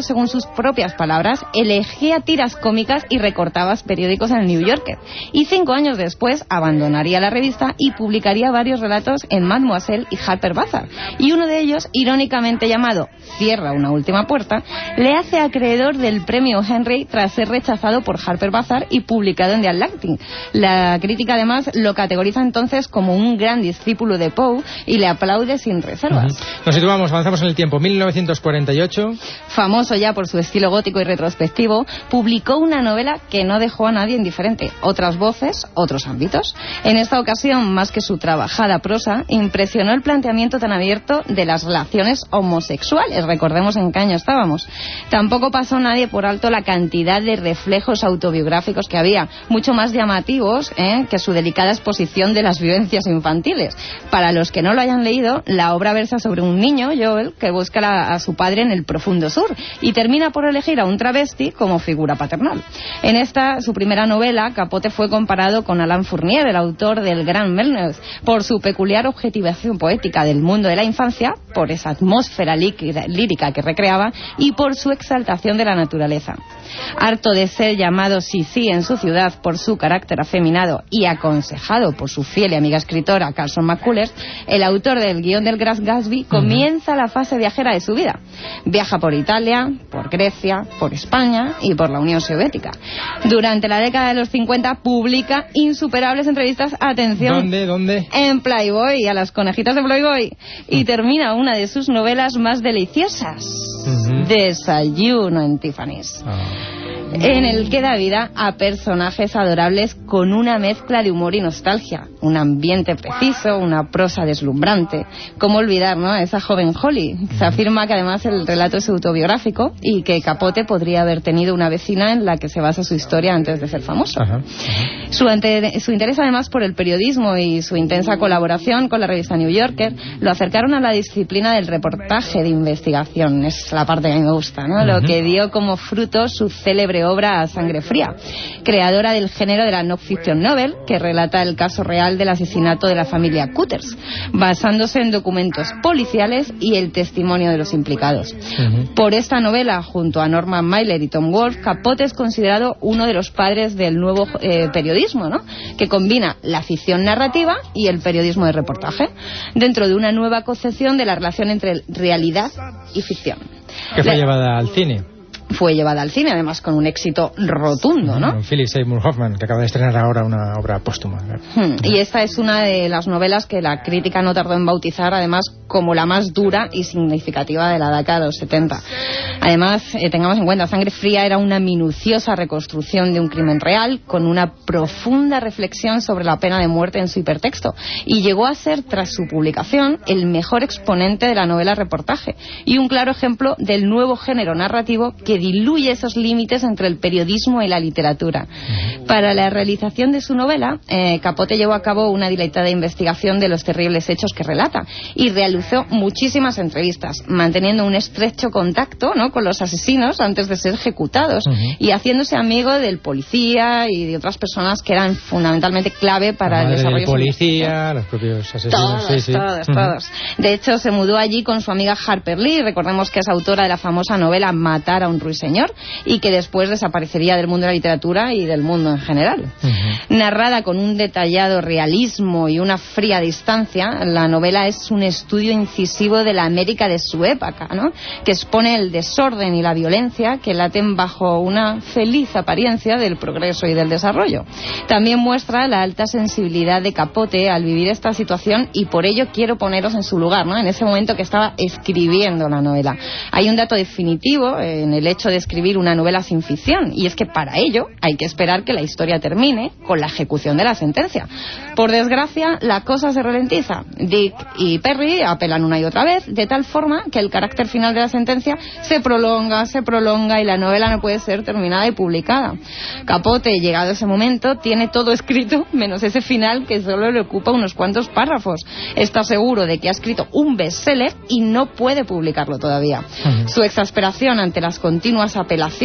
según sus propias palabras, elegía tiras cómicas y recortaba periódicos en el New Yorker. Y cinco años después abandonaría la revista y publicaría varios relatos en Mademoiselle y Harper Bazaar. Y uno de ellos, irónicamente llamado Cierra una última puerta, le hace acreedor del premio Henry tras ser rechazado por Harper Bazaar y publicado en The Atlantic. La crítica además lo categoriza entonces como un gran discípulo de Poe y le aplaude sin reservas. Uh-huh. Nos situamos, avanzamos en el tiempo, mil novecientos cuarenta y ocho. Famoso ya por su estilo gótico y retrospectivo, publicó una novela que no dejó a nadie indiferente. Otras voces, otros ámbitos. En esta ocasión, más que su trabajada prosa, impresionó el planteamiento tan abierto de las relaciones homosexuales. Recordemos en qué año estábamos. Tampoco pasó nadie por alto la cantidad de reflejos autobiográficos que había, mucho más llamativos ¿eh? que su delicada exposición de las vivencias infantiles. Para los que no lo hayan leído, la obra versa sobre un niño, Joel, que busca la, a su padre en el profundo sur y termina por elegir a un travesti como figura paternal. En esta, su primera novela, Capote fue comparado con Alain Fournier, el autor del Gran Melneuve, por su peculiar objetivación poética del mundo de la infancia, por esa atmósfera lírica que recreaba y por su exaltación de la naturaleza. Harto de ser llamado Sisi en su ciudad por su carácter afeminado y aconsejado por su fiel y amiga escritora Carson McCullers, el autor del guión del Gran Gatsby comienza la fase viajera de su vida. Viaja por Italia, por Grecia, por España y por la Unión Soviética. Durante la década de los cincuenta publica insuperables entrevistas, atención, ¿Dónde? ¿Dónde? en Playboy, a las conejitas de Playboy, y termina una de sus novelas más deliciosas, uh-huh. Desayuno en Tiffany's. Oh. En el que da vida a personajes adorables con una mezcla de humor y nostalgia, un ambiente preciso, una prosa deslumbrante. ¿Cómo olvidar, no?, a esa joven Holly? Se afirma que además el relato es autobiográfico y que Capote podría haber tenido una vecina en la que se basa su historia antes de ser famoso. Ajá, ajá. Su, ante, su interés además por el periodismo y su intensa colaboración con la revista New Yorker lo acercaron a la disciplina del reportaje de investigación. Es la parte que a mí me gusta, ¿no? Uh-huh. Lo que dio como fruto su célebre obra Sangre Fría, creadora del género de la no-fiction novel, que relata el caso real del asesinato de la familia Cutters, basándose en documentos policiales y el testimonio de los implicados. Uh-huh. Por esta novela, junto a Norman Mailer y Tom Wolfe, Capote es considerado uno de los padres del nuevo eh, periodismo, ¿no?, que combina la ficción narrativa y el periodismo de reportaje, dentro de una nueva concepción de la relación entre realidad y ficción. Que fue la... llevada al cine. Fue llevada al cine, además con un éxito rotundo, ¿no? Philip Seymour Hoffman, que acaba de estrenar ahora una obra póstuma. Hmm. Y esta es una de las novelas que la crítica no tardó en bautizar, además, como la más dura y significativa de la década de los setenta. Además, eh, tengamos en cuenta, Sangre Fría era una minuciosa reconstrucción de un crimen real, con una profunda reflexión sobre la pena de muerte en su hipertexto, y llegó a ser, tras su publicación, el mejor exponente de la novela reportaje, y un claro ejemplo del nuevo género narrativo que diluye esos límites entre el periodismo y la literatura. Para la realización de su novela, eh, Capote llevó a cabo una dilatada investigación de los terribles hechos que relata y realizó muchísimas entrevistas, manteniendo un estrecho contacto, ¿no?, con los asesinos antes de ser ejecutados, uh-huh. y haciéndose amigo del policía y de otras personas que eran fundamentalmente clave para el desarrollo. El policía, los propios asesinos. Todos, sí, sí. todos, uh-huh. todos. De hecho, se mudó allí con su amiga Harper Lee. Recordemos que es autora de la famosa novela Matar a un ruiseñor, y que después desaparecería del mundo de la literatura y del mundo en general. Uh-huh. Narrada con un detallado realismo y una fría distancia, la novela es un estudio incisivo de la América de su época, ¿no?, que expone el desorden y la violencia que laten bajo una feliz apariencia del progreso y del desarrollo. También muestra la alta sensibilidad de Capote al vivir esta situación, y por ello quiero poneros en su lugar, ¿no?, en ese momento que estaba escribiendo la novela. Hay un dato definitivo en el hecho de escribir una novela sin ficción, y es que para ello hay que esperar que la historia termine con la ejecución de la sentencia. Por desgracia, la cosa se ralentiza. Dick y Perry apelan una y otra vez, de tal forma que el carácter final de la sentencia se prolonga, se prolonga y la novela no puede ser terminada y publicada. Capote, llegado ese momento, tiene todo escrito, menos ese final que solo le ocupa unos cuantos párrafos. Está seguro de que ha escrito un bestseller y no puede publicarlo todavía. Uh-huh. Su exasperación ante las continuas apelaciones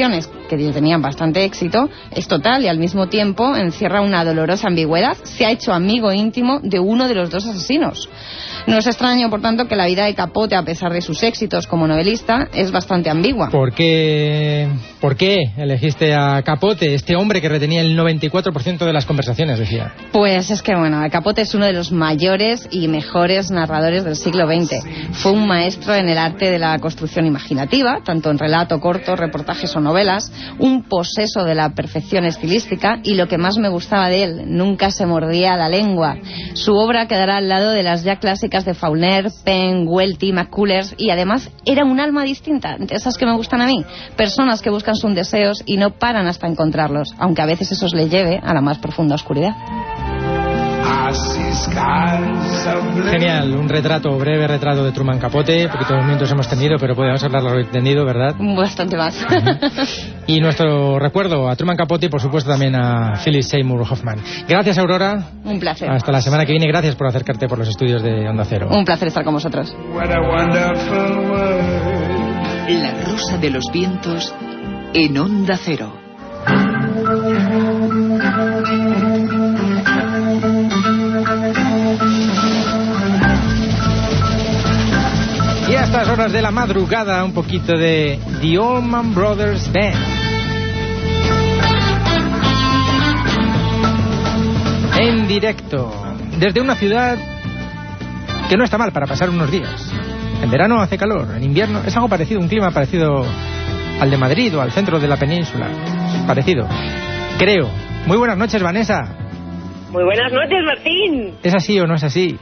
que tenían bastante éxito, es total y al mismo tiempo encierra una dolorosa ambigüedad. Se ha hecho amigo íntimo de uno de los dos asesinos. No es extraño, por tanto, que la vida de Capote, a pesar de sus éxitos como novelista, es bastante ambigua. ¿Por qué, ¿Por qué elegiste a Capote, este hombre que retenía el noventa y cuatro por ciento de las conversaciones, decía? Pues es que, bueno, Capote es uno de los mayores y mejores narradores del siglo veinte. Fue un maestro en el arte de la construcción imaginativa, tanto en relato corto, reportajes o novelas, un poseso de la perfección estilística, y lo que más me gustaba de él, nunca se mordía la lengua. Su obra quedará al lado de las ya clásicas de Faulkner, Penn, Welty, McCullers, y además era un alma distinta, de esas que me gustan a mí, personas que buscan sus deseos y no paran hasta encontrarlos, aunque a veces eso les lleve a la más profunda oscuridad. Genial, un retrato, breve retrato de Truman Capote, poquitos minutos hemos tenido, pero podemos hablarlo extendido, ¿verdad? Bastante más. Uh-huh. Y nuestro recuerdo a Truman Capote y por supuesto también a Philip Seymour Hoffman. Gracias, Aurora. Un placer. Hasta la semana que viene, gracias por acercarte por los estudios de Onda Cero. Un placer estar con vosotros. La Rosa de los Vientos en Onda Cero. Y a estas horas de la madrugada, un poquito de The Allman Brothers Band. En directo, desde una ciudad que no está mal para pasar unos días. En verano hace calor, en invierno es algo parecido, un clima parecido al de Madrid o al centro de la península. Parecido, creo. Muy buenas noches, Vanessa. Muy buenas noches, Martín. ¿Es así o no es así?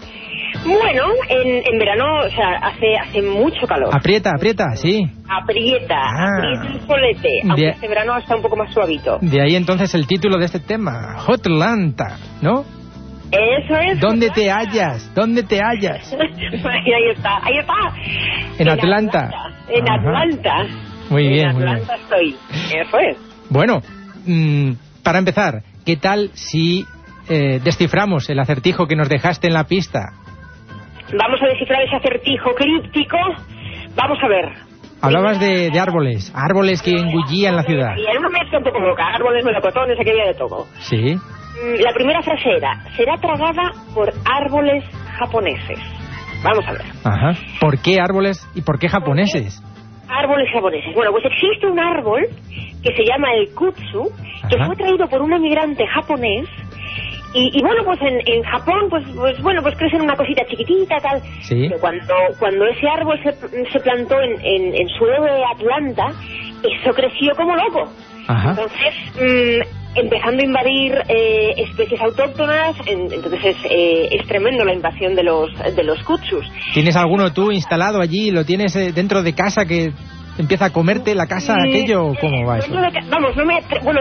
Bueno, en, en verano, o sea, hace hace mucho calor. Aprieta, aprieta, sí. Aprieta, ah. aprieta el solete, aunque de, este verano está un poco más suavito. De ahí entonces el título de este tema, Hotlanta, ¿no? Eso es. ¿Dónde te hallas? ¿Dónde te hallas? Ahí está, ahí está. En, en Atlanta. Atlanta. En Ajá. Atlanta. Muy bien, en muy Atlanta bien. estoy. Eso es. Bueno, mmm, para empezar, ¿qué tal si eh, desciframos el acertijo que nos dejaste en la pista? Vamos a descifrar ese acertijo críptico. Vamos a ver. Hablabas de, de árboles, árboles que engullían la ciudad. Y era una mezcla un poco loca, árboles, melocotones, aquí había de todo. Sí. La primera frase era, será tragada por árboles japoneses. Vamos a ver. Ajá. ¿Por qué árboles y por qué japoneses? Árboles japoneses. Bueno, pues existe un árbol que se llama el kutsu, que Ajá. fue traído por un emigrante japonés. Y, y bueno, pues en, en Japón, pues, pues bueno, pues crecen una cosita chiquitita, tal. Sí. Pero cuando, cuando ese árbol se, se plantó en, en, en suelo de Atlanta, eso creció como loco. Ajá. Entonces, mmm, empezando a invadir eh, especies autóctonas, en, entonces es, eh, es tremendo la invasión de los, de los kutsus. ¿Tienes alguno tú instalado allí? ¿Lo tienes eh, dentro de casa que empieza a comerte la casa mm, aquello? ¿Cómo va eso? Vamos, no me... Bueno,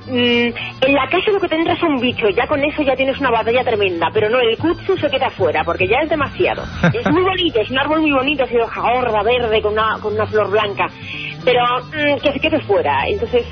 mm, en la casa lo que tendrás son bichos, ya con eso ya tienes una batalla tremenda, pero no, el kutsu se queda fuera, porque ya es demasiado. Es muy bonito, es un árbol muy bonito, así de hoja gorda, verde, con una, con una flor blanca, pero mm, que se quede fuera. Entonces,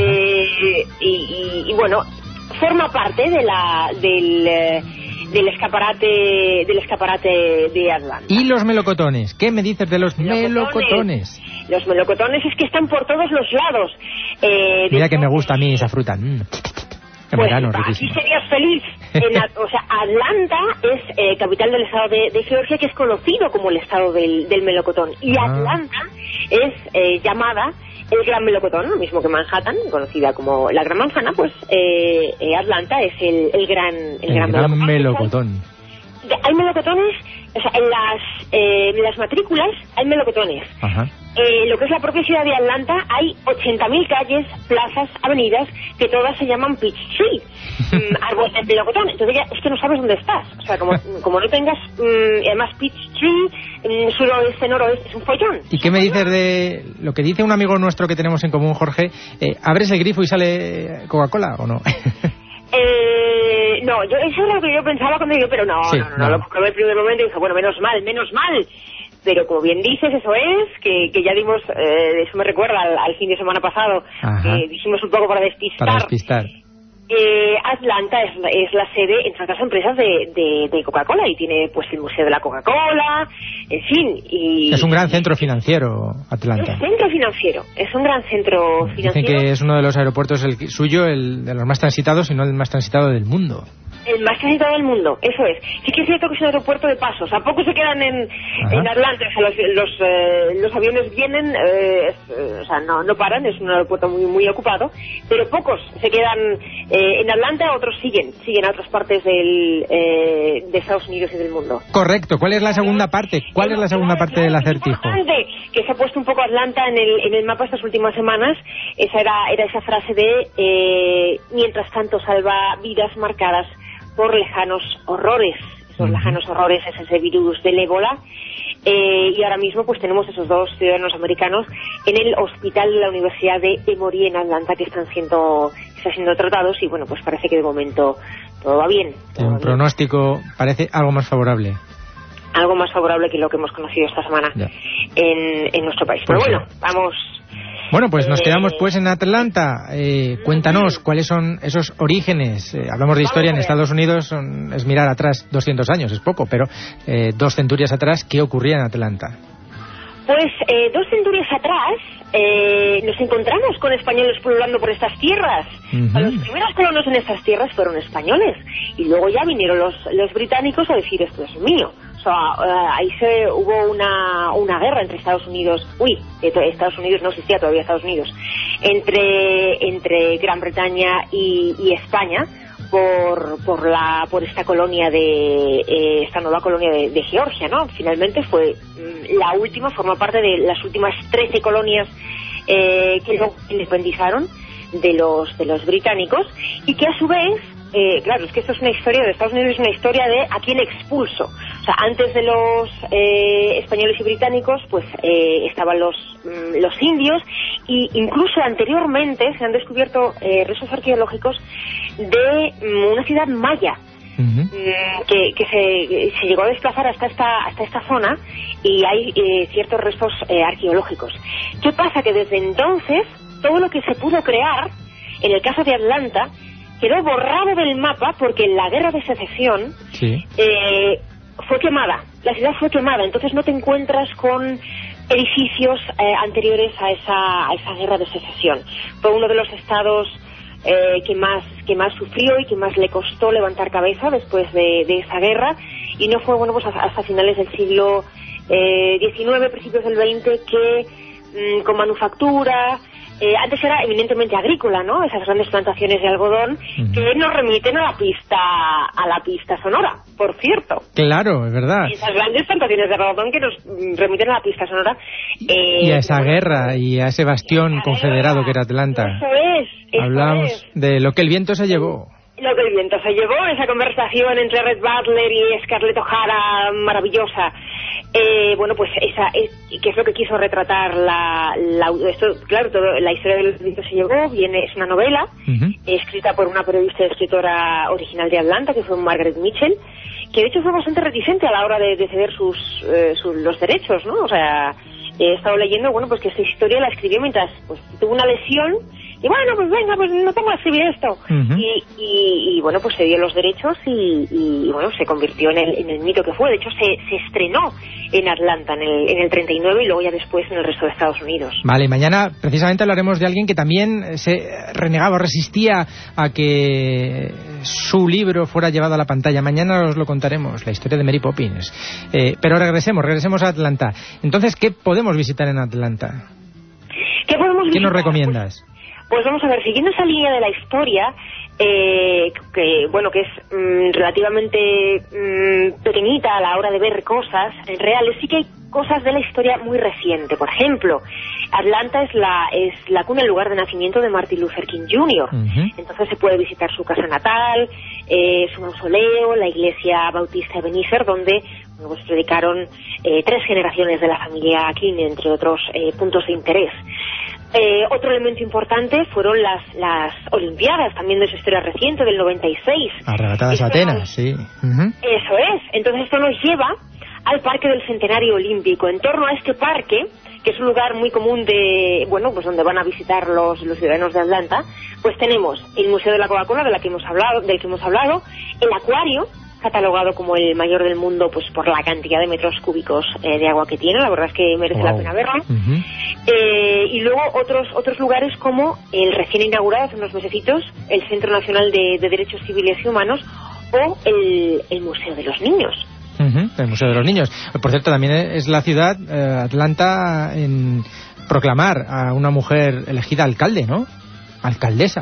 eh, y, y, y bueno, forma parte de la... del... Eh, del escaparate del escaparate de Atlanta. ¿Y los melocotones? ¿Qué me dices de los melocotones? melocotones? Los melocotones es que están por todos los lados. Eh, Mira que me gusta a mí esa fruta. Mm. En pues verano, aquí riquísimo. serías feliz. En, o sea, Atlanta es eh, capital del estado de, de Georgia, que es conocido como el estado del, del melocotón. Y ah. Atlanta es eh, llamada el Gran Melocotón, lo mismo que Manhattan, conocida como la Gran Manzana, pues eh, eh, Atlanta es el, el gran el, el gran, gran melocotón. melocotón. Hay melocotones, o sea, en las, eh, en las matrículas hay melocotones. Ajá. Eh, lo que es la propia ciudad de Atlanta, hay ochenta mil calles, plazas, avenidas, que todas se llaman Peach Tree, mm, árbol de melocotón. Entonces ya es que no sabes dónde estás. O sea, como, como no tengas, mm, además Peach Tree, mm, suroeste, noroeste, es un follón. ¿Y qué me dices de lo que dice un amigo nuestro que tenemos en común, Jorge? Eh, ¿Abres el grifo y sale Coca-Cola o no? Eh, no, yo, eso era lo que yo pensaba cuando digo, pero no, sí, no, no, no, no, lo probé el primer momento y dije, bueno, menos mal, menos mal. Pero como bien dices, eso es, que, que ya dimos, eh, eso me recuerda al, al fin de semana pasado, Ajá. que dijimos un poco para despistar. Para despistar. Eh, Atlanta es, es la sede, entre otras empresas, de, de, de Coca-Cola, y tiene pues el Museo de la Coca-Cola, en fin. Y es un gran centro financiero, Atlanta. Es un centro financiero, es un gran centro financiero. Dicen que es uno de los aeropuertos el suyo, el de los más transitados, y no el más transitado del mundo. El más transitado del mundo, eso es. Sí que es cierto que es un aeropuerto de pasos, ¿a poco se quedan en, en Atlanta? O sea, los, los, eh, los aviones vienen, eh, es, eh, o sea, no, no paran, es un aeropuerto muy muy ocupado, pero pocos se quedan eh, en Atlanta, otros siguen, siguen a otras partes del, eh, de Estados Unidos y del mundo. Correcto. ¿Cuál es la segunda parte? ¿Cuál es la segunda parte del acertijo? Que se ha puesto un poco Atlanta en el, en el mapa estas últimas semanas. Esa era, era esa frase de eh, mientras tanto salva vidas marcadas por lejanos horrores. Esos uh-huh. lejanos horrores es ese virus del ébola. Eh, y ahora mismo pues tenemos esos dos ciudadanos americanos en el hospital de la Universidad de Emory en Atlanta, que están siendo, están siendo tratados, y bueno, pues parece que de momento todo va bien. Todo Un va pronóstico bien. Parece algo más favorable. Algo más favorable que lo que hemos conocido esta semana en, en nuestro país. Pero pues bueno, sí. vamos... Bueno, pues nos quedamos pues en Atlanta. Eh, cuéntanos, ¿cuáles son esos orígenes? Eh, hablamos de historia en Estados Unidos, son, es mirar atrás doscientos años, es poco, pero eh, dos centurias atrás, ¿qué ocurría en Atlanta? Pues eh, dos centurias atrás eh, nos encontramos con españoles pululando por estas tierras. Uh-huh. Los primeros colonos en estas tierras fueron españoles, y luego ya vinieron los, los británicos a decir esto es mío. O sea, uh, ahí se hubo una, una guerra entre Estados Unidos, uy, Estados Unidos no existía todavía Estados Unidos, entre, entre Gran Bretaña y, y España, por por la por esta colonia de eh, esta nueva colonia de, de Georgia, ¿no? Finalmente fue mm, la última, formó parte de las últimas trece colonias eh, que lo independizaron de los de los británicos, y que a su vez eh, claro, es que esto es una historia de Estados Unidos, es una historia de a quién expulso. O sea, antes de los eh, españoles y británicos, pues eh, estaban los mm, los indios, y incluso anteriormente se han descubierto eh, restos arqueológicos de mm, una ciudad maya. Uh-huh. que, que se, se llegó a desplazar hasta esta hasta esta zona, y hay eh, ciertos restos eh, arqueológicos. ¿Qué pasa? Que desde entonces todo lo que se pudo crear en el caso de Atlanta quedó borrado del mapa, porque en la guerra de secesión sí. eh, fue quemada, la ciudad fue quemada, entonces no te encuentras con edificios eh, anteriores a esa, a esa guerra de secesión. Fue uno de los estados eh, que más que más sufrió y que más le costó levantar cabeza después de, de esa guerra, y no fue bueno pues hasta finales del siglo eh, diecinueve, principios del veinte, que mmm, con manufactura... Eh, antes era eminentemente agrícola, ¿no? Esas grandes plantaciones de algodón, uh-huh. que nos remiten a la pista a la pista sonora, por cierto. Claro, es verdad. Esas grandes plantaciones de algodón que nos remiten a la pista sonora. Eh, y a esa guerra y a ese bastión confederado que era Atlanta. Eso es. Eso Hablamos es. de lo que el viento se llevó. Lo que el viento se llevó, esa conversación entre Red Butler y Scarlett O'Hara maravillosa. Eh, bueno, pues esa es, que es lo que quiso retratar la, la esto, claro, todo, la historia del viento se llevó, viene, es una novela uh-huh. escrita por una periodista y escritora original de Atlanta, que fue Margaret Mitchell, que de hecho fue bastante reticente a la hora de, de ceder sus, eh, sus los derechos, ¿no? O sea, he estado leyendo, bueno, pues que esta historia la escribió mientras pues tuvo una lesión. Y bueno, pues venga, pues no pongo a escribir esto. Uh-huh. y, y, y bueno, pues se dio los derechos y, y bueno, se convirtió en el, en el mito que fue. De hecho, se, se estrenó en Atlanta en el, en el treinta y nueve, y luego ya después en el resto de Estados Unidos. Vale, mañana precisamente hablaremos de alguien que también se renegaba, resistía a que su libro fuera llevado a la pantalla. Mañana os lo contaremos, la historia de Mary Poppins. Eh, pero regresemos, regresemos a Atlanta. Entonces, ¿qué podemos visitar en Atlanta? ¿Qué podemos visitar? ¿Qué nos recomiendas? Pues... Pues vamos a ver, siguiendo esa línea de la historia, eh, que bueno, que es mmm, relativamente mmm, pequeñita a la hora de ver cosas reales, sí que hay cosas de la historia muy reciente. Por ejemplo, Atlanta es la es la cuna, el lugar de nacimiento de Martin Luther King junior Uh-huh. Entonces se puede visitar su casa natal, eh, su mausoleo, la iglesia bautista de Ebenezer, donde bueno, pues predicaron eh, tres generaciones de la familia King, entre otros eh, puntos de interés. Eh, otro elemento importante fueron las las Olimpiadas, también de su historia reciente, del noventa y seis. Arrebatadas a Atenas, nos, sí. Uh-huh. Eso es. Entonces esto nos lleva al Parque del Centenario Olímpico. En torno a este parque, que es un lugar muy común de, bueno, pues donde van a visitar los, los ciudadanos de Atlanta, pues tenemos el Museo de la Coca-Cola, de la que hemos hablado, del que hemos hablado, el acuario, catalogado como el mayor del mundo pues por la cantidad de metros cúbicos eh, de agua que tiene, la verdad es que merece wow. la pena verlo. Uh-huh. eh, y luego otros otros lugares como el recién inaugurado hace unos mesecitos, el Centro Nacional de, de Derechos Civiles y Humanos, o el, el Museo de los Niños. Uh-huh, el Museo de los Niños. Por cierto, también es la ciudad, eh, Atlanta, en proclamar a una mujer elegida alcalde, ¿no? Alcaldesa.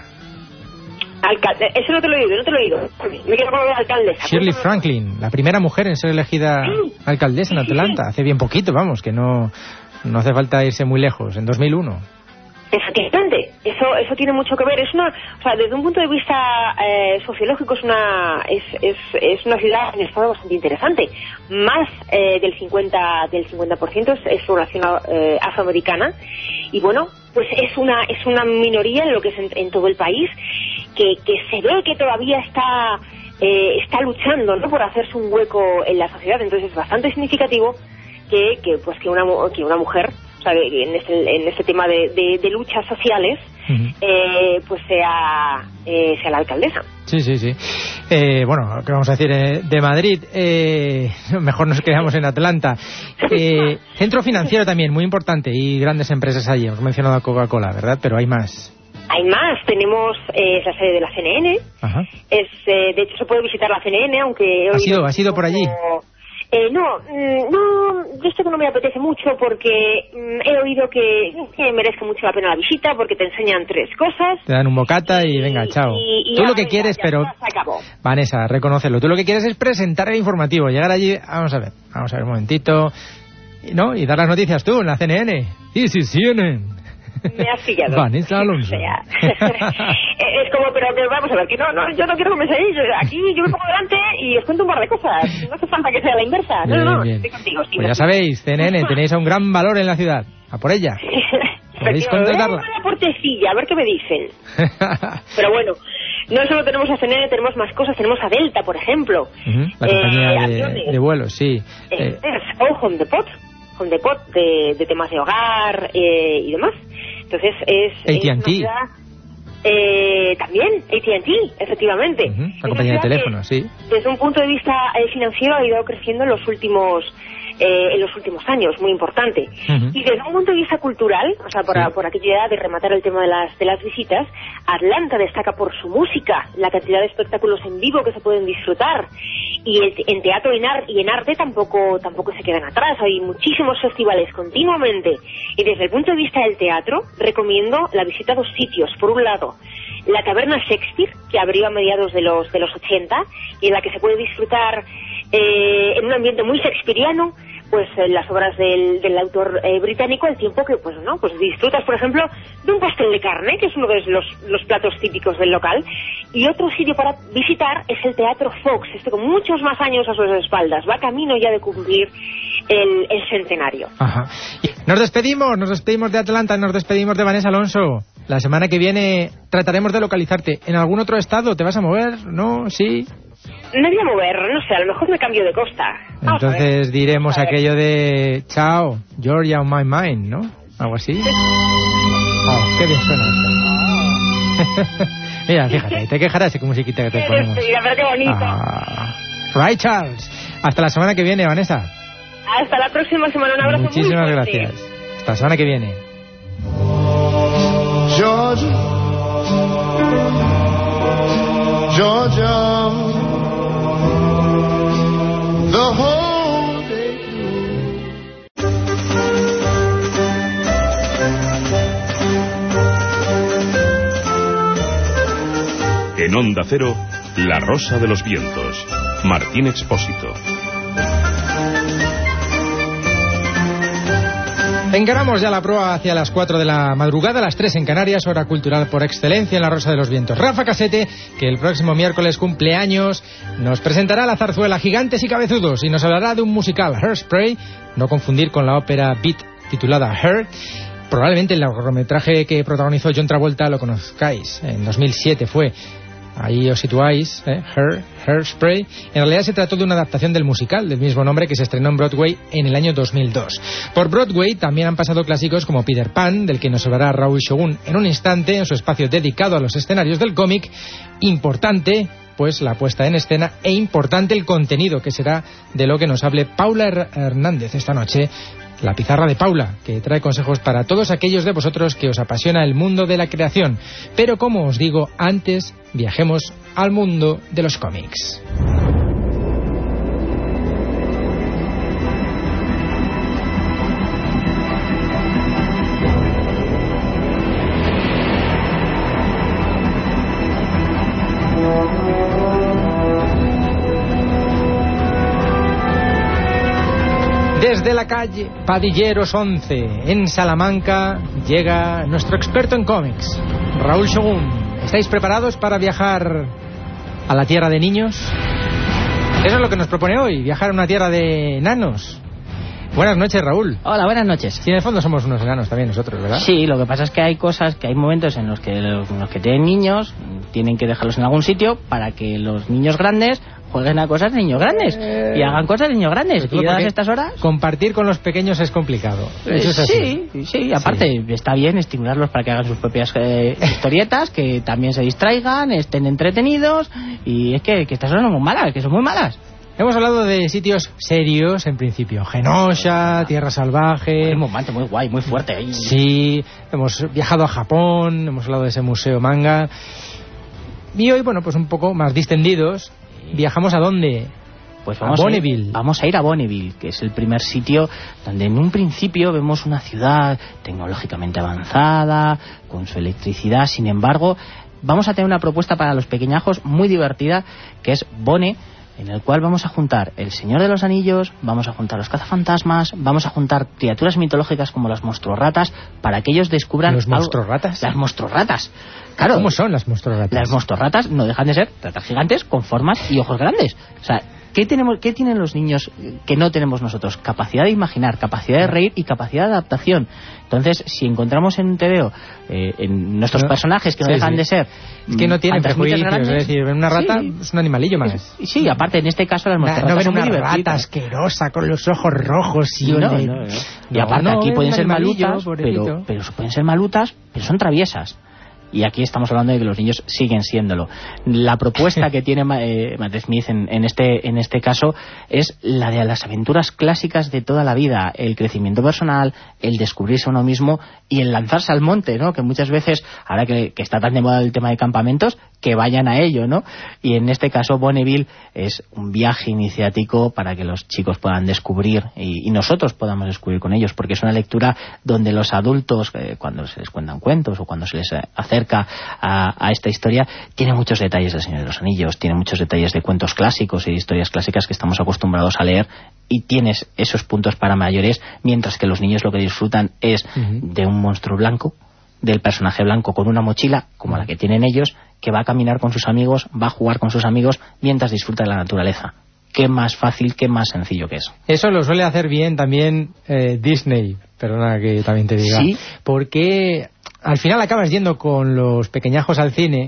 Alcalde, eso no te lo he oído, no te lo he oído. Me quedo con lo de alcaldesa. Shirley Franklin, la primera mujer en ser elegida sí. alcaldesa en Atlanta, hace bien poquito, vamos, que no, no hace falta irse muy lejos, en dos mil uno. Efectivamente, eso eso tiene mucho que ver. Es una, o sea, desde un punto de vista eh, sociológico es una es, es, es una ciudad en estado bastante interesante. Más eh, del cincuenta del cincuenta por ciento es, es población eh, afroamericana y bueno, pues es una es una minoría en lo que es en, en todo el país que, que se ve que todavía está eh, está luchando, ¿no?, por hacerse un hueco en la sociedad. Entonces es bastante significativo que, que pues que una que una mujer, en este, en este tema de, de, de luchas sociales, uh-huh. eh, pues sea eh, sea la alcaldesa. Sí, sí, sí. Eh, bueno, ¿qué vamos a decir? Eh, de Madrid, eh, mejor nos quedamos en Atlanta. Eh, centro financiero también, muy importante, y grandes empresas allí. Hemos mencionado a Coca-Cola, ¿verdad? Pero hay más. Hay más. Tenemos eh, la sede de la C N N. Ajá. Es, eh, de hecho, se puede visitar la C N N, aunque... ¿Ha sido, ha sido por allí? Eh, no, no, yo esto que no me apetece mucho porque mm, he oído que, que merezca mucho la pena la visita porque te enseñan tres cosas. Te dan un bocata y, y venga, chao. Y, y Tú ya, lo que quieres, ya, pero... Ya se acabó. Vanessa, reconocerlo. Tú lo que quieres es presentar el informativo, llegar allí, vamos a ver, vamos a ver un momentito, ¿no? Y dar las noticias tú en la C N N. Y si tienen... Me has pillado. Vanessa Alonso. O sea, es como, pero que vamos a ver, que no, no, yo no quiero que me enseñéis. Aquí yo me pongo delante y os cuento un par de cosas. No hace falta que sea la inversa. No, bien, no, no, bien. Estoy contigo. Sí, pues ya sabéis, C N N, tenéis a un gran valor en la ciudad. A por ella. ¿Podéis contratarla? Una portecilla, a ver qué me dicen. Pero bueno, no solo tenemos a C N N, tenemos más cosas. Tenemos a Delta, por ejemplo. Uh-huh. La compañía eh, de, de vuelos, sí. Eh, eh. O Home Depot. Home Depot de, de temas de hogar eh, y demás. Entonces es... A T and T. Eh, también, A T and T, efectivamente. Uh-huh. La compañía de teléfonos, sí. Desde un punto de vista eh, financiero ha ido creciendo en los últimos... Eh, en los últimos años, muy importante. Uh-huh. Y desde un punto de vista cultural, o sea, por, sí. por aquella de rematar el tema de las, de las visitas, Atlanta destaca por su música, la cantidad de espectáculos en vivo que se pueden disfrutar, y el, en teatro y en, ar, y en arte tampoco, tampoco se quedan atrás. Hay muchísimos festivales continuamente, y desde el punto de vista del teatro, recomiendo la visita a dos sitios. Por un lado, la Taberna Shakespeare, que abrió a mediados de los, de los ochenta, y en la que se puede disfrutar eh, en un ambiente muy shakespeariano, pues eh, las obras del, del autor eh, británico, al tiempo que pues no pues disfrutas, por ejemplo, de un pastel de carne, que es uno de los, los platos típicos del local. Y otro sitio para visitar es el Teatro Fox, este con muchos más años a sus espaldas, va camino ya de cumplir el, el centenario. Ajá. Nos despedimos, nos despedimos de Atlanta, nos despedimos de Vanessa Alonso. La semana que viene trataremos de localizarte. ¿En algún otro estado te vas a mover? ¿No? ¿Sí? No voy a mover, no sé, a lo mejor me cambio de costa. Vamos Entonces diremos aquello de chao, Georgia on my mind, ¿no? Algo así. Oh, qué bien suena esto. Mira, fíjate, te quejarás de qué musiquita que te ponemos. Mira, pero qué bonito. Ah, right, Charles. Hasta la semana que viene, Vanessa. Hasta la próxima semana, un abrazo. Muchísimas muy gracias. Hasta la semana que viene. Georgia, Georgia, the whole day through. En Onda Cero, La Rosa de los Vientos. Martín Expósito. Encaramos ya la proa hacia las cuatro de la madrugada, las tres en Canarias, hora cultural por excelencia en La Rosa de los Vientos. Rafa Casete, que el próximo miércoles cumple años, nos presentará la zarzuela Gigantes y Cabezudos y nos hablará de un musical, Hairspray, no confundir con la ópera Beat titulada Hair. Probablemente el largometraje que protagonizó John Travolta lo conozcáis, en dos mil siete fue. ahí os situáis, ¿eh? Hair, Hairspray. En realidad se trató de una adaptación del musical del mismo nombre que se estrenó en Broadway en el año dos mil dos. Por Broadway también han pasado clásicos como Peter Pan, del que nos hablará Raúl Shogun en un instante en su espacio dedicado a los escenarios del cómic. Importante pues la puesta en escena e importante el contenido, que será de lo que nos hable Paula Hernández esta noche. La pizarra de Paula, que trae consejos para todos aquellos de vosotros que os apasiona el mundo de la creación. Pero como os digo, antes viajemos al mundo de los cómics. Desde la calle Padilleros once, en Salamanca, llega nuestro experto en cómics, Raúl Shogun. ¿Estáis preparados para viajar a la tierra de niños? Eso es lo que nos propone hoy, viajar a una tierra de enanos. Buenas noches, Raúl. Hola, buenas noches. Sí, en el fondo somos unos enanos también nosotros, ¿verdad? Sí, lo que pasa es que hay cosas, que hay momentos en los que los, los que tienen niños tienen que dejarlos en algún sitio para que los niños grandes jueguen a cosas de niños grandes eh... y hagan cosas de niños grandes. Y dadas estas horas... Compartir con los pequeños es complicado. Eso es así. Sí, sí, aparte sí. Está bien estimularlos para que hagan sus propias eh, historietas, que también se distraigan, estén entretenidos, y es que, que estas son muy malas, que son muy malas. Hemos hablado de sitios serios, en principio. Genosha, Tierra Salvaje... Un momento muy guay, muy fuerte ahí. Sí, hemos viajado a Japón, hemos hablado de ese museo manga. Y hoy, bueno, pues un poco más distendidos, ¿viajamos a dónde? Pues vamos a Bonneville. A ir, vamos a ir a Bonneville, que es el primer sitio donde en un principio vemos una ciudad tecnológicamente avanzada, con su electricidad. Sin embargo, vamos a tener una propuesta para los pequeñajos muy divertida, que es Bonne, en el cual vamos a juntar El Señor de los Anillos, vamos a juntar los cazafantasmas, vamos a juntar criaturas mitológicas como las monstruorratas, para que ellos descubran... ¿Los monstruorratas? Las monstruorratas. Claro. ¿Cómo son las monstruorratas? Las monstruorratas no dejan de ser ratas gigantes con formas y ojos grandes. O sea, ¿qué tenemos, qué tienen los niños que no tenemos nosotros? Capacidad de imaginar, capacidad de reír y capacidad de adaptación. Entonces, si encontramos en un tebeo eh, en nuestros no, personajes que no sí, dejan sí. de ser... Es que no tienen prejuicios, es decir, ven una rata, sí. es un animalillo más. Sí, sí, aparte en este caso las monstruorratas no, no son muy una rata asquerosa con los ojos rojos y... No, no, no. Y aparte no, aquí pueden ser malutas, pero, pero pueden ser malutas, pero son traviesas. Y aquí estamos hablando de que los niños siguen siéndolo. La propuesta que tiene eh, Matt Smith en, en, este, en este caso es la de las aventuras clásicas de toda la vida, el crecimiento personal, el descubrirse a uno mismo y el lanzarse al monte, ¿no? Que muchas veces, ahora que, que está tan de moda el tema de campamentos, que vayan a ello, ¿no? Y en este caso Bonneville es un viaje iniciático para que los chicos puedan descubrir y, y nosotros podamos descubrir con ellos, porque es una lectura donde los adultos, eh, cuando se les cuentan cuentos o cuando se les acerca A, a esta historia, tiene muchos detalles del Señor de los Anillos, tiene muchos detalles de cuentos clásicos y de historias clásicas que estamos acostumbrados a leer, y tienes esos puntos para mayores, mientras que los niños lo que disfrutan es uh-huh. de un monstruo blanco, del personaje blanco con una mochila como la que tienen ellos, que va a caminar con sus amigos, va a jugar con sus amigos mientras disfruta de la naturaleza. Qué más fácil, qué más sencillo que eso. Eso lo suele hacer bien también eh, Disney, perdona que también te diga. ¿Sí? Porque al final acabas yendo con los pequeñajos al cine,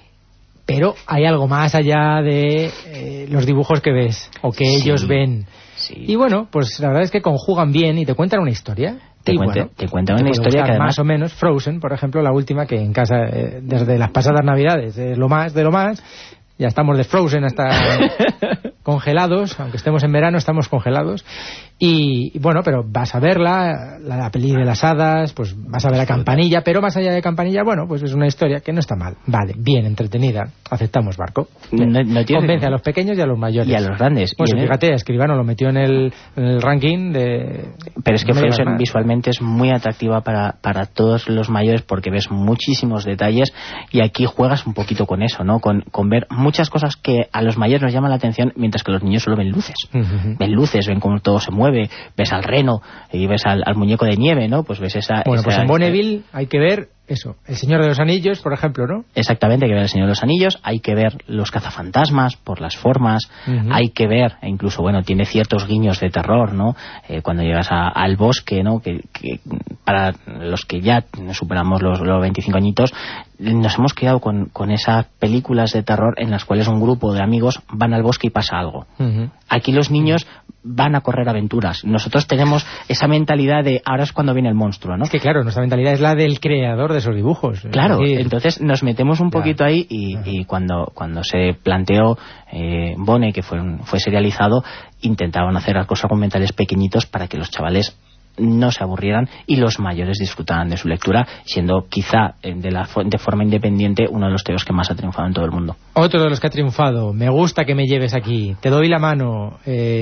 pero hay algo más allá de eh, los dibujos que ves o que sí, ellos ven. Sí. Y bueno, pues la verdad es que conjugan bien y te cuentan una historia. Te, y cuente, bueno, te cuentan una historia que además... Más o menos, Frozen, por ejemplo, la última, que en casa, eh, desde las pasadas Navidades, es lo más de lo más... Ya estamos de Frozen hasta congelados, aunque estemos en verano, estamos congelados. Y, y bueno, pero vas a verla, la, la peli de las hadas, pues vas a ver a Campanilla, pero más allá de Campanilla, bueno, pues es una historia que no está mal. Vale, bien, entretenida, aceptamos, Barco. No, no Convence a los pequeños y a los mayores. Y a los grandes. Pues y fíjate, el... Escribano lo metió en el, en el ranking de... Pero es que Frozen visualmente es muy atractiva para, para todos los mayores, porque ves muchísimos detalles, y aquí juegas un poquito con eso, ¿no? Con, con ver muchas cosas que a los mayores nos llaman la atención, mientras que los niños solo ven luces. Uh-huh. Ven luces, ven cómo todo se mueve, ves al reno y ves al, al muñeco de nieve, ¿no? Pues ves esa... Bueno, esa, pues en Bonneville hay que ver eso, El Señor de los Anillos, por ejemplo, ¿no? Exactamente, hay que ver El Señor de los Anillos, hay que ver los cazafantasmas por las formas, uh-huh. hay que ver, e incluso, bueno, tiene ciertos guiños de terror, ¿no? Eh, cuando llegas a, al bosque, ¿no? Que, que para los que ya superamos los, los veinticinco añitos, nos hemos quedado con, con esas películas de terror en las cuales un grupo de amigos van al bosque y pasa algo. Uh-huh. Aquí los niños van a correr aventuras. Nosotros tenemos esa mentalidad de ahora es cuando viene el monstruo, ¿no? Es que claro, nuestra mentalidad es la del creador de esos dibujos. Claro, decir... entonces nos metemos un poquito ya. ahí y, uh-huh. y cuando, cuando se planteó eh, Bone, que fue, un, fue serializado, intentaban hacer arcos argumentales pequeñitos para que los chavales no se aburrieran y los mayores disfrutaran de su lectura, siendo quizá de, la, de forma independiente uno de los teos que más ha triunfado en todo el mundo. Otro de los que ha triunfado. Me gusta que me lleves aquí. Te doy la mano. Eh,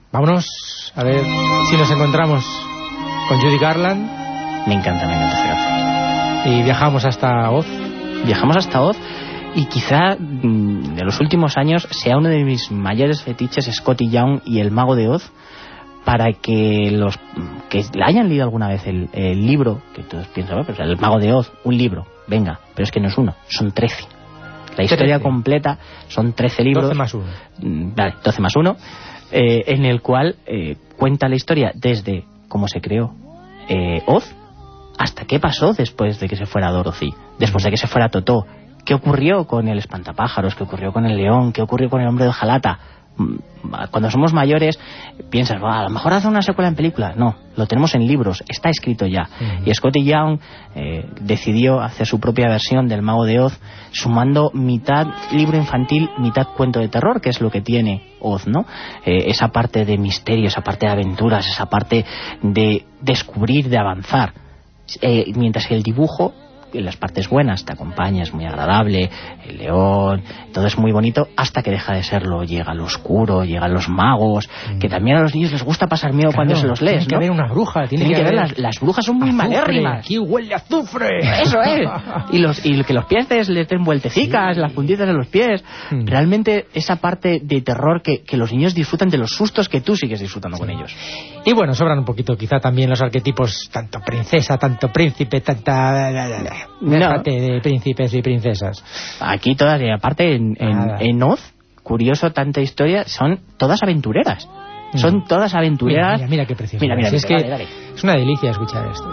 vámonos a ver si nos encontramos con Judy Garland. Me encanta, me encanta esa canción. Y viajamos hasta Oz. Viajamos hasta Oz. Y quizá de los últimos años sea uno de mis mayores fetiches Scotty Young y el Mago de Oz, para que los que hayan leído alguna vez el, el libro, que todos piensan, bueno, pues el Mago de Oz, un libro, venga, pero es que no es uno, son trece. La historia trece. Completa son trece libros. doce más uno. Vale, doce más uno, eh, en el cual eh, cuenta la historia desde cómo se creó eh, Oz hasta qué pasó después de que se fuera Dorothy, después de que se fuera Totó, qué ocurrió con el espantapájaros, qué ocurrió con el león, qué ocurrió con el hombre de hojalata. Cuando somos mayores piensas, a lo mejor hace una secuela en película. No, lo tenemos en libros, está escrito ya. Uh-huh. Y Scotty Young eh, decidió hacer su propia versión del Mago de Oz, sumando mitad libro infantil, mitad cuento de terror, que es lo que tiene Oz, ¿no? Eh, esa parte de misterio, esa parte de aventuras, esa parte de descubrir, de avanzar. Eh, mientras que el dibujo, en las partes buenas, te acompaña, es muy agradable, el león, todo es muy bonito, hasta que deja de serlo. Llega lo oscuro, llegan los magos, mm. que también a los niños les gusta pasar miedo, claro, cuando se los lees, tiene ¿no? que haber una bruja, tiene, tiene que, que haber... Las, las brujas son muy malérrimas. Aquí huele a azufre. Eso es. Y, los, y que los pies les den vueltecicas, sí. las puntitas de los pies. Mm. Realmente esa parte de terror que, que los niños disfrutan de los sustos que tú sigues disfrutando sí. con ellos. Y bueno, sobran un poquito quizá también los arquetipos, tanto princesa, tanto príncipe, tanta... No. de príncipes y princesas. Aquí todas, y aparte en, en, en Oz, curioso, tanta historia, son todas aventureras. Mm. Son todas aventureras. Mira, mira, mira qué precioso. Mira, mira, si mira, es dale, que dale. Es una delicia escuchar esto.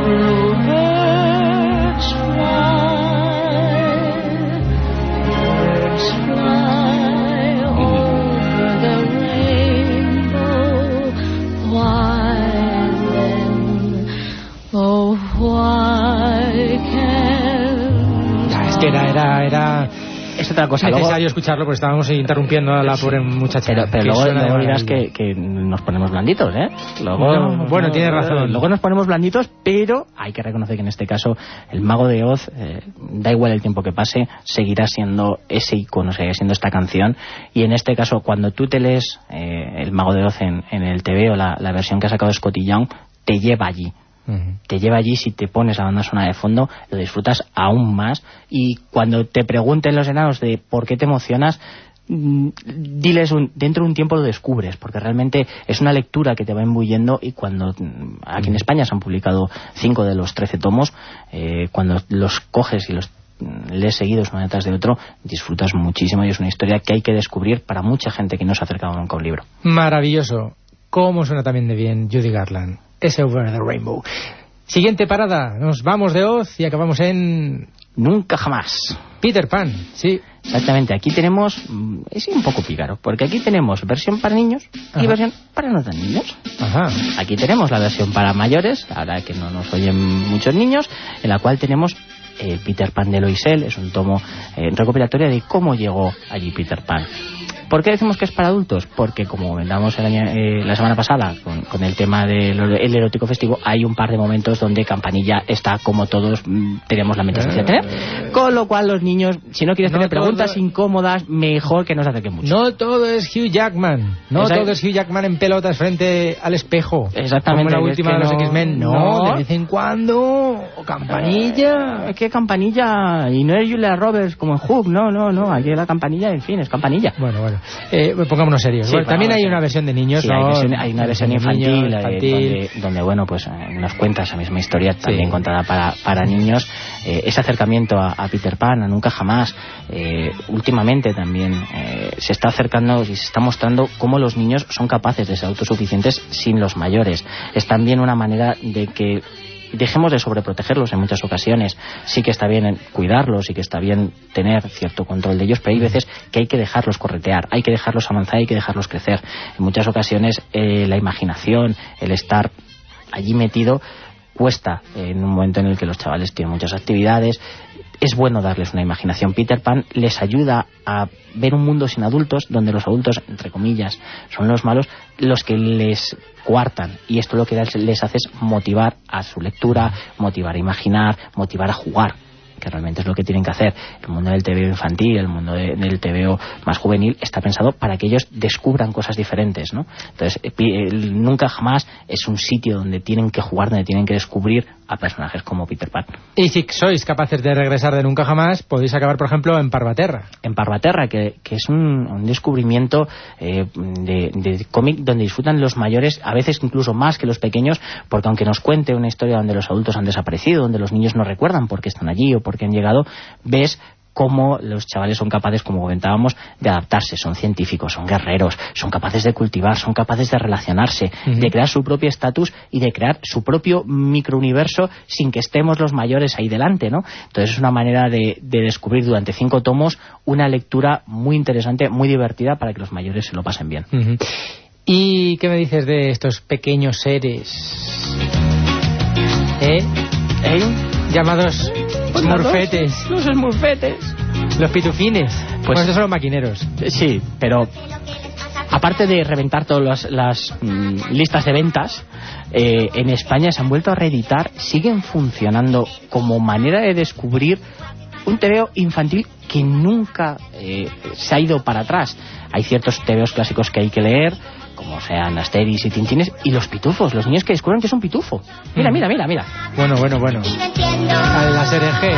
Que era, era, era es otra cosa. necesario luego... escucharlo porque estábamos interrumpiendo a la sí. pobre muchacha. Pero, pero luego, luego dirás que, que nos ponemos blanditos, ¿eh? Luego, no, bueno, no, tienes razón. Luego nos ponemos blanditos, pero hay que reconocer que en este caso el Mago de Oz, eh, da igual el tiempo que pase, seguirá siendo ese icono, seguirá siendo esta canción. Y en este caso, cuando tú te lees eh, el Mago de Oz en, en el T V o la, la versión que ha sacado Scotty Young, te lleva allí. Te lleva allí. Si te pones la banda sonora de fondo, lo disfrutas aún más. Y cuando te pregunten los enanos de por qué te emocionas, diles un, dentro de un tiempo lo descubres, porque realmente es una lectura que te va imbuyendo. Y cuando aquí en España se han publicado cinco de los trece tomos, eh, cuando los coges y los lees seguidos uno detrás de otro, disfrutas muchísimo. Y es una historia que hay que descubrir para mucha gente que no se ha acercado nunca a un libro. Maravilloso. Cómo suena también de bien Judy Garland. Ese Over the Rainbow. Siguiente parada. Nos vamos de Oz y acabamos en... Nunca jamás. Peter Pan, sí. Exactamente. Aquí tenemos... Es un poco pícaro, porque aquí tenemos versión para niños y Ajá. versión para no tan niños. Ajá. Aquí tenemos la versión para mayores, ahora que no nos oyen muchos niños, en la cual tenemos eh, Peter Pan de Loisel. Es un tomo eh, recopilatorio de cómo llegó allí Peter Pan. ¿Por qué decimos que es para adultos? Porque, como comentamos el año, eh, la semana pasada con, con el tema del el erótico festivo, hay un par de momentos donde Campanilla está como todos mmm, teníamos la mente de tener. Con lo cual los niños, si no quieres no tener preguntas todo... incómodas, mejor que no se acerquen mucho. No todo es Hugh Jackman. No Exact... todo es Hugh Jackman en pelotas frente al espejo. Exactamente. Como la última es que de los no... X-Men. No, no, de vez en cuando. Campanilla. Eh, ¿Qué Campanilla? Y no es Julia Roberts como en Hook. No, no, no. Aquí la Campanilla, en fin, es Campanilla. Bueno, bueno. Eh, pongámonos serios. Sí, bueno, también hay una versión de niños, sí, ¿no? hay, versión, hay una versión infantil, niños, infantil. Eh, donde, donde, bueno, pues eh, nos cuenta esa misma historia, sí. también contada para, para niños. Eh, ese acercamiento a, a Peter Pan, a Nunca Jamás, eh, últimamente también eh, se está acercando y se está mostrando cómo los niños son capaces de ser autosuficientes sin los mayores. Es también una manera de que dejemos de sobreprotegerlos en muchas ocasiones. Sí que está bien cuidarlos, sí que está bien tener cierto control de ellos, pero hay veces que hay que dejarlos corretear, hay que dejarlos avanzar, hay que dejarlos crecer. En muchas ocasiones eh, la imaginación, el estar allí metido, cuesta en un momento en el que los chavales tienen muchas actividades. Es bueno darles una imaginación. Peter Pan les ayuda a ver un mundo sin adultos, donde los adultos, entre comillas, son los malos, los que les coartan. Y esto lo que les hace es motivar a su lectura, motivar a imaginar, motivar a jugar, que realmente es lo que tienen que hacer. El mundo del tebeo infantil, el mundo de, del tebeo más juvenil, está pensado para que ellos descubran cosas diferentes, ¿no? Entonces, el, nunca jamás es un sitio donde tienen que jugar, donde tienen que descubrir a personajes como Peter Pan. Y si sois capaces de regresar de nunca jamás, podéis acabar, por ejemplo, en Parvaterra. En Parvaterra, que, que es un, un descubrimiento eh, de, de cómic donde disfrutan los mayores, a veces incluso más que los pequeños, porque aunque nos cuente una historia donde los adultos han desaparecido, donde los niños no recuerdan por qué están allí o por qué han llegado, ves cómo los chavales son capaces, como comentábamos, de adaptarse. Son científicos, son guerreros, son capaces de cultivar, son capaces de relacionarse, uh-huh. de crear su propio estatus y de crear su propio microuniverso sin que estemos los mayores ahí delante, ¿no? Entonces es una manera de, de descubrir durante cinco tomos una lectura muy interesante, muy divertida, para que los mayores se lo pasen bien. Uh-huh. ¿Y qué me dices de estos pequeños seres? ¿Eh? ¿Eh? Llamados smurfetes. Los smurfetes. Los pitufines. Pues bueno, estos son los maquineros. Sí, pero aparte de reventar todas las, las mm, listas de ventas, eh, en España se han vuelto a reeditar, siguen funcionando como manera de descubrir un tebeo infantil que nunca eh, se ha ido para atrás. Hay ciertos tebeos clásicos que hay que leer, como sean Asterix y Tintines, y los pitufos, los niños que descubren que es un pitufo. Mira, mira, mira, mira. Bueno, bueno, bueno. La serie G.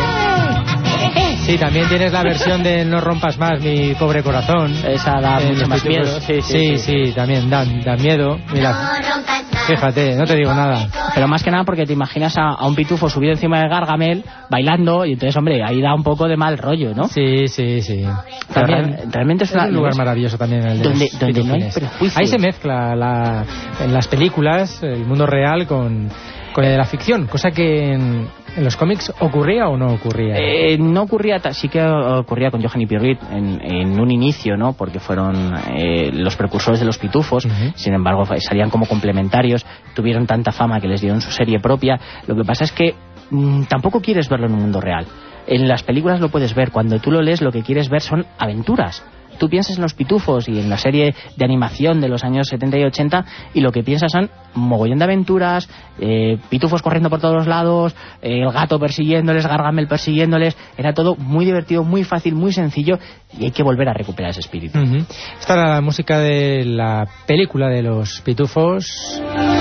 Sí, también tienes la versión de No rompas más mi pobre corazón. Esa da eh, mucho más miedo. Sí, sí, sí, sí, sí, también da, da miedo. Mira, fíjate, no te digo nada. Pero más que nada porque te imaginas a, a un pitufo subido encima de Gargamel, bailando, y entonces, hombre, ahí da un poco de mal rollo, ¿no? Sí, sí, sí. También, real, realmente es, es un lugar maravilloso también. El de donde, donde no hay prejuicios. Ahí se mezcla la, en las películas el mundo real con, con el de la ficción, cosa que en, en los cómics ocurría o no ocurría. Eh, no ocurría, sí que ocurría con Johan y Pierrot en, en un inicio, ¿no? Porque fueron eh, los precursores de los pitufos. Uh-huh. Sin embargo, salían como complementarios, tuvieron tanta fama que les dieron su serie propia. Lo que pasa es que mmm, tampoco quieres verlo en un mundo real. En las películas lo puedes ver, cuando tú lo lees lo que quieres ver son aventuras. Tú piensas en los pitufos y en la serie de animación de los años setenta y ochenta y lo que piensas son mogollón de aventuras, eh, pitufos corriendo por todos lados, eh, el gato persiguiéndoles, Gargamel persiguiéndoles. Era todo muy divertido, muy fácil, muy sencillo, y hay que volver a recuperar ese espíritu. Uh-huh. Esta era la música de la película de los pitufos.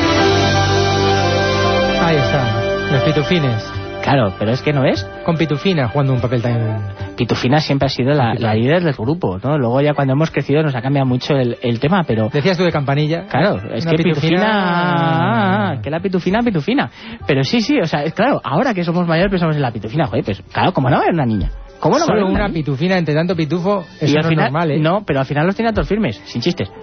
Ahí está, los pitufines. Claro, pero es que no es. Con Pitufina jugando un papel tan... Pitufina siempre ha sido la, la líder del grupo, ¿no? Luego ya cuando hemos crecido nos ha cambiado mucho el, el tema, pero... Decías tú de Campanilla. Claro, es que Pitufina... Pitufina... Que la Pitufina, Pitufina. Pero sí, sí, o sea, es claro, ahora que somos mayores pensamos en la Pitufina. Joder, pues claro, ¿cómo no va a haber una niña? ¿Cómo no va a haber una, una niña? Pitufina entre tanto pitufo, eso y al no final, es normal, ¿eh? No, pero al final los tiene a todos firmes, sin chistes.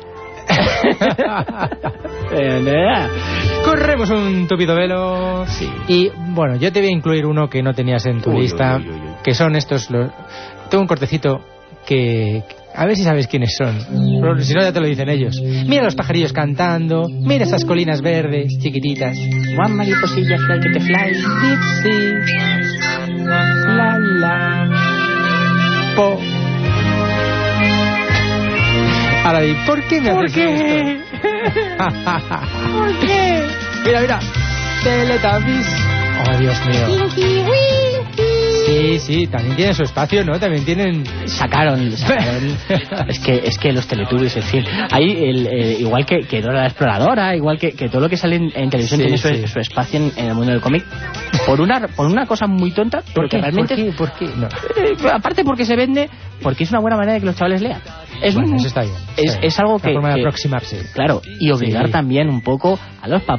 Corremos un tupido velo. Sí. Y bueno, yo te voy a incluir uno que no tenías en tu uy, lista, uy, uy, uy. que son estos los... Tengo un cortecito que... A ver si sabes quiénes son. Pero si no, ya te lo dicen ellos. Mira los pajarillos cantando, mira esas colinas verdes, chiquititas. One mariposilla fly que te fly. Dipsy. La la. Po. Ahora di, ¿por qué me haces esto? ¿Por qué? Mira, mira. Teletubbies. Oh, Dios mío. Sí, sí, también tienen su espacio, ¿no? También tienen... Sacaron, sacaron. es que es que los Teletubbies, en fin. Ahí, el, eh, igual que, que Dora la Exploradora, igual que, que todo lo que sale en, en televisión sí, tiene su, sí. su espacio en, en el mundo del cómic. Por una por una cosa muy tonta, porque realmente... ¿Por qué? ¿Por qué? No. Eh, aparte porque se vende, porque es una buena manera de que los chavales lean. Es, bueno, un, eso está bien. Es, es algo que... Una forma que, de aproximarse. Claro, y obligar sí. también un poco a los papás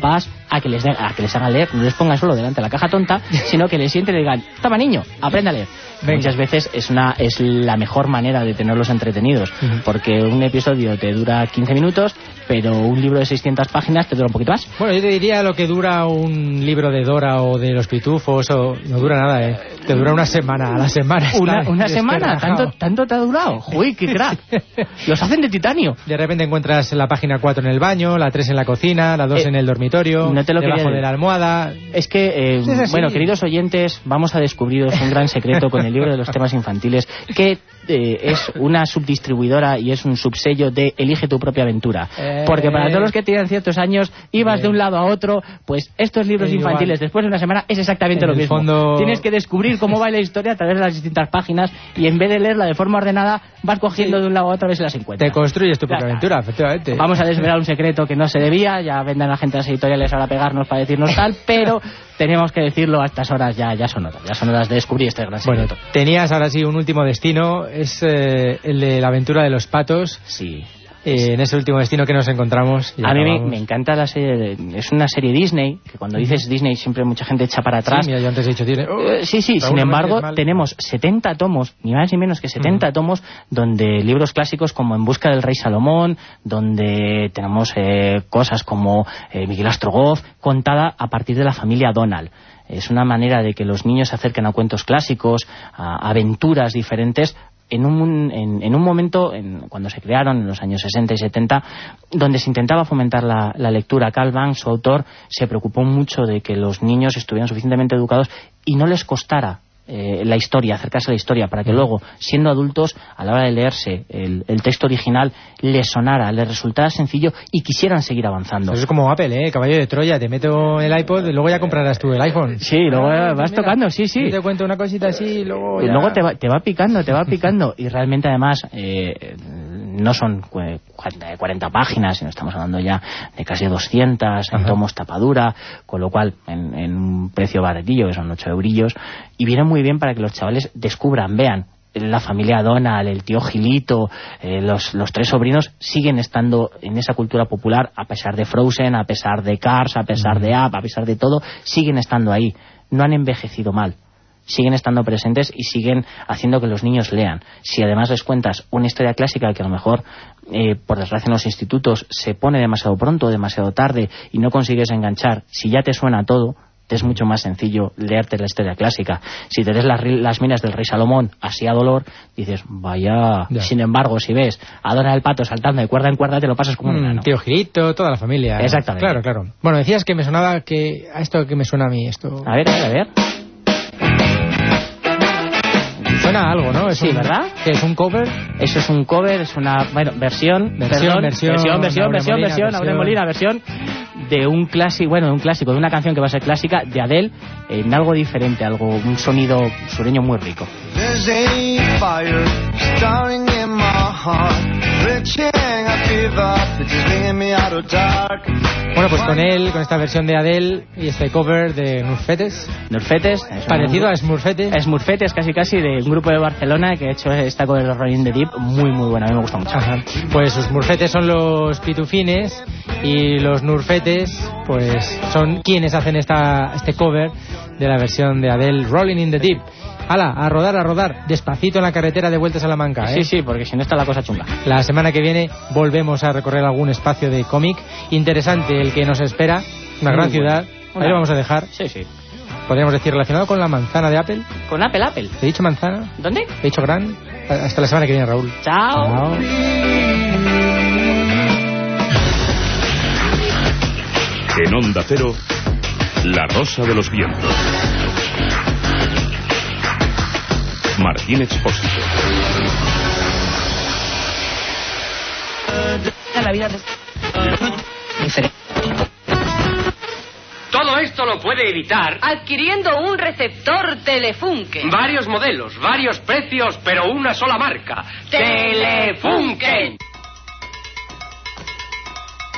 a que les den, a que les hagan leer, no les pongan solo delante de la caja tonta, sino que les sienten y digan, toma niño, aprende a leer. Venga. Muchas veces es una es la mejor manera de tenerlos entretenidos, uh-huh. porque un episodio te dura quince minutos, pero un libro de seiscientas páginas te dura un poquito más. Bueno, yo te diría lo que dura un libro de Dora o de los Pitufos, o no dura nada, ¿eh? Te dura una semana, a la semana. ¿Una, una semana? ¿Tanto, ¿Tanto te ha durado? ¡Uy, qué crack! Los hacen de titanio. De repente encuentras la página cuatro en el baño, la tres en la cocina, la dos eh, en el dormitorio, no te lo debajo de la almohada. Es que, eh, es bueno, queridos oyentes, vamos a descubriros un gran secreto con el libro de los temas infantiles, que eh, es una subdistribuidora y es un subsello de Elige tu propia aventura. Eh, Porque para todos los que tienen ciertos años, ibas eh, de un lado a otro, pues estos libros infantiles, igual. Después de una semana, es exactamente en lo mismo. Fondo... Tienes que descubrir cómo va la historia a través de las distintas páginas y en vez de leerla de forma ordenada, vas cogiendo sí. de un lado a otro a ver si las encuentras. Te construyes tu propia claro. aventura, efectivamente. Vamos a desvelar un secreto que no se debía, ya vendrán la gente de las editoriales ahora a pegarnos para decirnos tal, pero tenemos que decirlo a estas horas, ya, ya son horas, ya son horas de descubrir este gran secreto. Bueno, tenías ahora sí un último destino, es eh, el de la aventura de los patos. Sí. Eh, en ese último destino que nos encontramos. A mí me, me encanta la serie, de, es una serie Disney, que cuando dices Disney siempre mucha gente echa para atrás. Sí, mira, yo antes he dicho Disney. Oh, eh, sí, sí, sin embargo tenemos setenta tomos, ni más ni menos que setenta uh-huh. tomos, donde libros clásicos como En busca del rey Salomón, donde tenemos eh, cosas como eh, Miguel Astrogoz, contada a partir de la familia Donald. Es una manera de que los niños se acerquen a cuentos clásicos, a aventuras diferentes, en un, en, en un momento, en, cuando se crearon, en los años sesenta y setenta, donde se intentaba fomentar la, la lectura. Carl Banks, su autor, se preocupó mucho de que los niños estuvieran suficientemente educados y no les costara eh, la historia, acercarse a la historia, para que luego, siendo adultos, a la hora de leerse el, el texto original, les sonara, les resultara sencillo y quisieran seguir avanzando. Eso es como Apple, ¿eh? Caballo de Troya, te meto el iPod y luego ya comprarás tú el iPhone. Sí, luego ah, vas mira, tocando, sí, sí. Yo te cuento una cosita así y luego ya... Y luego te va, te va picando, te va picando. Y realmente, además, eh, no son cuarenta páginas, sino estamos hablando ya de casi doscientas, en tomos tapadura, con lo cual, en, en un precio baratillo, que son ocho eurillos, y viene muy bien para que los chavales descubran, vean, la familia Donald, el tío Gilito, eh, los, los tres sobrinos siguen estando en esa cultura popular, a pesar de Frozen, a pesar de Cars, a pesar de Up, a pesar de todo, siguen estando ahí, no han envejecido mal, siguen estando presentes y siguen haciendo que los niños lean. Si además les cuentas una historia clásica que a lo mejor, eh, por desgracia en los institutos, se pone demasiado pronto, demasiado tarde y no consigues enganchar, si ya te suena todo, te es mucho más sencillo leerte la historia clásica. Si te lees las, las minas del rey Salomón así a dolor, dices, vaya... Ya. Sin embargo, si ves a Dora el Pato saltando de cuerda en cuerda, te lo pasas como un enano. Mm, tío Gilito, toda la familia. Exactamente. Claro, claro. Bueno, decías que me sonaba que... A esto que me suena a mí, esto... A ver, a ver, a ver. Suena algo, ¿no? Es sí, un, ¿verdad? ¿Que es un cover? Eso es un cover, es una... Bueno, versión... Versión, perdón, versión, versión, versión, versión, Molina, versión, Aure Molina, versión de un clásico, bueno, de un clásico, de una canción que va a ser clásica, de Adele, en algo diferente, algo, un sonido sureño muy rico. Bueno, pues con él, con esta versión de Adele y este cover de Smurfetes. Smurfetes. Parecido a Smurfetes. Smurfetes, casi casi, de un grupo de Barcelona que ha hecho esta cover de Rolling the Deep, muy muy buena, a mí me gusta mucho. Ajá. Pues sus Smurfetes son los pitufines y los Nurfetes, pues son quienes hacen esta este cover de la versión de Adele, Rolling in the Deep. ¡Hala! A rodar, a rodar, despacito en la carretera de vuelta a Salamanca, ¿eh? Sí, sí, porque si no está la cosa chunga. La semana que viene volvemos a recorrer algún espacio de cómic interesante, el que nos espera, una Muy gran bueno. ciudad. Ahí lo vamos a dejar. Sí, sí. Podríamos decir relacionado con la manzana de Apple. ¿Con Apple, Apple? ¿Te he dicho manzana? ¿Dónde? ¿Te he dicho gran? Hasta la semana que viene, Raúl. Chao. Chao. En Onda Cero, La Rosa de los Vientos. Martín Expósito. La vida diferente. Todo esto lo puede evitar adquiriendo un receptor Telefunken. Varios modelos, varios precios, pero una sola marca. Telefunken.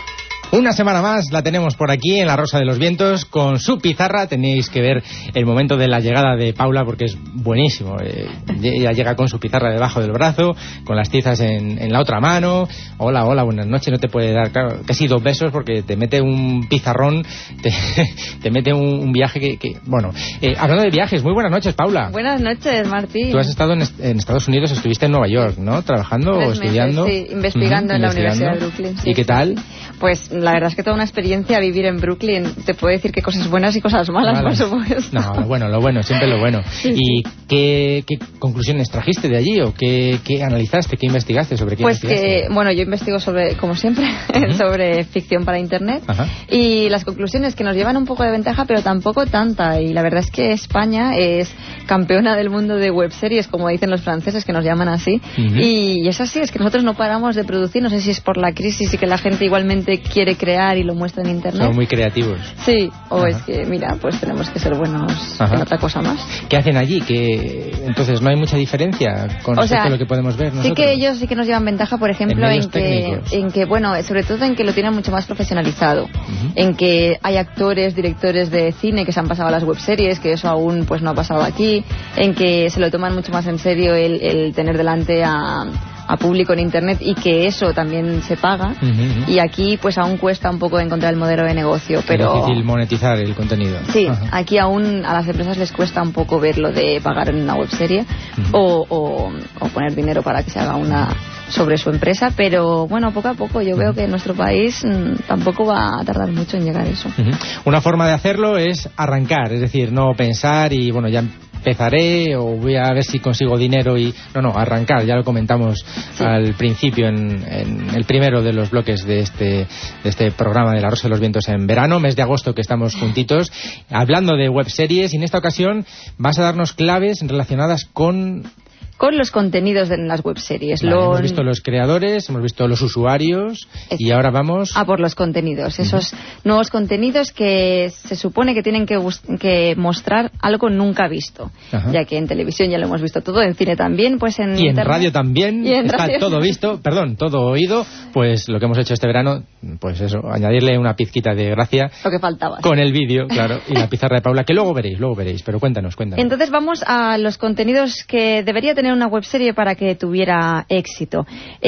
Una semana más la tenemos por aquí en La Rosa de los Vientos con su pizarra. Tenéis que ver el momento de la llegada de Paula porque es buenísimo. Eh, ella llega con su pizarra debajo del brazo, con las tizas en, en la otra mano. Hola, hola, buenas noches. No te puede dar, claro, casi dos besos porque te mete un pizarrón, te, te mete un, un viaje que... que bueno, eh, hablando de viajes, muy buenas noches, Paula. Buenas noches, Martín. Tú has estado en, en Estados Unidos, estuviste en Nueva York, ¿no? Trabajando Tres o estudiando. Meses, sí, investigando uh-huh, en la investigando. Universidad de Brooklyn. Sí, ¿Y qué tal? Pues la verdad es que toda una experiencia vivir en Brooklyn. Te puedo decir que cosas buenas y cosas malas, Malas. por supuesto. No, lo bueno, lo bueno, siempre lo bueno. Sí, ¿Y qué, qué conclusiones trajiste de allí o qué, qué analizaste, qué investigaste sobre qué Pues investigaste? que, bueno, yo investigo sobre, como siempre, uh-huh. sobre ficción para Internet. Ajá. Y las conclusiones que nos llevan un poco de ventaja, pero tampoco tanta. Y la verdad es que España es campeona del mundo de webseries, como dicen los franceses, que nos llaman así. Uh-huh. Y es así, es que nosotros no paramos de producir. No sé si es por la crisis y que la gente igualmente quiere crear y lo muestra en Internet. Son muy creativos. Sí, o Ajá. es que, mira, pues tenemos que ser buenos Ajá. en otra cosa más. ¿Qué hacen allí? Que entonces no hay mucha diferencia con o respecto sea, a lo que podemos ver nosotros. Sí que ellos sí que nos llevan ventaja, por ejemplo, en, en, en que, técnicos. en que, bueno, sobre todo en que lo tienen mucho más profesionalizado. Uh-huh. En que hay actores, directores de cine que se han pasado a las webseries, que eso aún pues no ha pasado aquí. En que se lo toman mucho más en serio el, el tener delante a... a público en Internet y que eso también se paga. Uh-huh. Y aquí pues aún cuesta un poco encontrar el modelo de negocio, pero... Es difícil monetizar el contenido. Sí, uh-huh. aquí aún a las empresas les cuesta un poco ver lo de pagar en una webserie uh-huh. o, o, o poner dinero para que se haga una sobre su empresa, pero bueno, poco a poco yo uh-huh. veo que en nuestro país mmm, tampoco va a tardar mucho en llegar a eso. Uh-huh. Una forma de hacerlo es arrancar, es decir, no pensar y bueno, ya empezaré o voy a ver si consigo dinero y... No, no, arrancar, ya lo comentamos sí. al principio en, en el primero de los bloques de este, de este programa de La Rosa de los Vientos en verano, mes de agosto que estamos juntitos, hablando de webseries, y en esta ocasión vas a darnos claves relacionadas con... con los contenidos de las webseries. Vale, lo... Hemos visto los creadores, hemos visto los usuarios es... y ahora vamos... a por los contenidos. Uh-huh. Esos nuevos contenidos que se supone que tienen que, que mostrar algo nunca visto. Uh-huh. Ya que en televisión ya lo hemos visto todo, en cine también, pues en Y en internet... radio también, y en está radio... todo visto, perdón, todo oído. Pues lo que hemos hecho este verano, pues eso, añadirle una pizquita de gracia. Lo que faltaba. Con el vídeo, claro, y la pizarra de Paula, que luego veréis, luego veréis. Pero cuéntanos, cuéntanos. Entonces vamos a los contenidos que debería tener una webserie para que tuviera éxito.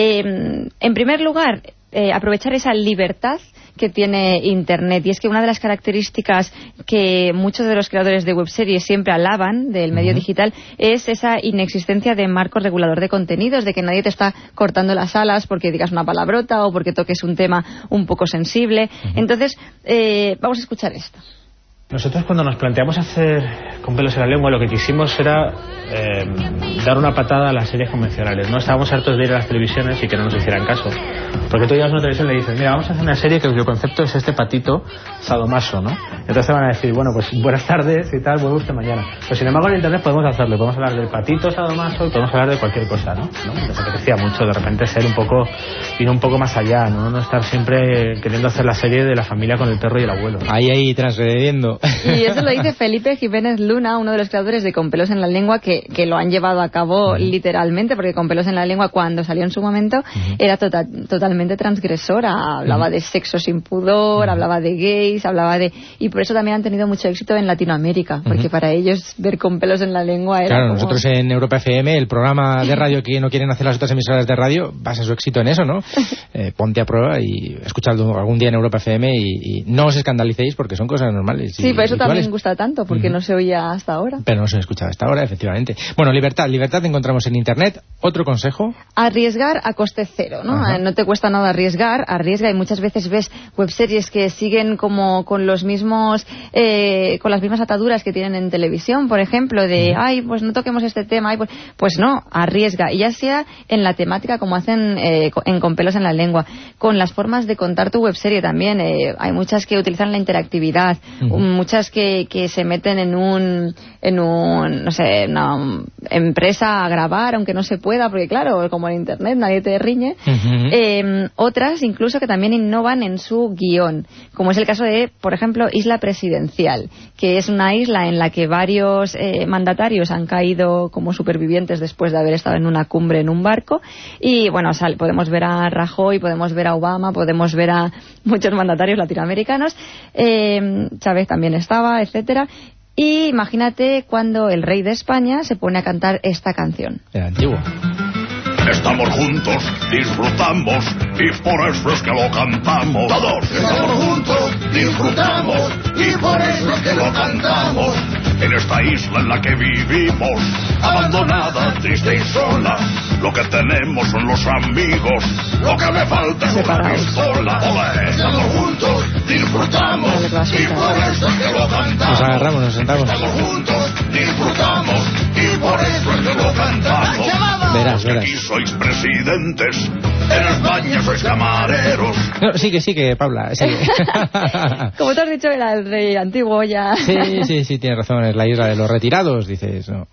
Eh, en primer lugar, eh, aprovechar esa libertad que tiene Internet. Y es que una de las características que muchos de los creadores de webseries siempre alaban del medio uh-huh. digital es esa inexistencia de marco regulador de contenidos, de que nadie te está cortando las alas porque digas una palabrota o porque toques un tema un poco sensible. Uh-huh. Entonces, eh, vamos a escuchar esto. Nosotros cuando nos planteamos hacer Con pelos en la lengua, lo que quisimos era eh, dar una patada a las series convencionales. No estábamos hartos de ir a las televisiones y que no nos hicieran caso. Porque tú llegas a una televisión y le dices, mira, vamos a hacer una serie que el concepto es este patito sadomaso, ¿no? Entonces te van a decir, bueno, pues buenas tardes y tal, vuelve usted mañana. Pero sin embargo en Internet podemos hacerlo, podemos hablar del patito sadomaso y podemos hablar de cualquier cosa, ¿no? ¿no? Nos apetecía mucho de repente ser un poco, ir un poco más allá, ¿no? No estar siempre queriendo hacer la serie de la familia con el perro y el abuelo. Ahí, ahí, transgrediendo. Y eso lo dice Felipe Jiménez Luna, uno de los creadores de Con pelos en la lengua, que, que lo han llevado a cabo uh-huh. literalmente, porque Con pelos en la lengua, cuando salió en su momento, uh-huh. era tota, totalmente transgresora. Hablaba uh-huh. de sexo sin pudor, uh-huh. hablaba de gays, hablaba de... Y por eso también han tenido mucho éxito en Latinoamérica, porque uh-huh. para ellos ver Con pelos en la lengua era Claro, como... nosotros en Europa F M, el programa de radio que no quieren hacer las otras emisoras de radio, basa su éxito en eso, ¿no? Eh, ponte a prueba y escuchadlo algún día en Europa F M y, y no os escandalicéis porque son cosas normales. Sí, y, pero eso habituales. También gusta tanto, porque uh-huh. no se oía hasta ahora. Pero no se escuchaba hasta ahora, efectivamente. Bueno, libertad, libertad encontramos en Internet. ¿Otro consejo? Arriesgar a coste cero, ¿no? Ajá. No te cuesta nada arriesgar, arriesga, y muchas veces ves webseries que siguen como con los mismos, eh, con las mismas ataduras que tienen en televisión, por ejemplo, de, uh-huh. ay, pues no toquemos este tema, ay, pues, pues no, arriesga, y ya sea en la temática como hacen eh, en Con pelos en la lengua, con las formas de contar tu webserie también, eh, hay muchas que utilizan la interactividad, uh-huh. muchas que, que se meten en un, en un, no sé, una empresa pones a grabar aunque no se pueda, porque claro, como en internet nadie te riñe. Uh-huh. eh, otras incluso que también innovan en su guión, como es el caso de, por ejemplo, Isla Presidencial, que es una isla en la que varios eh, mandatarios han caído como supervivientes después de haber estado en una cumbre en un barco. Y bueno, sal, podemos ver a Rajoy, podemos ver a Obama, podemos ver a muchos mandatarios latinoamericanos, eh, Chávez también estaba, etcétera. Y imagínate cuando el rey de España se pone a cantar esta canción. Era antiguo. Estamos juntos, disfrutamos, y por eso es que lo cantamos. Todos estamos juntos, disfrutamos, y por eso es que lo cantamos. En esta isla en la que vivimos, abandonada, triste y sola, lo que tenemos son los amigos, lo que me falta es una pistola. Olé, estamos juntos, disfrutamos, y por eso es que lo cantamos. Nos agarramos, nos sentamos. Estamos juntos, disfrutamos, y por eso es que lo cantamos. Verás, verás. Aquí sois presidentes, en España sois camareros. No, sigue, sigue, Paula, sigue. Como te has dicho, era el rey antiguo ya. Sí, sí, sí, tienes razón, es la isla de los retirados, dices, ¿no?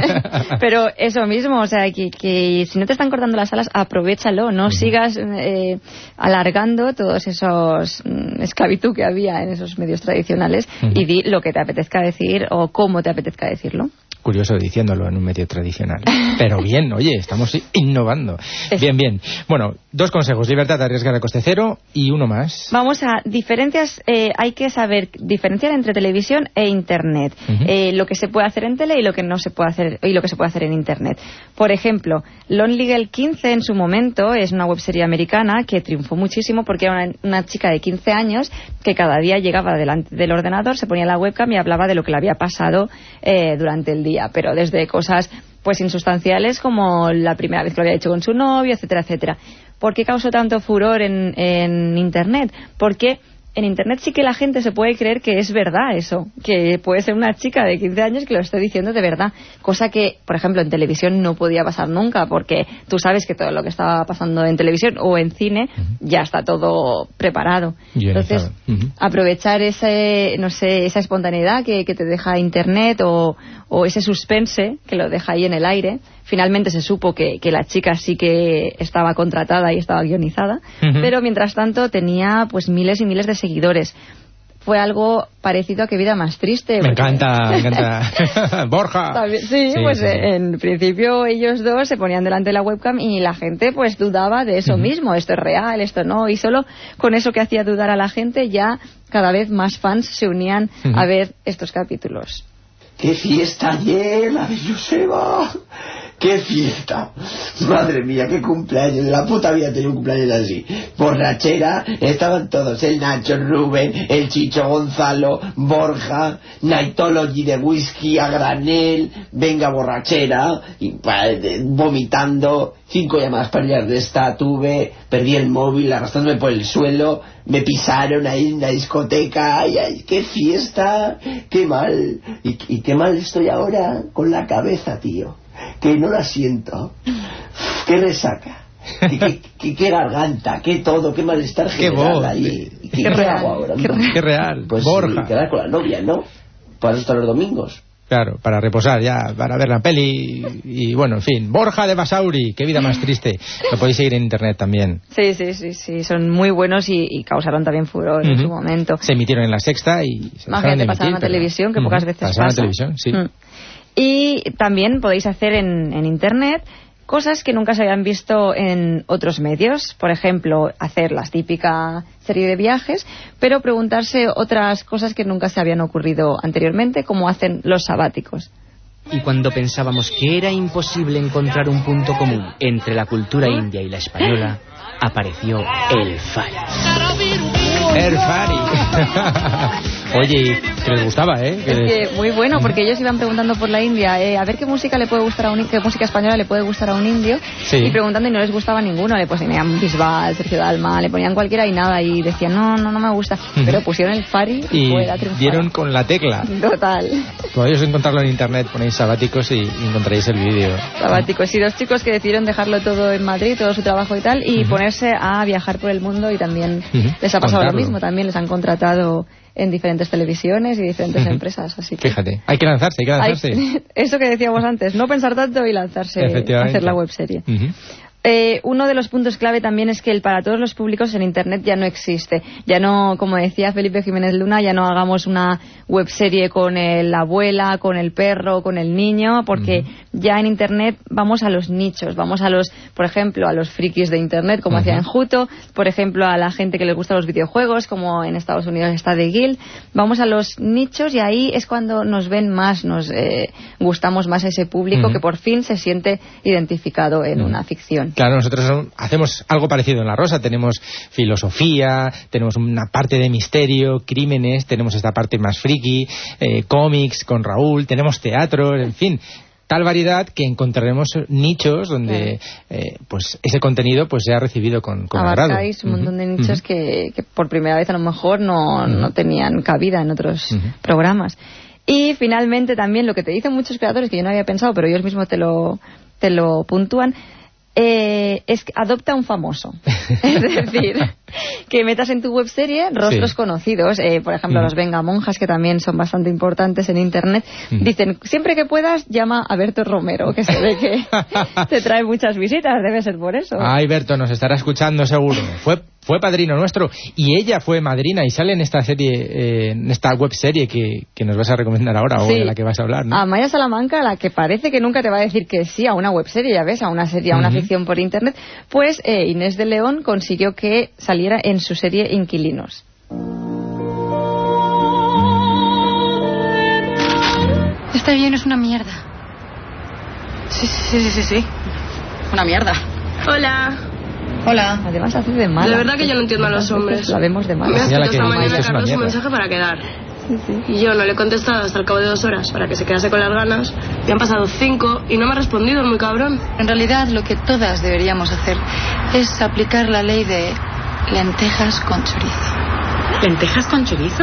Pero eso mismo, o sea, que, que si no te están cortando las alas, aprovéchalo, no uh-huh. sigas eh, alargando todos esos mm, esclavitud que había en esos medios tradicionales uh-huh. y di lo que te apetezca decir o cómo te apetezca decirlo. Curioso diciéndolo en un medio tradicional. Pero bien, oye, estamos innovando. Bien, bien. Bueno, dos consejos. Libertad, arriesgar a coste cero y uno más. Vamos a diferencias. Eh, hay que saber diferenciar entre televisión e Internet. Uh-huh. Eh, lo que se puede hacer en tele y lo que no se puede hacer y lo que se puede hacer en Internet. Por ejemplo, Lonely Girl quince en su momento es una webserie americana que triunfó muchísimo porque era una, una chica de quince años que cada día llegaba delante del ordenador, se ponía la webcam y hablaba de lo que le había pasado eh, durante el día. Pero desde cosas pues insustanciales como la primera vez que lo había hecho con su novio, etcétera, etcétera. ¿Por qué causó tanto furor en, en Internet? Porque en Internet sí que la gente se puede creer que es verdad eso, que puede ser una chica de quince años que lo esté diciendo de verdad, cosa que, por ejemplo, en televisión no podía pasar nunca, porque tú sabes que todo lo que estaba pasando en televisión o en cine uh-huh. ya está todo preparado. Entonces, uh-huh. aprovechar ese, no sé, esa espontaneidad que, que te deja Internet o, o ese suspense que lo deja ahí en el aire. Finalmente se supo que, que la chica sí que estaba contratada y estaba guionizada, uh-huh. pero mientras tanto tenía pues miles y miles de seguidores. Fue algo parecido a Qué vida más triste. Me encanta, me encanta. Borja. También, sí, sí, pues sí, sí. En principio ellos dos se ponían delante de la webcam y la gente pues dudaba de eso uh-huh. mismo. Esto es real, esto no. Y solo con eso que hacía dudar a la gente ya cada vez más fans se unían uh-huh. a ver estos capítulos. ¡Qué fiesta ayer, la de Joseba! ¡Qué fiesta! Madre mía, qué cumpleaños. De la puta vida tenía un cumpleaños así. Borrachera, estaban todos. El Nacho, Rubén, el Chicho Gonzalo, Borja, Nightology de whisky a granel, venga borrachera, y, eh, vomitando, cinco llamadas perdidas de esta tuve, perdí el móvil arrastrándome por el suelo, me pisaron ahí en la discoteca, ay, ay, qué fiesta, qué mal, y, y qué mal estoy ahora con la cabeza, tío. Que no la siento, qué resaca, qué, qué, qué, qué garganta, qué todo, qué malestar general ahí. Qué, qué, qué real, ahora, qué, ¿no? Qué real, pues Borja. Sí, quedar con la novia, ¿no? Para eso están los domingos. Claro, para reposar ya, para ver la peli y, y bueno, en fin. Borja de Basauri, qué vida más triste. Lo podéis seguir en internet también. Sí, sí, sí, sí, son muy buenos y, y causaron también furor uh-huh. en su momento. Se emitieron en La Sexta y se más gente pasaron a televisión, que uh-huh. pocas veces pasaron pasa. a televisión, sí. Uh-huh. Y también podéis hacer en, en internet cosas que nunca se habían visto en otros medios. Por ejemplo, hacer la típica serie de viajes, pero preguntarse otras cosas que nunca se habían ocurrido anteriormente, como hacen los sabáticos. Y cuando pensábamos que era imposible encontrar un punto común entre la cultura india y la española, apareció el Fari. El Fari. Oye, que les gustaba, ¿eh? Que es que muy bueno, porque ellos iban preguntando por la India, eh, a ver qué música le puede gustar a un qué música española le puede gustar a un indio, sí. Y preguntando y no les gustaba ninguno, le ponían Bisbal, Sergio Dalma, le ponían cualquiera y nada, y decían, no, no, no me gusta, uh-huh. pero pusieron el Fari y, y fue la triunfada. Dieron con la tecla. Total. Podéis encontrarlo en internet, ponéis sabáticos y, y encontraréis el vídeo. Sabáticos, y dos chicos que decidieron dejarlo todo en Madrid, todo su trabajo y tal, y uh-huh. ponerse a viajar por el mundo y también uh-huh. les ha pasado Contarlo. Lo mismo, también les han contratado en diferentes televisiones y diferentes empresas. Así que... Fíjate, hay que lanzarse, hay que lanzarse. Hay... Eso que decíamos antes, no pensar tanto y lanzarse a hacer la webserie. Uh-huh. Eh, uno de los puntos clave también es que el para todos los públicos en Internet ya no existe. Ya no, como decía Felipe Jiménez Luna, ya no hagamos una webserie con el, la abuela, con el perro, con el niño, porque uh-huh. ya en Internet vamos a los nichos, vamos a los, por ejemplo, a los frikis de Internet, como uh-huh. hacía en Juto, por ejemplo, a la gente que les gusta los videojuegos, como en Estados Unidos está The Guild. Vamos a los nichos y ahí es cuando nos ven más, nos eh, gustamos más a ese público uh-huh. que por fin se siente identificado en uh-huh. una ficción. Claro, nosotros hacemos algo parecido en La Rosa. Tenemos filosofía, tenemos una parte de misterio, crímenes, tenemos esta parte más friki, eh, cómics con Raúl, tenemos teatro, en fin, tal variedad que encontraremos nichos donde eh, pues ese contenido pues se ha recibido con, con agrado. Abarcáis un montón de nichos uh-huh. que, que por primera vez a lo mejor no, uh-huh. no tenían cabida en otros uh-huh. programas. Y finalmente también lo que te dicen muchos creadores, que yo no había pensado, pero ellos mismos te lo, te lo puntúan, Eh, es que adopta un famoso. Es decir, que metas en tu webserie rostros sí. conocidos. Eh, por ejemplo, mm. los vengamonjas, que también son bastante importantes en Internet. Mm. Dicen, siempre que puedas, llama a Berto Romero, que se ve que te trae muchas visitas. Debe ser por eso. Ay, Berto, nos estará escuchando seguro. Fue fue padrino nuestro y ella fue madrina y sale en esta serie, eh, en esta webserie que, que nos vas a recomendar ahora sí. o de la que vas a hablar, ¿no? Amaya Salamanca, la que parece que nunca te va a decir que sí a una webserie, ya ves, a una serie, a una uh-huh. ficción por Internet, pues eh, Inés de León consiguió que saliera en su serie Inquilinos. Está bien, es una mierda. Sí, sí, sí, sí, sí. Una mierda. Hola. Hola. Además hace de mala. De verdad que yo no entiendo a los hombres. La vemos de mala. Me has escrito esta mañana a Carlos un mensaje para quedar. Sí, sí. Y yo no le he contestado hasta el cabo de dos horas para que se quedase con las ganas. Y han pasado cinco y no me ha respondido, muy cabrón. En realidad lo que todas deberíamos hacer es aplicar la ley de lentejas con chorizo. ¿Lentejas con chorizo?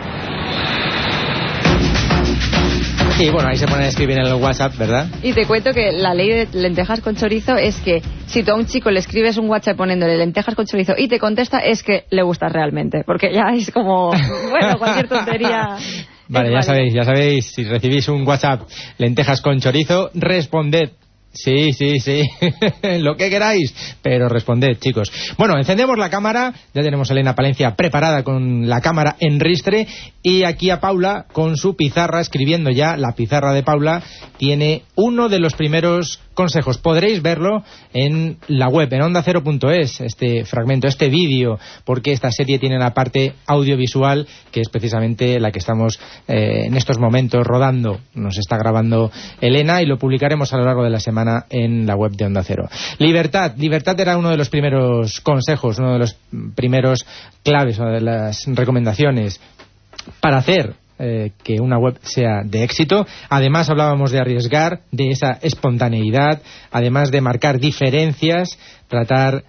Y bueno, ahí se ponen a escribir en el WhatsApp, ¿verdad? Y te cuento que la ley de lentejas con chorizo es que si tú a un chico le escribes un WhatsApp poniéndole lentejas con chorizo y te contesta, es que le gustas realmente. Porque ya es como, bueno, cualquier tontería. Vale, ya sabéis, ya sabéis, si recibís un WhatsApp lentejas con chorizo, responded. Sí, sí, sí, lo que queráis, pero responded, chicos. Bueno, encendemos la cámara, ya tenemos a Elena Palencia preparada con la cámara en ristre y aquí a Paula con su pizarra, escribiendo ya. La pizarra de Paula tiene uno de los primeros consejos. Podréis verlo en la web, en onda cero punto es, este fragmento, este vídeo, porque esta serie tiene la parte audiovisual, que es precisamente la que estamos eh, en estos momentos rodando. Nos está grabando Elena y lo publicaremos a lo largo de la semana en la web de Onda Cero. Libertad. Libertad era uno de los primeros consejos, uno de los primeros claves, una de las recomendaciones para hacer Eh, que una web sea de éxito. Además hablábamos de arriesgar, de esa espontaneidad, además de marcar diferencias, tratar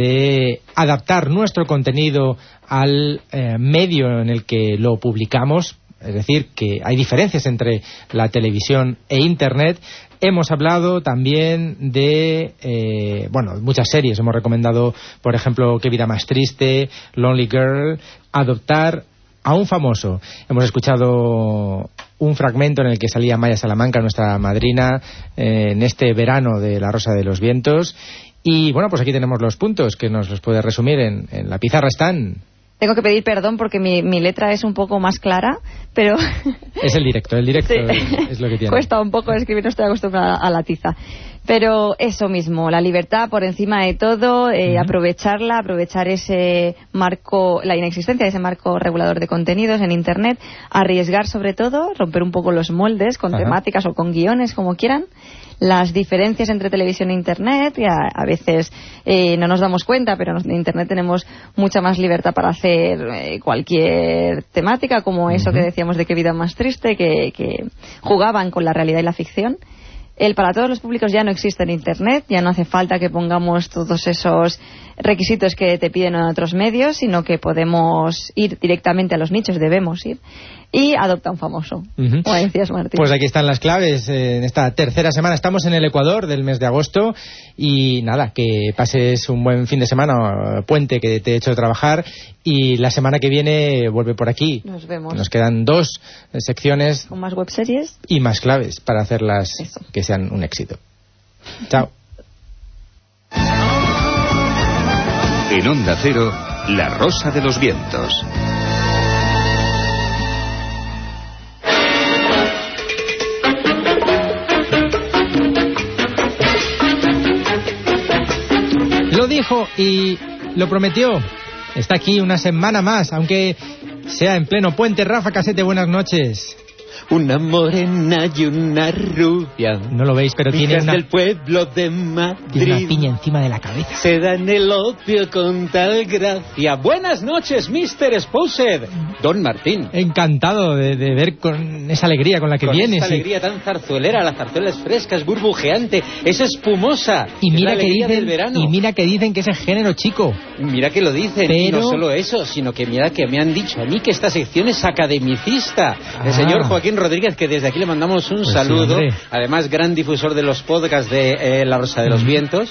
de adaptar nuestro contenido al eh, medio en el que lo publicamos. Es decir, que hay diferencias entre la televisión e Internet. Hemos hablado también de, eh, bueno, muchas series. Hemos recomendado, por ejemplo, Qué vida más triste, Lonely Girl, adoptar a un famoso. Hemos escuchado un fragmento en el que salía Maya Salamanca, nuestra madrina, eh, en este verano de La Rosa de los Vientos. Y bueno, pues aquí tenemos los puntos que nos los puede resumir. En, en la pizarra están. Tengo que pedir perdón porque mi, mi letra es un poco más clara, pero... Es el directo, el directo sí. es, es lo que tiene. Cuesta un poco escribir, no estoy acostumbrada a la tiza. Pero eso mismo, la libertad por encima de todo, eh, uh-huh. aprovecharla, aprovechar ese marco, la inexistencia de ese marco regulador de contenidos en Internet, arriesgar sobre todo, romper un poco los moldes con uh-huh. temáticas o con guiones, como quieran. Las diferencias entre televisión e Internet, que a, a veces eh, no nos damos cuenta, pero en Internet tenemos mucha más libertad para hacer eh, cualquier temática, como eso uh-huh. que decíamos de Qué vida más triste, que, que jugaban con la realidad y la ficción. El para todos los públicos ya no existe en Internet, ya no hace falta que pongamos todos esos requisitos que te piden otros medios, sino que podemos ir directamente a los nichos, debemos ir, y adopta un famoso, uh-huh. como decías, Martín. Pues aquí están las claves en esta tercera semana. Estamos en el Ecuador del mes de agosto y nada, que pases un buen fin de semana, puente que te he hecho trabajar, y la semana que viene vuelve por aquí. Nos vemos. Nos quedan dos secciones con más webseries y más claves para hacerlas Eso. que sean un éxito. Chao. En Onda Cero, La Rosa de los Vientos. Lo dijo y lo prometió. Está aquí una semana más, aunque sea en pleno puente. Rafa Casete, buenas noches. Una morena y una rubia. No lo veis, pero tiene una... del pueblo de Madrid. Tiene una piña encima de la cabeza. Se dan el opio con tal gracia. Buenas noches, mister Exposed. Don Martín. Encantado de, de ver con esa alegría con la que con vienes. Esa alegría y... tan zarzuelera. La zarzuela es fresca, es burbujeante, es espumosa. Y mira, es la que dicen, del verano. y mira que dicen que es el género chico. Mira que lo dicen. Pero... Y no solo eso, sino que mira que me han dicho a mí que esta sección es academicista. Ah. El señor Joaquín Rodríguez, que desde aquí le mandamos un pues saludo, sí, además gran difusor de los podcasts de eh, La Rosa de los mm. Vientos.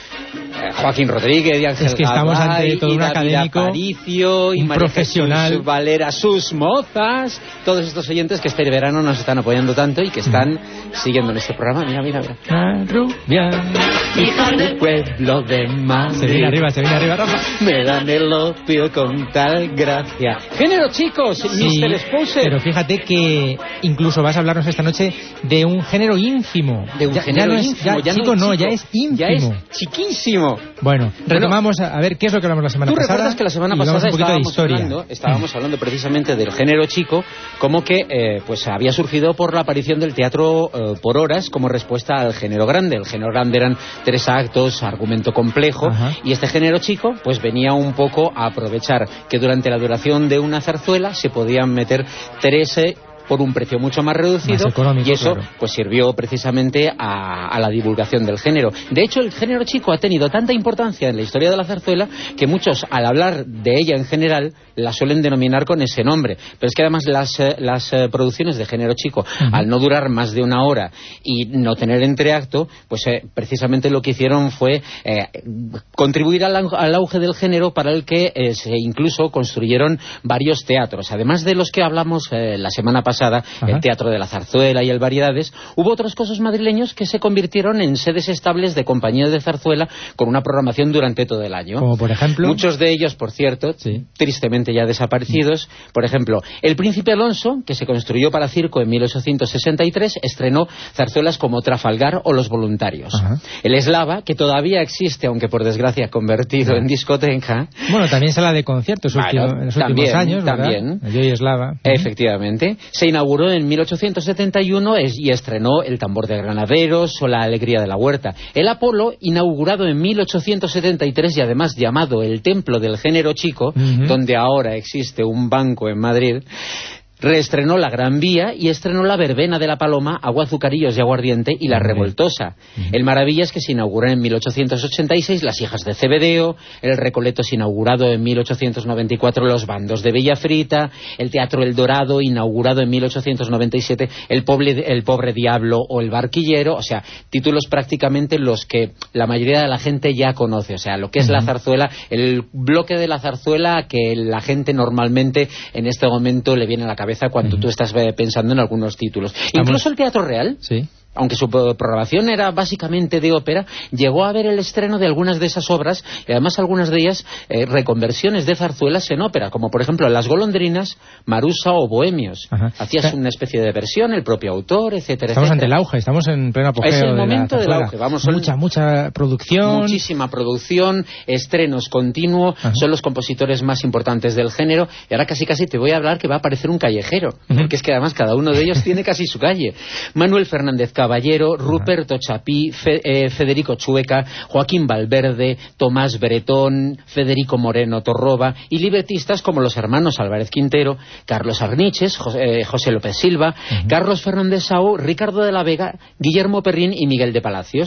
Eh, Joaquín Rodríguez y Ángel Es que estamos Gabay, ante todo un académico, Aparicio, y un María profesional, Jesús Valera, sus mozas, todos estos oyentes que este verano nos están apoyando tanto y que están mm. siguiendo en este programa. Mira, mira, mira. Ah, rubia, hija del pueblo de Madrid. Se viene arriba, se viene arriba, Rafa. Me dan el opio con tal gracia. Género, chicos, sí, mister Exposed. Pero fíjate que incluso vas a hablarnos esta noche de un género ínfimo. De un ya, género ya no ínfimo. Es, ya, ya chico, no, no, chico, ya es ínfimo. Ya es chiquísimo. Bueno, retomamos bueno, a ver qué es lo que hablamos la semana ¿tú pasada. ¿Tú recuerdas que la semana pasada un poquito estábamos, de historia. Hablando, estábamos hablando precisamente del género chico, como que eh, pues había surgido por la aparición del teatro eh, por horas como respuesta al género grande? El género grande eran tres actos, argumento complejo. Ajá. Y este género chico pues venía un poco a aprovechar que durante la duración de una zarzuela se podían meter tres... Eh, por un precio mucho más reducido, más y eso claro. pues sirvió precisamente a, a la divulgación del género. De hecho, el género chico ha tenido tanta importancia en la historia de la zarzuela que muchos, al hablar de ella en general, la suelen denominar con ese nombre. Pero es que además las, las eh, producciones de género chico, uh-huh. al no durar más de una hora y no tener entreacto, pues eh, precisamente lo que hicieron fue eh, contribuir al, al auge del género, para el que eh, se incluso construyeron varios teatros. Además de los que hablamos eh, la semana pasada, Pasada, el Teatro de la Zarzuela y el Variedades, hubo otros cosos madrileños que se convirtieron en sedes estables de compañías de zarzuela con una programación durante todo el año. Como por ejemplo... Muchos de ellos, por cierto, sí. tristemente ya desaparecidos. Por ejemplo, El Príncipe Alonso, que se construyó para circo en mil ochocientos sesenta y tres, estrenó zarzuelas como Trafalgar o Los Voluntarios. Ajá. El Eslava, que todavía existe, aunque por desgracia convertido Ajá. en discoteca... Bueno, también sala de conciertos bueno, último, en los también, últimos años, ¿verdad? También. Yo y Eslava. Efectivamente. Se inauguró en mil ochocientos setenta y uno y estrenó El Tambor de Granaderos o La Alegría de la Huerta. El Apolo, inaugurado en mil ochocientos setenta y tres y además llamado el Templo del Género Chico, uh-huh. donde ahora existe un banco en Madrid, reestrenó La Gran Vía y estrenó La Verbena de la Paloma, Agua, Azucarillos y Aguardiente y La Revoltosa. Uh-huh. El Maravillas, que se inauguró en mil ochocientos ochenta y seis, Las Hijas de Cebedeo. El Recoletos, inaugurado en mil ochocientos noventa y cuatro, Los Bandos de Villafrita. El Teatro El Dorado, inaugurado en mil ochocientos noventa y siete, El Pobre, el Pobre Diablo o El Barquillero. O sea, títulos prácticamente los que la mayoría de la gente ya conoce. O sea, lo que es uh-huh. la zarzuela, el bloque de la zarzuela que la gente normalmente en este momento le viene a la cabeza cuando uh-huh. tú estás pensando en algunos títulos. Estamos... Incluso el Teatro Real, sí. aunque su programación era básicamente de ópera, llegó a ver el estreno de algunas de esas obras y además algunas de ellas eh, reconversiones de zarzuelas en ópera, como por ejemplo Las Golondrinas, Marusa o Bohemios. Ajá. Hacías una especie de versión, el propio autor, etcétera, Estamos etcétera. ante el auge, estamos en pleno apogeo. Es el momento de del auge. Vamos, son mucha, mucha producción. Muchísima producción, estrenos continuos, Ajá. son los compositores más importantes del género y ahora casi casi te voy a hablar que va a aparecer un callejero, uh-huh. porque es que además cada uno de ellos tiene casi su calle. Manuel Fernández Caballero, Ruperto Chapí, Fe, eh, Federico Chueca, Joaquín Valverde, Tomás Bretón, Federico Moreno Torroba y libretistas como los hermanos Álvarez Quintero, Carlos Arniches, José, eh, José López Silva, uh-huh. Carlos Fernández Sau, Ricardo de la Vega, Guillermo Perrín y Miguel de Palacios.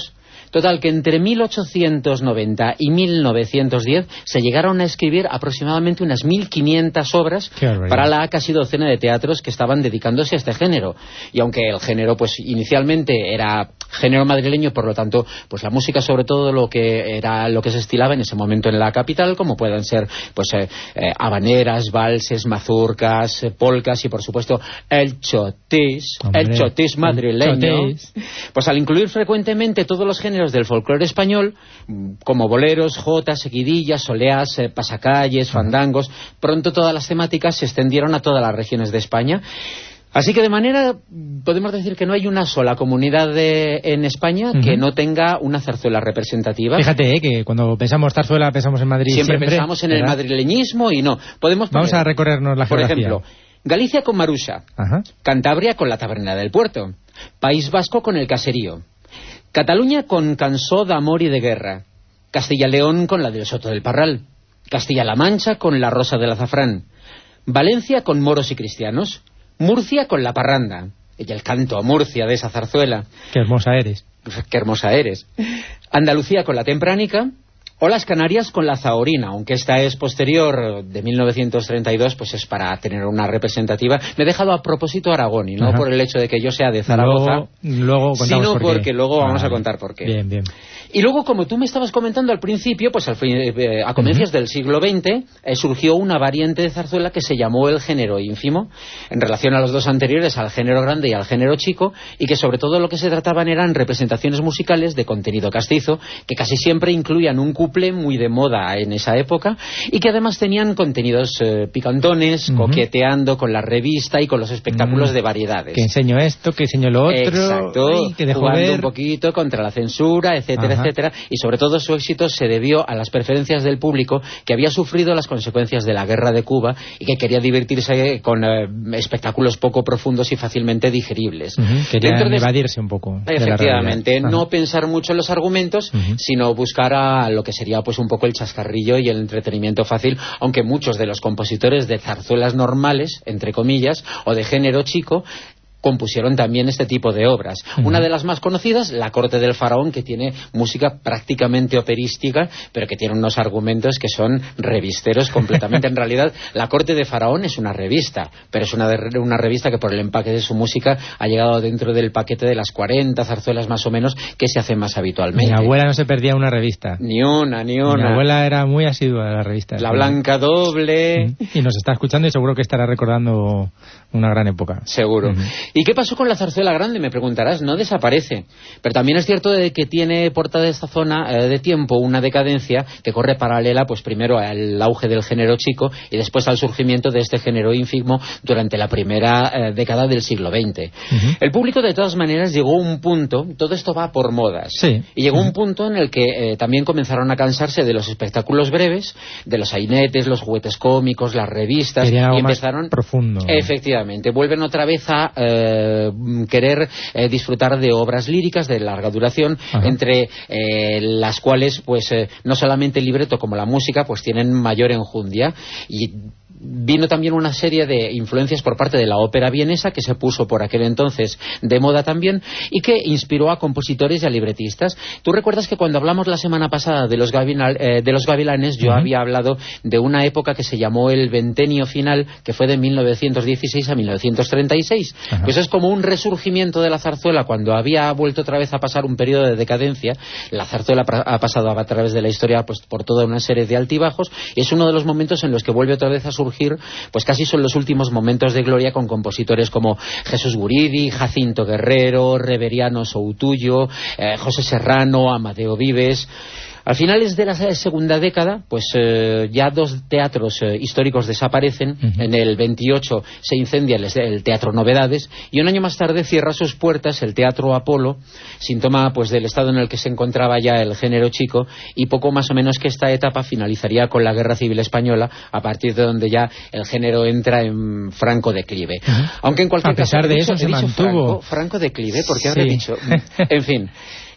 Total, que entre mil ochocientos noventa y mil novecientos diez se llegaron a escribir aproximadamente unas mil quinientas obras para la casi docena de teatros que estaban dedicándose a este género. Y aunque el género pues inicialmente era género madrileño, por lo tanto pues la música, sobre todo lo que era lo que se estilaba en ese momento en la capital, como puedan ser pues eh, eh, habaneras, valses, mazurcas, eh, polcas y por supuesto el chotis, Hombre, el chotis madrileño, chotis. Pues al incluir frecuentemente todos los géneros del folclore español, como boleros, jotas, seguidillas, soleás, eh, pasacalles, fandangos, pronto todas las temáticas se extendieron a todas las regiones de España. Así que de manera, podemos decir que no hay una sola comunidad de, en España uh-huh. que no tenga una zarzuela representativa. Fíjate, eh, que cuando pensamos zarzuela pensamos en Madrid siempre. Siempre pensamos en ¿verdad? El madrileñismo y no. Podemos poner, Vamos a recorrernos la por geografía. Por ejemplo, Galicia con Maruxa, Ajá. Cantabria con la Taberna del Puerto, País Vasco con el Caserío, Cataluña con Cansó d'Amor y de Guerra, Castilla-León con la del Soto del Parral, Castilla-La Mancha con la Rosa del Azafrán, Valencia con Moros y Cristianos, Murcia con la Parranda, y el canto a Murcia de esa zarzuela. Qué hermosa eres. Qué hermosa eres. Andalucía con la Tempránica, o las Canarias con la Zahorina, aunque esta es posterior, de mil novecientos treinta y dos, pues es para tener una representativa. Me he dejado a propósito Aragón, y no Ajá. por el hecho de que yo sea de Zaragoza, luego, luego sino por porque qué. luego vamos ah, a contar por qué. Bien, bien. Y luego, como tú me estabas comentando al principio, pues al fin, eh, a comienzos uh-huh. del siglo veinte eh, surgió una variante de zarzuela que se llamó el género ínfimo, en relación a los dos anteriores, al género grande y al género chico, y que sobre todo lo que se trataban eran representaciones musicales de contenido castizo, que casi siempre incluían un cuplé muy de moda en esa época, y que además tenían contenidos eh, picantones, uh-huh. coqueteando con la revista y con los espectáculos uh-huh. de variedades. Que enseño esto, que enseño lo otro. Exacto, Ay, que dejo jugando ver. un poquito contra la censura, etcétera, Ajá. etcétera, y sobre todo su éxito se debió a las preferencias del público, que había sufrido las consecuencias de la guerra de Cuba y que quería divertirse con eh, espectáculos poco profundos y fácilmente digeribles. Uh-huh. Querían de... evadirse un poco. Efectivamente, no pensar mucho en los argumentos, uh-huh. sino buscar a lo que sería pues un poco el chascarrillo y el entretenimiento fácil, aunque muchos de los compositores de zarzuelas normales, entre comillas, o de género chico, compusieron también este tipo de obras. Uh-huh. Una de las más conocidas, La corte del faraón, que tiene música prácticamente operística, pero que tiene unos argumentos que son revisteros completamente. En realidad, La corte de faraón es una revista, pero es una, de, una revista que por el empaque de su música ha llegado dentro del paquete de las cuarenta zarzuelas más o menos que se hacen más habitualmente. Mi abuela no se perdía una revista. Ni una, ni una. Mi abuela era muy asidua de las revistas. La Blanca Doble. Y nos está escuchando y seguro que estará recordando una gran época. Seguro. Uh-huh. ¿Y qué pasó con la zarzuela grande? Me preguntarás. No desaparece. Pero también es cierto de que tiene portada esta zona eh, de tiempo una decadencia que corre paralela, pues primero al auge del género chico y después al surgimiento de este género ínfimo durante la primera eh, década del siglo veinte. Uh-huh. El público, de todas maneras, llegó a un punto, todo esto va por modas, sí. y llegó a uh-huh. un punto en el que eh, también comenzaron a cansarse de los espectáculos breves, de los sainetes, los juguetes cómicos, las revistas, Querían algo y empezaron más profundo. Efectivamente, vuelven otra vez a eh, querer eh, disfrutar de obras líricas de larga duración, Ajá. entre eh, las cuales pues eh, no solamente el libreto como la música pues tienen mayor enjundia, y vino también una serie de influencias por parte de la ópera vienesa, que se puso por aquel entonces de moda también, y que inspiró a compositores y a libretistas. Tú recuerdas que cuando hablamos la semana pasada de los, gavilal, eh, de los gavilanes, yo uh-huh. había hablado de una época que se llamó el ventenio final, que fue de mil novecientos dieciséis a mil novecientos treinta y seis. Uh-huh. Pues es como un resurgimiento de la zarzuela cuando había vuelto otra vez a pasar un periodo de decadencia. La zarzuela ha pasado a través de la historia pues por toda una serie de altibajos, y es uno de los momentos en los que vuelve otra vez a surgir, pues casi son los últimos momentos de gloria, con compositores como Jesús Guridi, Jacinto Guerrero, Reveriano Soutullo, eh, José Serrano, Amadeo Vives. A finales de la segunda década, pues eh, ya dos teatros eh, históricos desaparecen. Uh-huh. En el veintiocho se incendia el, el Teatro Novedades, y un año más tarde cierra sus puertas el Teatro Apolo, síntoma pues del estado en el que se encontraba ya el género chico, y poco más o menos que esta etapa finalizaría con la Guerra Civil Española, a partir de donde ya el género entra en franco declive. Uh-huh. Aunque en cualquier a pesar caso, de dicho, eso se dicho mantuvo franco, franco declive, porque sí. habré dicho, en fin.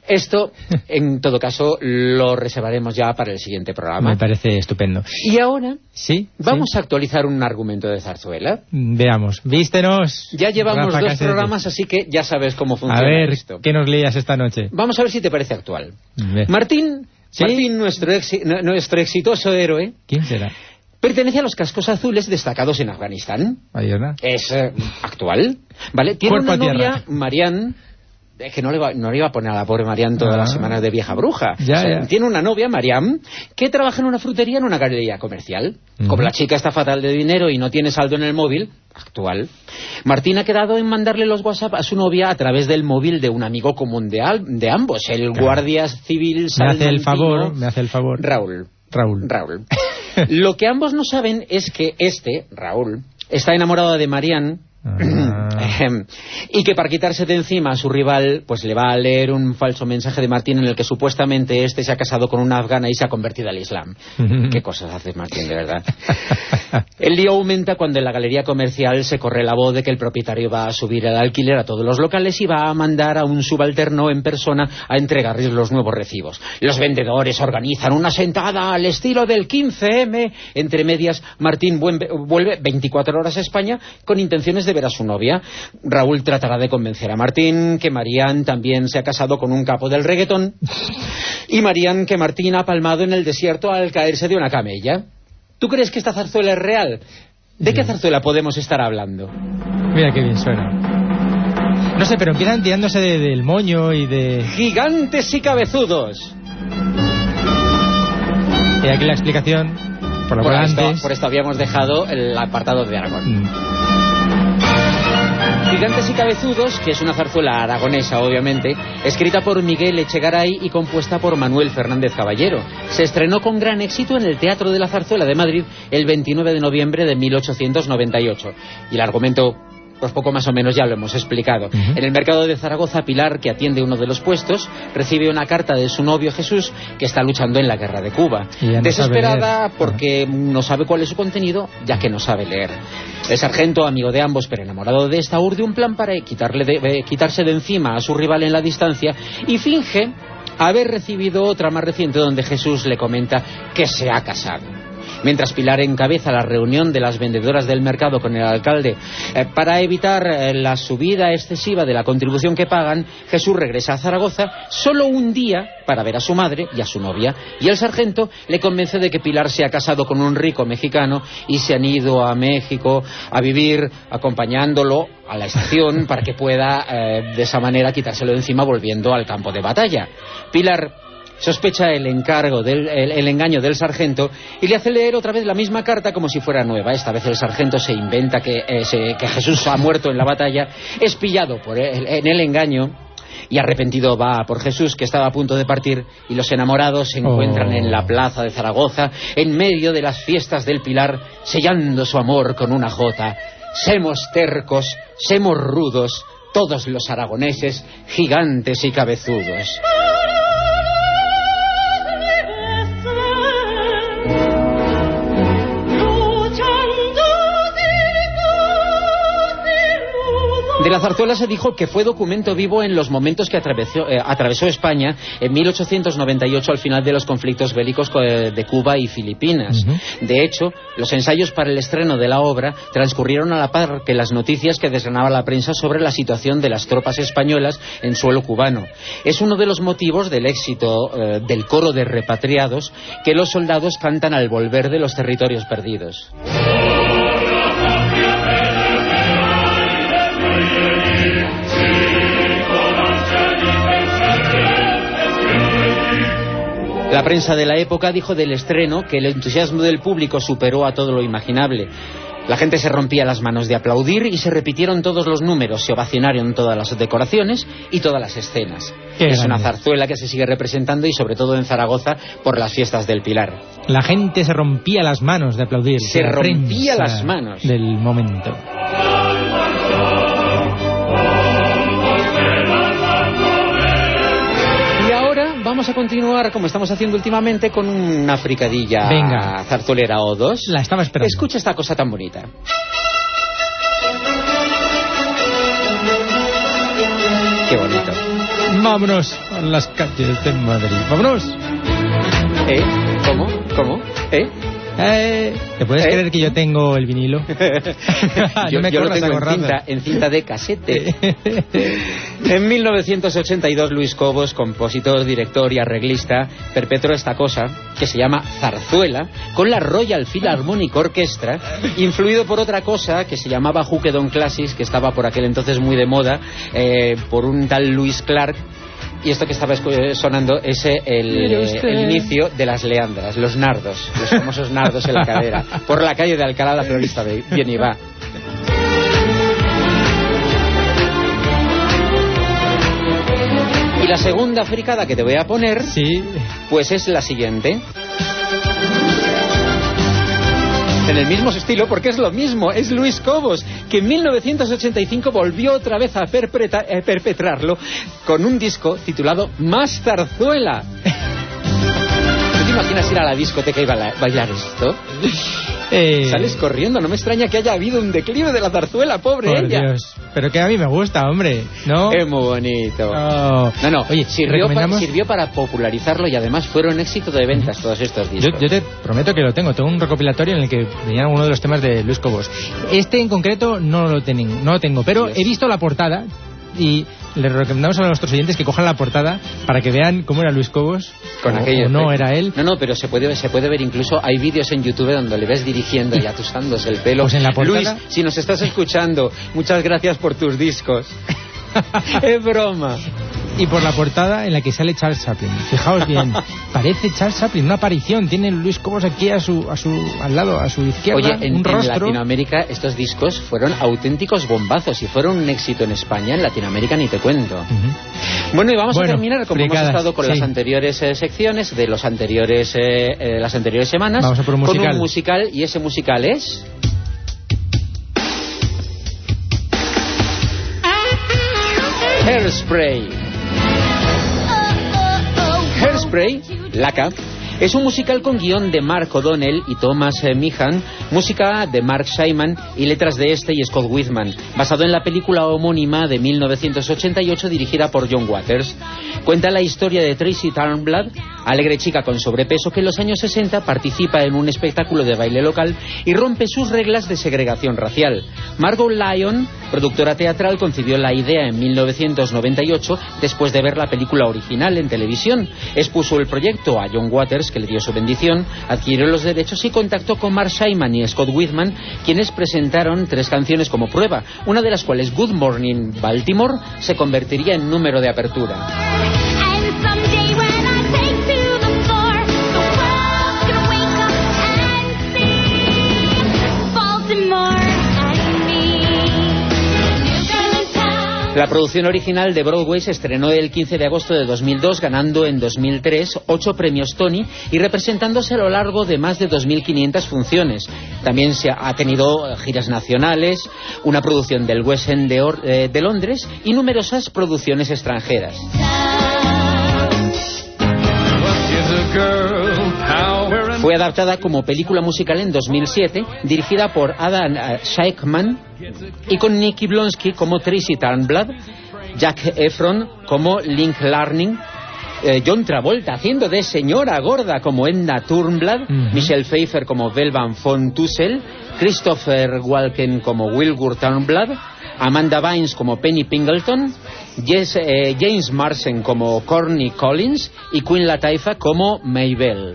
Esto, en todo caso, lo reservaremos ya para el siguiente programa. Me parece estupendo. Y ahora, ¿sí? vamos ¿Sí? a actualizar un argumento de zarzuela. Veamos. Vístenos. Ya llevamos Rafa dos Casete. programas, así que ya sabes cómo funciona a ver, esto. ¿qué nos leías esta noche? Vamos a ver si te parece actual. Ve. Martín, ¿Sí? Martín nuestro, exi nuestro exitoso héroe, ¿Quién será? pertenece a los cascos azules destacados en Afganistán. Ahí, ¿verdad? Es eh, actual, ¿vale? Tiene Cuerpo una a tierra. novia, Marianne. Es que no le, va, no le iba a poner a la pobre Marianne todas Ah. las semanas de vieja bruja. Ya, O sea, ya. Tiene una novia, Marianne, que trabaja en una frutería en una galería comercial. Uh-huh. Como la chica está fatal de dinero y no tiene saldo en el móvil, actual, Martín ha quedado en mandarle los WhatsApp a su novia a través del móvil de un amigo común de, al, de ambos, el Claro. guardia civil Me hace el salmantino, favor, me hace el favor. Raúl. Raúl. Raúl. Lo que ambos no saben es que este, Raúl, está enamorado de Marianne. Y que para quitarse de encima a su rival, pues le va a leer un falso mensaje de Martín en el que supuestamente este se ha casado con una afgana y se ha convertido al Islam. ¿Qué cosas hace Martín, de verdad? El lío aumenta cuando en la galería comercial se corre la voz de que el propietario va a subir el alquiler a todos los locales y va a mandar a un subalterno en persona a entregarles los nuevos recibos. Los vendedores organizan una sentada al estilo del quince eme. Entre medias, Martín vuelve veinticuatro horas a España con intenciones de ver a su novia. Raúl tratará de convencer a Martín que Marianne también se ha casado con un capo del reggaetón y Marianne que Martín ha palmado en el desierto al caerse de una camella. ¿Tú crees que esta zarzuela es real? ¿De qué zarzuela podemos estar hablando? Mira qué bien suena. No sé, pero empiezan tirándose de, del moño y de... Gigantes y cabezudos. Y aquí la explicación, por lo por, cual esto, antes... por esto habíamos dejado el apartado de Aragón. Mm. Gigantes y cabezudos, que es una zarzuela aragonesa, obviamente, escrita por Miguel Echegaray y compuesta por Manuel Fernández Caballero. Se estrenó con gran éxito en el Teatro de la Zarzuela de Madrid el veintinueve de noviembre de mil ochocientos noventa y ocho. Y el argumento, pues poco más o menos ya lo hemos explicado. Uh-huh. En el mercado de Zaragoza, Pilar, que atiende uno de los puestos, recibe una carta de su novio Jesús, que está luchando en la guerra de Cuba. No Desesperada porque uh-huh. no sabe cuál es su contenido, ya que no sabe leer. El sargento, amigo de ambos pero enamorado de esta, urde un plan para quitarle de, eh, quitarse de encima a su rival en la distancia y finge haber recibido otra más reciente donde Jesús le comenta que se ha casado. Mientras Pilar encabeza la reunión de las vendedoras del mercado con el alcalde eh, para evitar eh, la subida excesiva de la contribución que pagan, Jesús regresa a Zaragoza solo un día para ver a su madre y a su novia, y el sargento le convence de que Pilar se ha casado con un rico mexicano y se han ido a México a vivir acompañándolo a la estación para que pueda eh, de esa manera quitárselo de encima volviendo al campo de batalla. Pilar sospecha el encargo del el, el engaño del sargento y le hace leer otra vez la misma carta como si fuera nueva. Esta vez el sargento se inventa que, eh, se, que Jesús ha muerto en la batalla, es pillado por el, en el engaño y arrepentido va por Jesús, que estaba a punto de partir, y los enamorados se encuentran oh. en la plaza de Zaragoza en medio de las fiestas del Pilar, sellando su amor con una jota. Semos tercos, semos rudos, todos los aragoneses, gigantes y cabezudos. De la zarzuela se dijo que fue documento vivo en los momentos que atravesó, eh, atravesó España en mil ochocientos noventa y ocho al final de los conflictos bélicos de Cuba y Filipinas. Uh-huh. De hecho, los ensayos para el estreno de la obra transcurrieron a la par que las noticias que desgranaba la prensa sobre la situación de las tropas españolas en suelo cubano. Es uno de los motivos del éxito eh, del coro de repatriados que los soldados cantan al volver de los territorios perdidos. La prensa de la época dijo del estreno que el entusiasmo del público superó a todo lo imaginable. La gente se rompía las manos de aplaudir y se repitieron todos los números, se ovacionaron todas las decoraciones y todas las escenas. Qué es grande. Una zarzuela que se sigue representando y sobre todo en Zaragoza por las fiestas del Pilar. La gente se rompía las manos de aplaudir. Se rompía las manos. Del momento. Vamos a continuar, como estamos haciendo últimamente, con una fricadilla Venga. zarzuelera o dos. La estaba esperando. Escucha esta cosa tan bonita. Qué bonito. Vámonos a las calles de Madrid. Vámonos. ¿Eh? ¿Cómo? ¿Cómo? ¿Eh? Eh, ¿Te puedes ¿Eh? creer que yo tengo el vinilo? yo, me yo lo tengo en cinta, en cinta de casete. En mil novecientos ochenta y dos, Luis Cobos, compositor, director y arreglista, perpetró esta cosa que se llama zarzuela con la Royal Philharmonic Orchestra, influido por otra cosa que se llamaba Hookedon Classics, que estaba por aquel entonces muy de moda, eh, por un tal Louis Clark. Y esto que estaba sonando es el, el inicio de las leandras, los nardos, los famosos nardos en la cadera. Por la calle de Alcalá la florista bien y va. Y la segunda fricada que te voy a poner, sí, pues es la siguiente. En el mismo estilo, porque es lo mismo, es Luis Cobos, que en mil novecientos ochenta y cinco volvió otra vez a perpetra, eh, perpetrarlo con un disco titulado Más Zarzuela. ¿Tú te imaginas ir a la discoteca y bailar, bailar esto? Eh... Sales corriendo, no me extraña que haya habido un declive de la zarzuela, pobre Por ella. Dios, pero que a mí me gusta, hombre, ¿no? Es muy bonito. Oh. No, no, oye, sirvió, recomendamos... pa, sirvió para popularizarlo y además fueron éxito de ventas todos estos discos. Yo, yo te prometo que lo tengo, tengo un recopilatorio en el que venían uno de los temas de Luis Cobos. Este en concreto no lo, ten, no lo tengo, pero Dios. He visto la portada y les recomendamos a nuestros oyentes que cojan la portada para que vean cómo era Luis Cobos con o, aquello, o no era él. No, no, pero se puede, se puede ver incluso, hay vídeos en YouTube donde le ves dirigiendo y atusándose el pelo. Pues en la portada... Luis, si nos estás escuchando, muchas gracias por tus discos. Es broma. Y por la portada en la que sale Charles Chaplin. Fijaos bien, parece Charles Chaplin, una aparición. Tiene Luis Cobos aquí a su, a su, al lado, a su izquierda. Oye, en, un rostro. En Latinoamérica estos discos fueron auténticos bombazos y fueron un éxito en España, en Latinoamérica ni te cuento. Uh-huh. Bueno, y vamos bueno, a terminar como fricadas, hemos estado con sí. las anteriores eh, secciones de los anteriores, eh, eh, las anteriores semanas. Vamos a por un musical. Con un musical, y ese musical es... Hairspray. Hairspray, Laca, es un musical con guión de Mark O'Donnell y Thomas eh, Meehan, música de Mark Simon y letras de este y Scott Wittman, basado en la película homónima de mil novecientos ochenta y ocho dirigida por John Waters. Cuenta la historia de Tracy Turnblad, alegre chica con sobrepeso que en los años sesenta participa en un espectáculo de baile local y rompe sus reglas de segregación racial. Margot Lyon, productora teatral, concibió la idea en mil novecientos noventa y ocho después de ver la película original en televisión. Expuso el proyecto a John Waters, que le dio su bendición, adquirió los derechos y contactó con Mark Simon y Scott Wittman, quienes presentaron tres canciones como prueba, una de las cuales, Good Morning Baltimore, se convertiría en número de apertura. La producción original de Broadway se estrenó el quince de agosto de dos mil dos, ganando en dos mil tres ocho premios Tony y representándose a lo largo de más de dos mil quinientas funciones. También se ha tenido giras nacionales, una producción del West End de, Or eh, de Londres y numerosas producciones extranjeras. Fue adaptada como película musical en dos mil siete, dirigida por Adam Shaikman y con Nikki Blonsky como Tracy Turnblad, Zac Efron como Link Larning, eh, John Travolta haciendo de señora gorda como Edna Turnblad, uh-huh. Michelle Pfeiffer como Belle Van von Tussel, Christopher Walken como Wilbur Turnblad, Amanda Bynes como Penny Pingleton, Jess, eh, James Marsden como Corny Collins y Queen Latifah como Maybelle.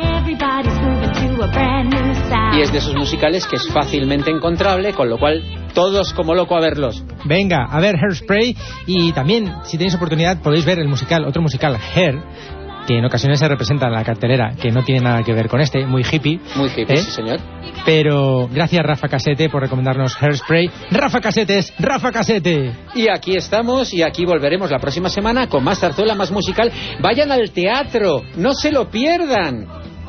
Y es de esos musicales que es fácilmente encontrable, con lo cual todos como loco a verlos. Venga, a ver Hairspray, y también, si tenéis oportunidad, podéis ver el musical, otro musical, Hair, que en ocasiones se representa en la cartelera, que no tiene nada que ver con este, muy hippie. Muy hippie, ¿eh? Sí, señor. Pero gracias, Rafa Casete, por recomendarnos Hairspray. Rafa Casete es Rafa Casete. Y aquí estamos, y aquí volveremos la próxima semana con más zarzuela, más musical. Vayan al teatro, no se lo pierdan.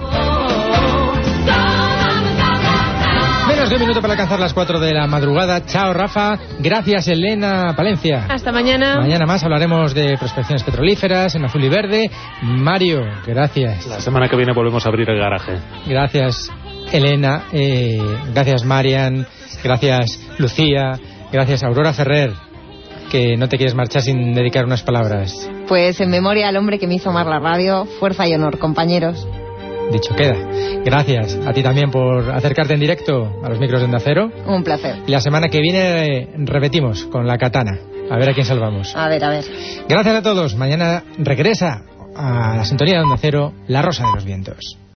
Menos de un minuto para alcanzar las cuatro de la madrugada. Chao, Rafa. Gracias, Elena Palencia. Hasta mañana. Mañana más hablaremos de prospecciones petrolíferas en azul y verde. Mario, gracias. La semana que viene volvemos a abrir el garaje. Gracias, Elena. Eh, gracias, Marian. Gracias, Lucía. Gracias, Aurora Ferrer. que no te quieres marchar sin dedicar unas palabras. Pues en memoria al hombre que me hizo amar la radio, fuerza y honor, compañeros. Dicho queda. Gracias a ti también por acercarte en directo a los micros de Onda Cero. Un placer. Y la semana que viene eh, repetimos con la katana. A ver a quién salvamos. A ver, a ver. Gracias a todos. Mañana regresa a la sintonía de Onda Cero, La Rosa de los Vientos.